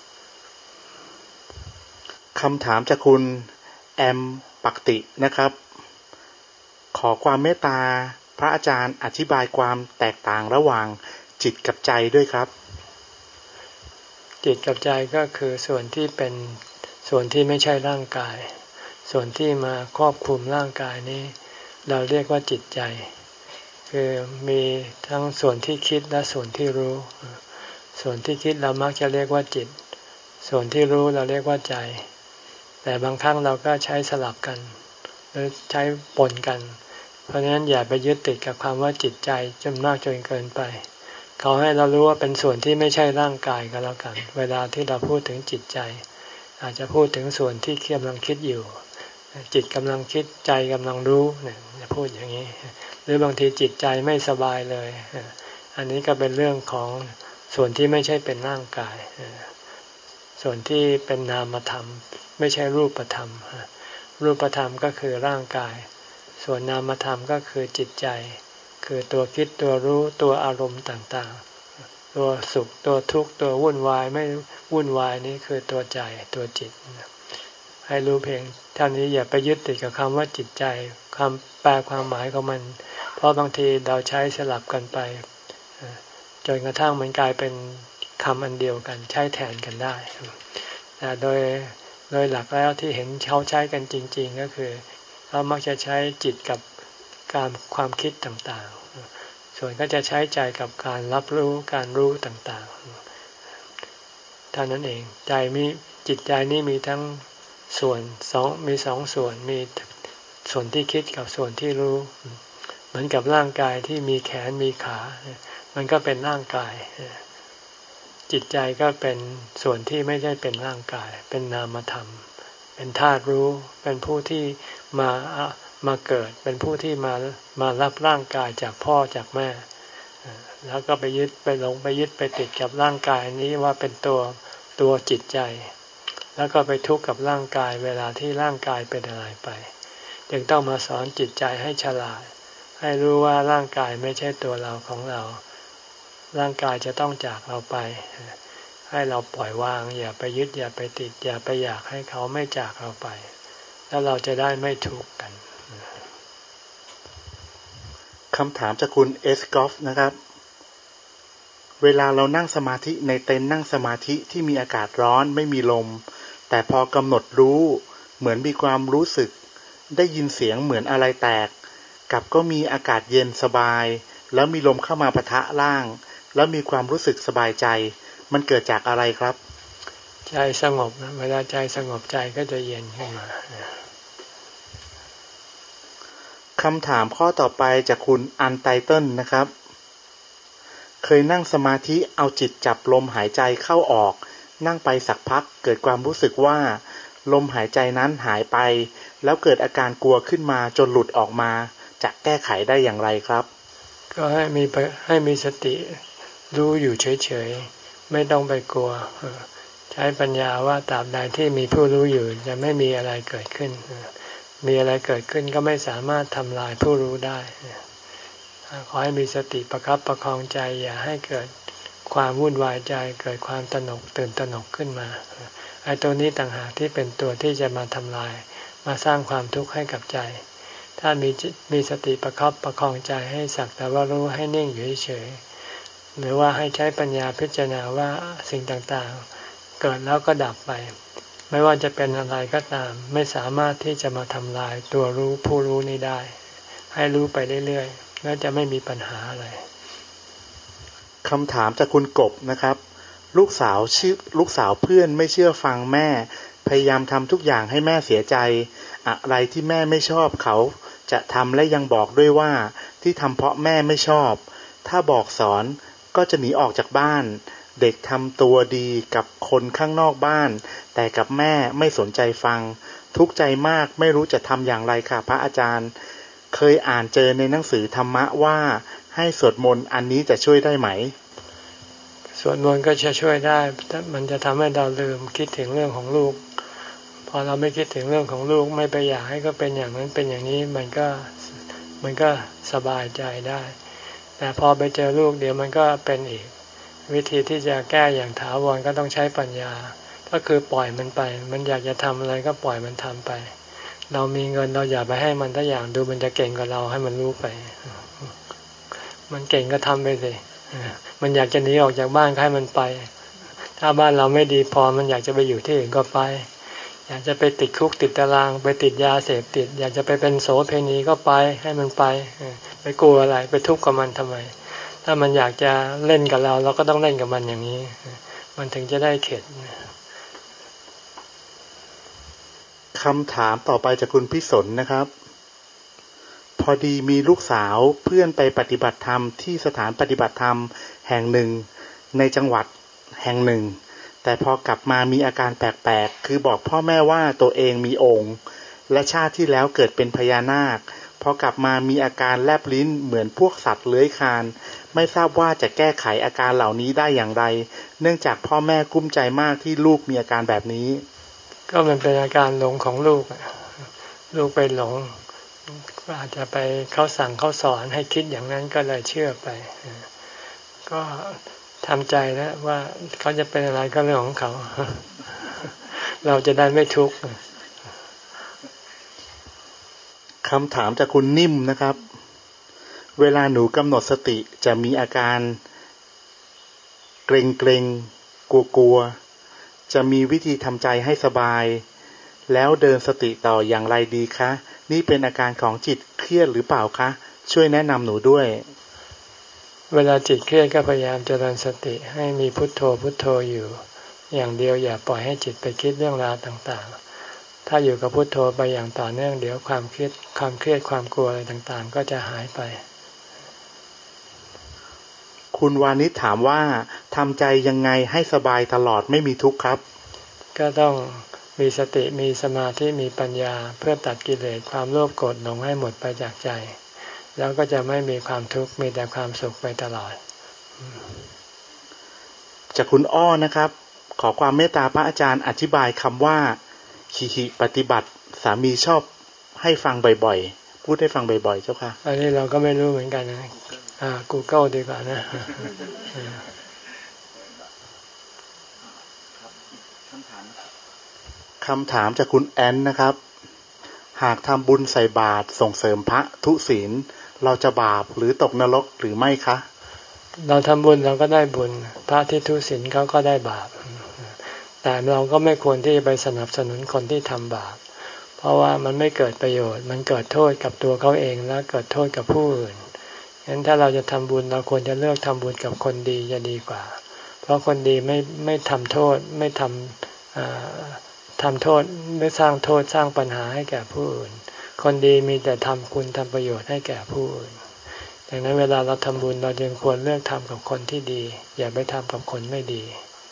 คำถามจากคุณแอมปักตินะครับขอความเมตตาพระอาจารย์อธิบายความแตกต่างระหว่างจิตกับใจด้วยครับจิตกับใจก็คือส่วนที่เป็นส่วนที่ไม่ใช่ร่างกายส่วนที่มาครอบคลุมร่างกายนี้เราเรียกว่าจิตใจคือมีทั้งส่วนที่คิดและส่วนที่รู้ส่วนที่คิดเรามักจะเรียกว่าจิตส่วนที่รู้เราเรียกว่าใจแต่บางครั้งเราก็ใช้สลับกันหรือใช้ปนกันเพราะฉะนั้นอย่าไปยึดติดกับคำว่าจิตใจจนมากจนเกินไปเขาให้เรารู้ว่าเป็นส่วนที่ไม่ใช่ร่างกายก็แล้วกันเวลาที่เราพูดถึงจิตใจอาจจะพูดถึงส่วนที่กำลังคิดอยู่จิตกำลังคิดใจกำลังรู้เนี่ยจะพูดอย่างนี้หรือบางทีจิตใจไม่สบายเลยอันนี้ก็เป็นเรื่องของส่วนที่ไม่ใช่เป็นร่างกายส่วนที่เป็นนามธรรมไม่ใช่รูปธรรมรูปธรรมก็คือร่างกายส่วนนามธรรมก็คือจิตใจคือตัวคิดตัวรู้ตัวอารมณ์ต่างๆตัวสุขตัวทุกข์ตัววุ่นวายไม่วุ่นวายนี้คือตัวใจตัวจิตให้รู้เพียงเท่านี้อย่าไปยึดติดกับคำว่าจิตใจคำแปลความหมายของมันเพราะบางทีเราใช้สลับกันไปจนกระทั่งมันกลายเป็นคำอันเดียวกันใช้แทนกันได้แต่โดยโดยหลักแล้วที่เห็นเขาใช้กันจริงๆก็คือเขามักจะใช้จิตกับการความคิดต่างๆส่วนก็จะใช้ใจกับการรับรู้การรู้ต่างๆเท่านั้นเองใจมีจิตใจนี่มีทั้งส่วนสองมีสองส่วนมีส่วนที่คิดกับส่วนที่รู้เหมือนกับร่างกายที่มีแขนมีขามันก็เป็นร่างกายจิตใจก็เป็นส่วนที่ไม่ใช่เป็นร่างกายเป็นนามธรรมเป็นธาตุรู้เป็นผู้ที่มามาเกิดเป็นผู้ที่มามารับร่างกายจากพ่อจากแม่แล้วก็ไปยึดไปหลงไปยึดไปติดกับร่างกายนี้ว่าเป็นตัวตัวจิตใจแล้วก็ไปทุกข์กับร่างกายเวลาที่ร่างกายเป็นอะไรไปจึงต้องมาสอนจิตใจให้ฉลาดให้รู้ว่าร่างกายไม่ใช่ตัวเราของเราร่างกายจะต้องจากเราไปให้เราปล่อยวางอย่าไปยึดอย่าไปติดอย่าไปอยากให้เขาไม่จากเราไปแล้วเราจะได้ไม่ทุกข์กันคำถามจากคุณเอสกอฟนะครับเวลาเรานั่งสมาธิในเต็นท์นั่งสมาธิที่มีอากาศร้อนไม่มีลมแต่พอกำหนดรู้เหมือนมีความรู้สึกได้ยินเสียงเหมือนอะไรแตกกับก็มีอากาศเย็นสบายแล้วมีลมเข้ามาปะทะล่างแล้วมีความรู้สึกสบายใจมันเกิดจากอะไรครับใจสงบนะเวลาใจสงบใจก็จะเย็นขึ้นมาคำถามข้อต่อไปจากคุณอันไตเติลนะครับเคยนั่งสมาธิเอาจิตจับลมหายใจเข้าออกนั่งไปสักพักเกิดความรู้สึกว่าลมหายใจนั้นหายไปแล้วเกิดอาการกลัวขึ้นมาจนหลุดออกมาจะแก้ไขได้อย่างไรครับก็ให้มีให้มีสติรู้อยู่เฉยๆไม่ต้องไปกลัวใช้ปัญญาว่าตราบใดที่มีผู้รู้อยู่จะไม่มีอะไรเกิดขึ้นมีอะไรเกิดขึ้นก็ไม่สามารถทำลายผู้รู้ได้ขอให้มีสติประคับประคองใจอย่าให้เกิดความวุ่นวายใจเกิดความตระหนกตื่นตระหนกขึ้นมาไอ้ตัวนี้ต่างหากที่เป็นตัวที่จะมาทำลายมาสร้างความทุกข์ให้กับใจถ้ามีมีสติประคับประคองใจให้สักแต่ว่ารู้ให้นิ่งอยู่เฉยหรือว่าให้ใช้ปัญญาพิจารณาว่าสิ่งต่างๆเกิดแล้วก็ดับไปไม่ว่าจะเป็นอะไรก็ตามไม่สามารถที่จะมาทำลายตัวรู้ผู้รู้นี้ได้ให้รู้ไปเรื่อยๆแล้วจะไม่มีปัญหาอะไรคำถามจากคุณกบนะครับลูกสาวชื่อลูกสาวเพื่อนไม่เชื่อฟังแม่พยายามทำทุกอย่างให้แม่เสียใจอะไรที่แม่ไม่ชอบเขาจะทำและยังบอกด้วยว่าที่ทำเพราะแม่ไม่ชอบถ้าบอกสอนก็จะหนีออกจากบ้านเด็กทำตัวดีกับคนข้างนอกบ้านแต่กับแม่ไม่สนใจฟังทุกข์ใจมากไม่รู้จะทำอย่างไรค่ะพระอาจารย์เคยอ่านเจอในหนังสือธรรมะว่าให้สวดมนต์อันนี้จะช่วยได้ไหมสวดมนต์ก็จะช่วยได้แต่มันจะทำให้เราลืมคิดถึงเรื่องของลูกพอเราไม่คิดถึงเรื่องของลูกไม่ไปอยากให้ก็เป็นอย่างนั้นเป็นอย่างนี้มันก็มันก็สบายใจได้แต่พอไปเจอลูกเดี๋ยวมันก็เป็นอีกวิธีที่จะแก้อย่างถาวรก็ต้องใช้ปัญญาก็คือปล่อยมันไปมันอยากจะทำอะไรก็ปล่อยมันทำไปเรามีเงินเราอย่าไปให้มันทุกอย่างดูมันจะเก่งกว่าเราให้มันรู้ไปมันเก่งก็ทำไปสิมันอยากจะหนีออกจากบ้านให้มันไปถ้าบ้านเราไม่ดีพอมันอยากจะไปอยู่ที่อื่นก็ไปอยากจะไปติดคุกติดตารางไปติดยาเสพติดอยากจะไปเป็นโสเภณีก็ไปให้มันไปไปกลัวอะไรไปทุกข์กับมันทำไมถ้ามันอยากจะเล่นกับเราเราก็ต้องเล่นกับมันอย่างนี้มันถึงจะได้เข็ดคำถามต่อไปจากคุณพิสนนะครับพอดีมีลูกสาวเพื่อนไปปฏิบัติธรรมที่สถานปฏิบัติธรรมแห่งหนึ่งในจังหวัดแห่งหนึ่งแต่พอกลับมามีอาการแปลกๆคือบอกพ่อแม่ว่าตัวเองมีองค์และชาติที่แล้วเกิดเป็นพญานาคพอกลับมามีอาการแลบลิ้นเหมือนพวกสัตว์เลื้อยคลานไม่ทราบว่าจะแก้ไขอาการเหล่านี้ได้อย่างไรเนื่องจากพ่อแม่กุ้มใจมากที่ลูกมีอาการแบบนี้ก็มันเป็นอาการหลงของลูกลูกไปหลงอาจจะไปเขาสั่งเขาสอนให้คิดอย่างนั้นก็เลยเชื่อไปก็ทำใจแล้วว่าเขาจะเป็นอะไรก็เรื่องของเขาเราจะได้ไม่ทุกข์คำถามจากคุณนิ่มนะครับเวลาหนูกำหนดสติจะมีอาการเกรงเกรงกลัวกลัวจะมีวิธีทำใจให้สบายแล้วเดินสติต่ออย่างไรดีคะนี่เป็นอาการของจิตเครียดหรือเปล่าคะช่วยแนะนำหนูด้วยเวลาจิตเครียดก็พยายามเจริญสติให้มีพุทโธพุทโธอยู่อย่างเดียวอย่าปล่อยให้จิตไปคิดเรื่องราวต่างๆถ้าอยู่กับพุทโธไปอย่างต่อเนื่องเดี๋ยวความคิดความเครียดความกลัวอะไรต่างๆก็จะหายไปคุณวานิชถามว่าทำใจยังไงให้สบายตลอดไม่มีทุกข์ครับก็ต้องมีสติมีสมาธิมีปัญญาเพื่อตัดกิเลสความโลภโกรธหลงให้หมดไปจากใจแล้วก็จะไม่มีความทุกข์มีแต่ความสุขไปตลอดจากคุณอ้อนะครับขอความเมตตาพระอาจารย์อธิบายคำว่าขีหิปฏิบัติสามีชอบให้ฟังบ่อยๆพูดให้ฟังบ่อยๆเจ้าค่ะอันนี้เราก็ไม่รู้เหมือนกันนะอ่า Google ดีกว่านะคำถามจากคุณแอนนะครับหากทำบุญใส่บาตรส่งเสริมพระทุศีลเราจะบาปหรือตกนรกหรือไม่คะเราทำบุญเราก็ได้บุญพระที่ทุศีลเขาก็ได้บาปแต่เราก็ไม่ควรที่จะไปสนับสนุนคนที่ทำบาปเพราะว่ามันไม่เกิดประโยชน์มันเกิดโทษกับตัวเขาเองและเกิดโทษกับผู้อื่นฉะนั้นถ้าเราจะทำบุญเราควรจะเลือกทำบุญกับคนดีจะดีกว่าเพราะคนดีไม่ไม่ทำโทษไม่ทำทำโทษไม่สร้างโทษสร้างปัญหาให้แก่ผู้อื่นคนดีมีแต่ทำคุณทำประโยชน์ให้แก่ผู้อื่นดังนั้นเวลาเราทำบุญเราจึงควรเลือกทำกับคนที่ดีอย่าไปทำกับคนไม่ดี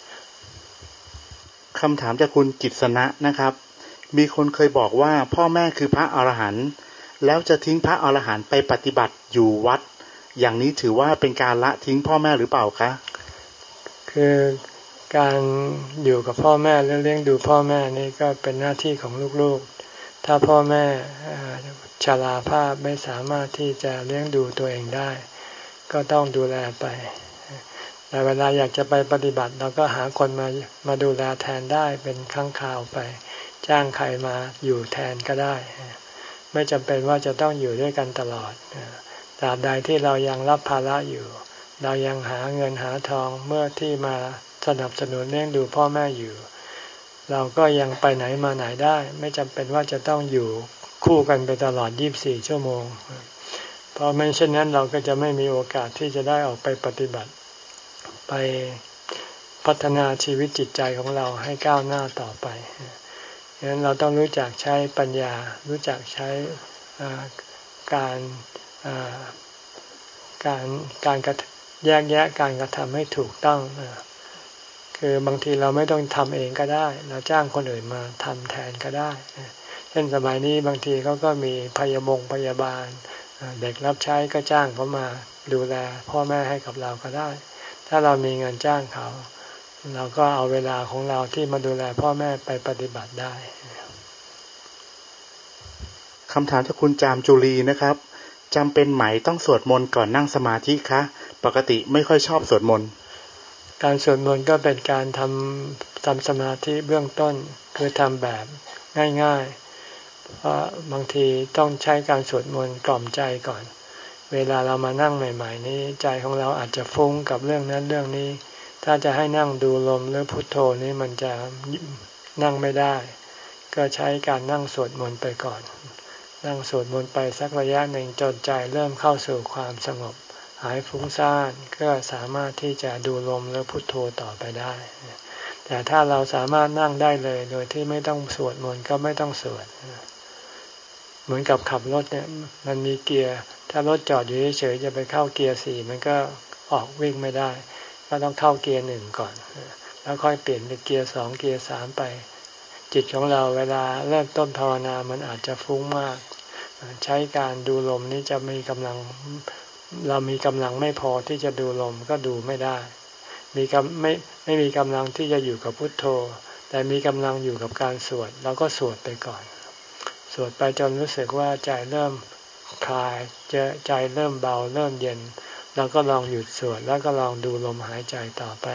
คำถามจากคุณกิษณะนะครับมีคนเคยบอกว่าพ่อแม่คือพระอรหันต์แล้วจะทิ้งพระอรหันต์ไปปฏิบัติอยู่วัดอย่างนี้ถือว่าเป็นการละทิ้งพ่อแม่หรือเปล่าคะคือการอยู่กับพ่อแม่และเลี้ยงดูพ่อแม่นี่ก็เป็นหน้าที่ของลูกๆถ้าพ่อแม่ชราภาพไม่สามารถที่จะเลี้ยงดูตัวเองได้ก็ต้องดูแลไปแต่เวลาอยากจะไปปฏิบัติเราก็หาคนมามาดูแลแทนได้เป็นครั้งคราวไปจ้างใครมาอยู่แทนก็ได้ไม่จำเป็นว่าจะต้องอยู่ด้วยกันตลอดตราบใดที่เรายังรับภาระอยู่เรายังหาเงินหาทองเมื่อที่มาสนับสนุนเลี้ยงดูพ่อแม่อยู่เราก็ยังไปไหนมาไหนได้ไม่จำเป็นว่าจะต้องอยู่คู่กันไปตลอดยี่สิบสี่ชั่วโมงเพราะไม่เช่นนั้นเราก็จะไม่มีโอกาสที่จะได้ออกไปปฏิบัติไปพัฒนาชีวิตจิตใจของเราให้ก้าวหน้าต่อไปฉะนั้นเราต้องรู้จักใช้ปัญญารู้จักใช้การการการกระแยกแยะการกระทำให้ถูกต้องคือบางทีเราไม่ต้องทำเองก็ได้เราจ้างคนอื่นมาทำแทนก็ได้เช่นสมัยนี้บางทีเขาก็มีพยาบงพยาบาลเด็กรับใช้ก็จ้างเขามาดูแลพ่อแม่ให้กับเราก็ได้ถ้าเรามีเงินจ้างเขาเราก็เอาเวลาของเราที่มาดูแลพ่อแม่ไปปฏิบัติได้คำถามจากคุณจามจุลีนะครับจำเป็นไหมต้องสวดมนต์ก่อนนั่งสมาธิคะปกติไม่ค่อยชอบสวดมนต์การสวดมนต์ก็เป็นการทำทำสมาธิเบื้องต้นคือทำแบบง่ายๆเพราะบางทีต้องใช้การสวดมนต์กล่อมใจก่อนเวลาเรามานั่งใหม่ๆนี้ใจของเราอาจจะฟุ้งกับเรื่องนั้นเรื่องนี้ถ้าจะให้นั่งดูลมหรือพุทโธนี้มันจะนั่งไม่ได้ก็ใช้การนั่งสวดมนต์ไปก่อนนั่งสวดมนต์ไปสักระยะหนึ่งจนใจเริ่มเข้าสู่ความสงบหายฟุ้งซ่านก็สามารถที่จะดูลมหรือพุทโธต่อไปได้แต่ถ้าเราสามารถนั่งได้เลยโดยที่ไม่ต้องสวดมนต์ก็ไม่ต้องสวดเหมือนกับขับรถเนี่ยมันมีเกียร์ถ้ารถจอดอยู่เฉยๆจะไปเข้าเกียร์สี่มันก็ออกวิ่งไม่ได้ก็ต้องเข้าเกียร์หนึ่งก่อนแล้วค่อยเปลี่ยนเป็นเกียร์สองเกียร์สามไปจิตของเราเวลาเริ่มต้นภาวนามันอาจจะฟุ้งมากใช้การดูลมนี้จะมีกำลังเรามีกำลังไม่พอที่จะดูลมก็ดูไม่ได้มีกำไม่ไม่มีกำลังที่จะอยู่กับพุทโธแต่มีกำลังอยู่กับการสวดเราก็สวดไปก่อนสวดไปจนรู้สึกว่าใจเริ่มคลายใจเริ่มเบาเริ่มเย็นเราก็ลองหยุดสวดแล้วก็ลองดูลมหายใจต่อไป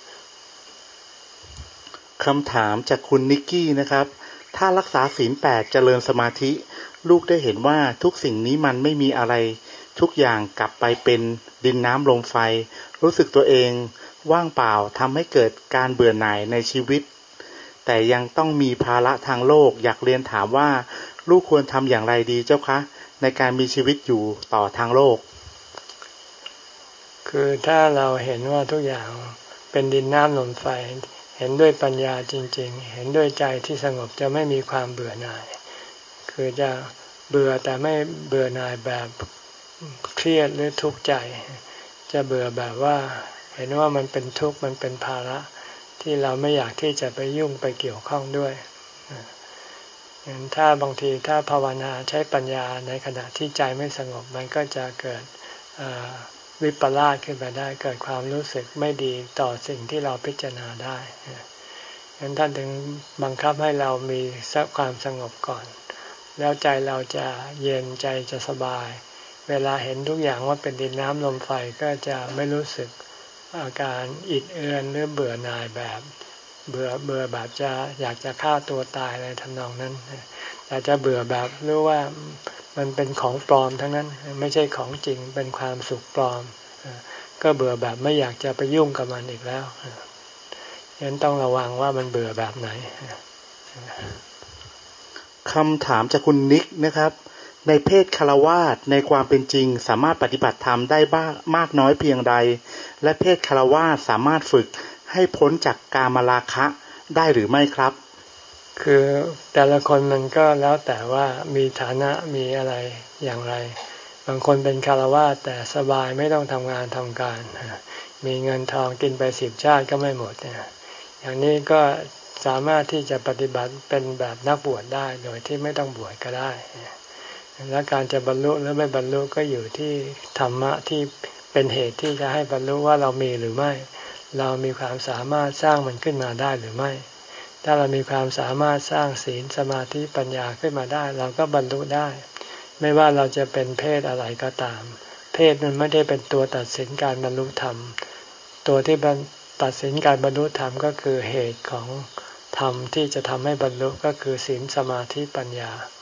คำถามจากคุณนิกกี้นะครับถ้ารักษาศีลแปดเจริญสมาธิลูกได้เห็นว่าทุกสิ่งนี้มันไม่มีอะไรทุกอย่างกลับไปเป็นดินน้ำลมไฟรู้สึกตัวเองว่างเปล่าทำให้เกิดการเบื่อหน่ายในชีวิตแต่ยังต้องมีภาระทางโลกอยากเรียนถามว่าลูกควรทำอย่างไรดีเจ้าคะในการมีชีวิตอยู่ต่อทางโลกคือถ้าเราเห็นว่าทุกอย่างเป็นดินน้ำลมไฟเห็นด้วยปัญญาจริงๆเห็นด้วยใจที่สงบจะไม่มีความเบื่อหน่ายคือจะเบื่อแต่ไม่เบื่อหน่ายแบบเครียดหรือทุกข์ใจจะเบื่อแบบว่าเห็นว่ามันเป็นทุกข์มันเป็นภาระที่เราไม่อยากที่จะไปยุ่งไปเกี่ยวข้องด้วยอย่างถ้าบางทีถ้าภาวนาใช้ปัญญาในขณะที่ใจไม่สงบมันก็จะเกิดวิปลาสขึ้นไปได้เกิดความรู้สึกไม่ดีต่อสิ่งที่เราพิจารณาได้ฉะนั้นท่านถึงบังคับให้เรามีความสงบก่อนแล้วใจเราจะเย็นใจจะสบายเวลาเห็นทุกอย่างว่าเป็นดินน้ำลมไฟก็จะไม่รู้สึกอาการอิดเอือนหรือเบื่อหน่ายแบบเบื่อเบื่อแบบจะอยากจะฆ่าตัวตายอะไรทำนองนั้นแต่จะเบื่อแบบรู้ว่ามันเป็นของปลอมทั้งนั้นไม่ใช่ของจริงเป็นความสุขปลอมก็เบื่อแบบไม่อยากจะไปยุ่งกับมันอีกแล้วฉะนั้นต้องระวังว่ามันเบื่อแบบไหนคำถามจากคุณนิกนะครับในเพศฆราวาสในความเป็นจริงสามารถปฏิบัติธรรมได้บ้างมากน้อยเพียงใดและเพศฆราวาสสามารถฝึกให้พ้นจากกามราคะได้หรือไม่ครับคือแต่ละคนมันก็แล้วแต่ว่ามีฐานะมีอะไรอย่างไรบางคนเป็นฆราวาสแต่สบายไม่ต้องทำงานทำการมีเงินทองกินไปสิบชาติก็ไม่หมดอย่างนี้ก็สามารถที่จะปฏิบัติเป็นแบบนักบวชได้โดยที่ไม่ต้องบวชก็ได้และการจะบรรลุหรือไม่บรรลุก็อยู่ที่ธรรมะที่เป็นเหตุที่จะให้บรรลุว่าเรามีหรือไม่เรามีความสามารถสร้างมันขึ้นมาได้หรือไม่ถ้าเรามีความสามารถสร้างศีลสมาธิปัญญาขึ้นมาได้เราก็บรรลุได้ไม่ว่าเราจะเป็นเพศอะไรก็ตามเพศมันไม่ได้เป็นตัวตัดสินการบรรลุธรรมตัวที่ตัดสินการบรรลุธรรมก็คือเหตุของธรรมที่จะทำให้บรรลุก็คือศีลสมาธิปัญญา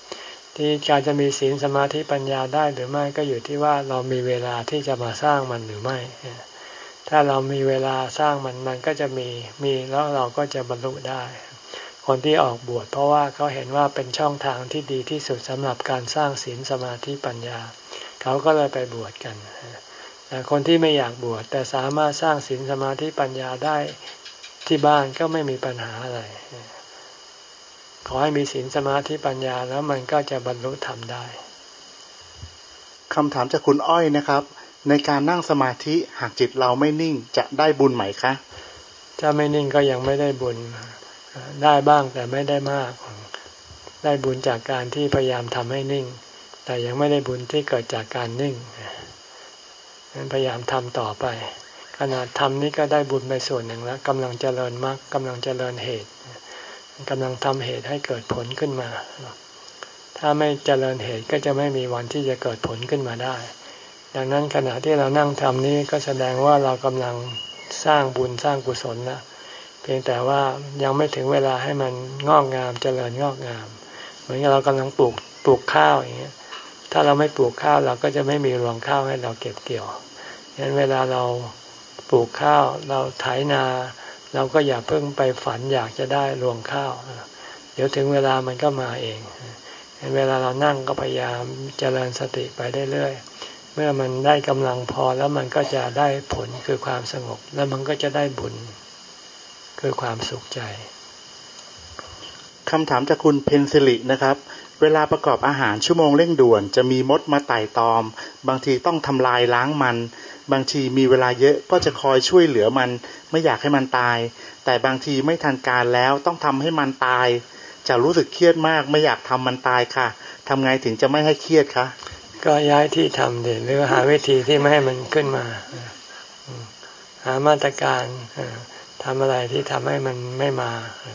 ที่การจะมีศีลสมาธิปัญญาได้หรือไม่ก็อยู่ที่ว่าเรามีเวลาที่จะมาสร้างมันหรือไม่ถ้าเรามีเวลาสร้างมันมันก็จะมีมีแล้วเราก็จะบรรลุได้คนที่ออกบวชเพราะว่าเขาเห็นว่าเป็นช่องทางที่ดีที่สุดสำหรับการสร้างศีลสมาธิปัญญาเขาก็เลยไปบวชกันแต่คนที่ไม่อยากบวชแต่สามารถสร้างศีลสมาธิปัญญาได้ที่บ้านก็ไม่มีปัญหาอะไรขอให้มีศีลสมาธิปัญญาแล้วมันก็จะบรรลุธรรมได้คำถามจากคุณอ้อยนะครับในการนั่งสมาธิหากจิตเราไม่นิ่งจะได้บุญไหมคะถ้าไม่นิ่งก็ยังไม่ได้บุญได้บ้างแต่ไม่ได้มากได้บุญจากการที่พยายามทำให้นิ่งแต่ยังไม่ได้บุญที่เกิดจากการนิ่งงั้นพยายามทำต่อไปขนาดทำนี่ก็ได้บุญไปส่วนหนึ่งแล้วกำลังเจริญมรรคกำลังเจริญเหตุกำลังทำเหตุให้เกิดผลขึ้นมาถ้าไม่เจริญเหตุก็จะไม่มีวันที่จะเกิดผลขึ้นมาได้ดังนั้นขณะที่เรานั่งทำนี้ก็แสดงว่าเรากำลังสร้างบุญสร้างกุศลนะเพียงแต่ว่ายังไม่ถึงเวลาให้มันงอกงามเจริญงอกงามเหมือนกับเรากำลังปลูกปลูกข้าวอย่างเงี้ยถ้าเราไม่ปลูกข้าวเราก็จะไม่มีรวงข้าวให้เราเก็บเกี่ยวฉะนั้นเวลาเราปลูกข้าวเราไถนาเราก็อย่าเพิ่งไปฝันอยากจะได้รวงข้าวเดี๋ยวถึงเวลามันก็มาเองเวลาเรานั่งก็พยายามเจริญสติไปเรื่อยๆเมื่อมันได้กำลังพอแล้วมันก็จะได้ผลคือความสงบแล้วมันก็จะได้บุญคือความสุขใจคำถามจากคุณเพนซิลินะครับเวลาประกอบอาหารชั่วโมงเร่งด่วนจะมีมดมาไต่ตอมบางทีต้องทำลายล้างมันบางทีมีเวลาเยอะก็จะคอยช่วยเหลือมันไม่อยากให้มันตายแต่บางทีไม่ทันการแล้วต้องทำให้มันตายจะรู้สึกเครียดมากไม่อยากทำมันตายค่ะทำไงถึงจะไม่ให้เครียดคะก็ย้ายที่ทำเดี๋ยวหรือหาวิธีที่ไม่ให้มันขึ้นมาหามาตรการทำอะไรที่ทำให้มันไม่มา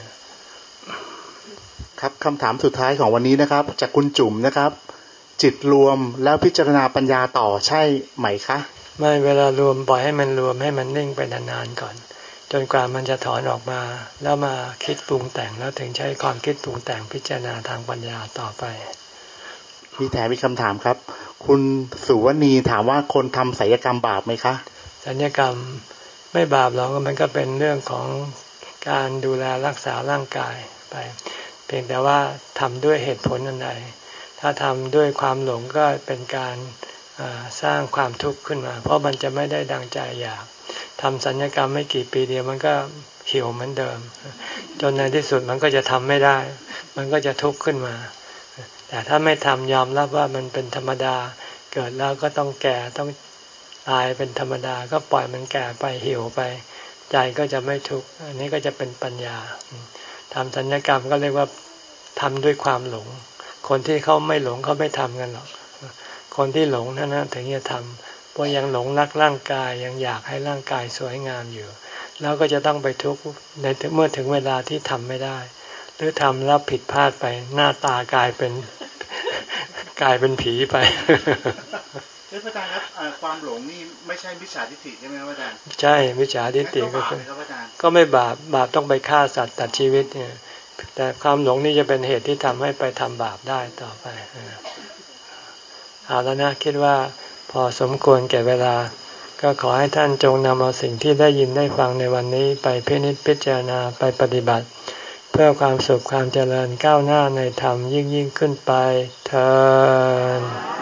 ครับคำถามสุดท้ายของวันนี้นะครับจากคุณจุ๋มนะครับจิตรวมแล้วพิจารณาปัญญาต่อใช่ไหมคะไม่เวลารวมปล่อยให้มันรวมให้มันนิ่งไปนานๆก่อนจนกว่ามันจะถอนออกมาแล้วมาคิดปรุงแต่งแล้วถึงใช้ความคิดปรุงแต่งพิจารณาทางปัญญาต่อไปมีแถมมีคำถามครับคุณสุวณีถามว่าคนทำศัลยกรรมบาปไหมคะศัลยกรรมไม่บาปหรอกมันก็เป็นเรื่องของการดูแลรักษาร่างกายไปเพียงแต่ว่าทำด้วยเหตุผลอันใดถ้าทำด้วยความหลงก็เป็นการสร้างความทุกข์ขึ้นมาเพราะมันจะไม่ได้ดังใจอยากทำศัลยกรรมไม่กี่ปีเดียวมันก็เหี่ยวเหมือนเดิมจนในที่สุดมันก็จะทำไม่ได้มันก็จะทุกข์ขึ้นมาแต่ถ้าไม่ทำยอมรับว่ามันเป็นธรรมดาเกิดแล้วก็ต้องแก่ต้องตายเป็นธรรมดาก็ปล่อยมันแก่ไปเหี่ยวไปใจก็จะไม่ทุกข์อันนี้ก็จะเป็นปัญญาทำศัลยกรรมก็เรียกว่าทำด้วยความหลงคนที่เขาไม่หลงเขาไม่ทำกันหรอกคนที่หลงนั่นนะถึงจะทำเพราะยังหลงรักร่างกายยังอยากให้ร่างกายสวยงามอยู่แล้วก็จะต้องไปทุกข์ในเมื่อถึงเวลาที่ทำไม่ได้หรือทำแล้วผิดพลาดไปหน้าตากลายเป็นกลายเป็นผีไปเฮ้ยพระอาจารย์ครับความหลงนี่ไม่ใช่มิจฉาทิฏฐิใช่ไหมครับอาจารย์ใช่มิจฉาทิฏฐิก็คือก็ไม่บาปบาปต้องไปฆ่าสัตว์ตัดชีวิตเนี่ยแต่ความหลงนี่จะเป็นเหตุที่ทำให้ไปทำบาปได้ต่อไปเอาแล้วนะคิดว่าพอสมควรแก่เวลาก็ขอให้ท่านจงนำเอาสิ่งที่ได้ยินได้ฟังในวันนี้ไปพินิจพิจารณาไปปฏิบัติเพื่อความสุขความเจริญก้าวหน้าในธรรมยิ่งยิ่งขึ้นไปเทอญ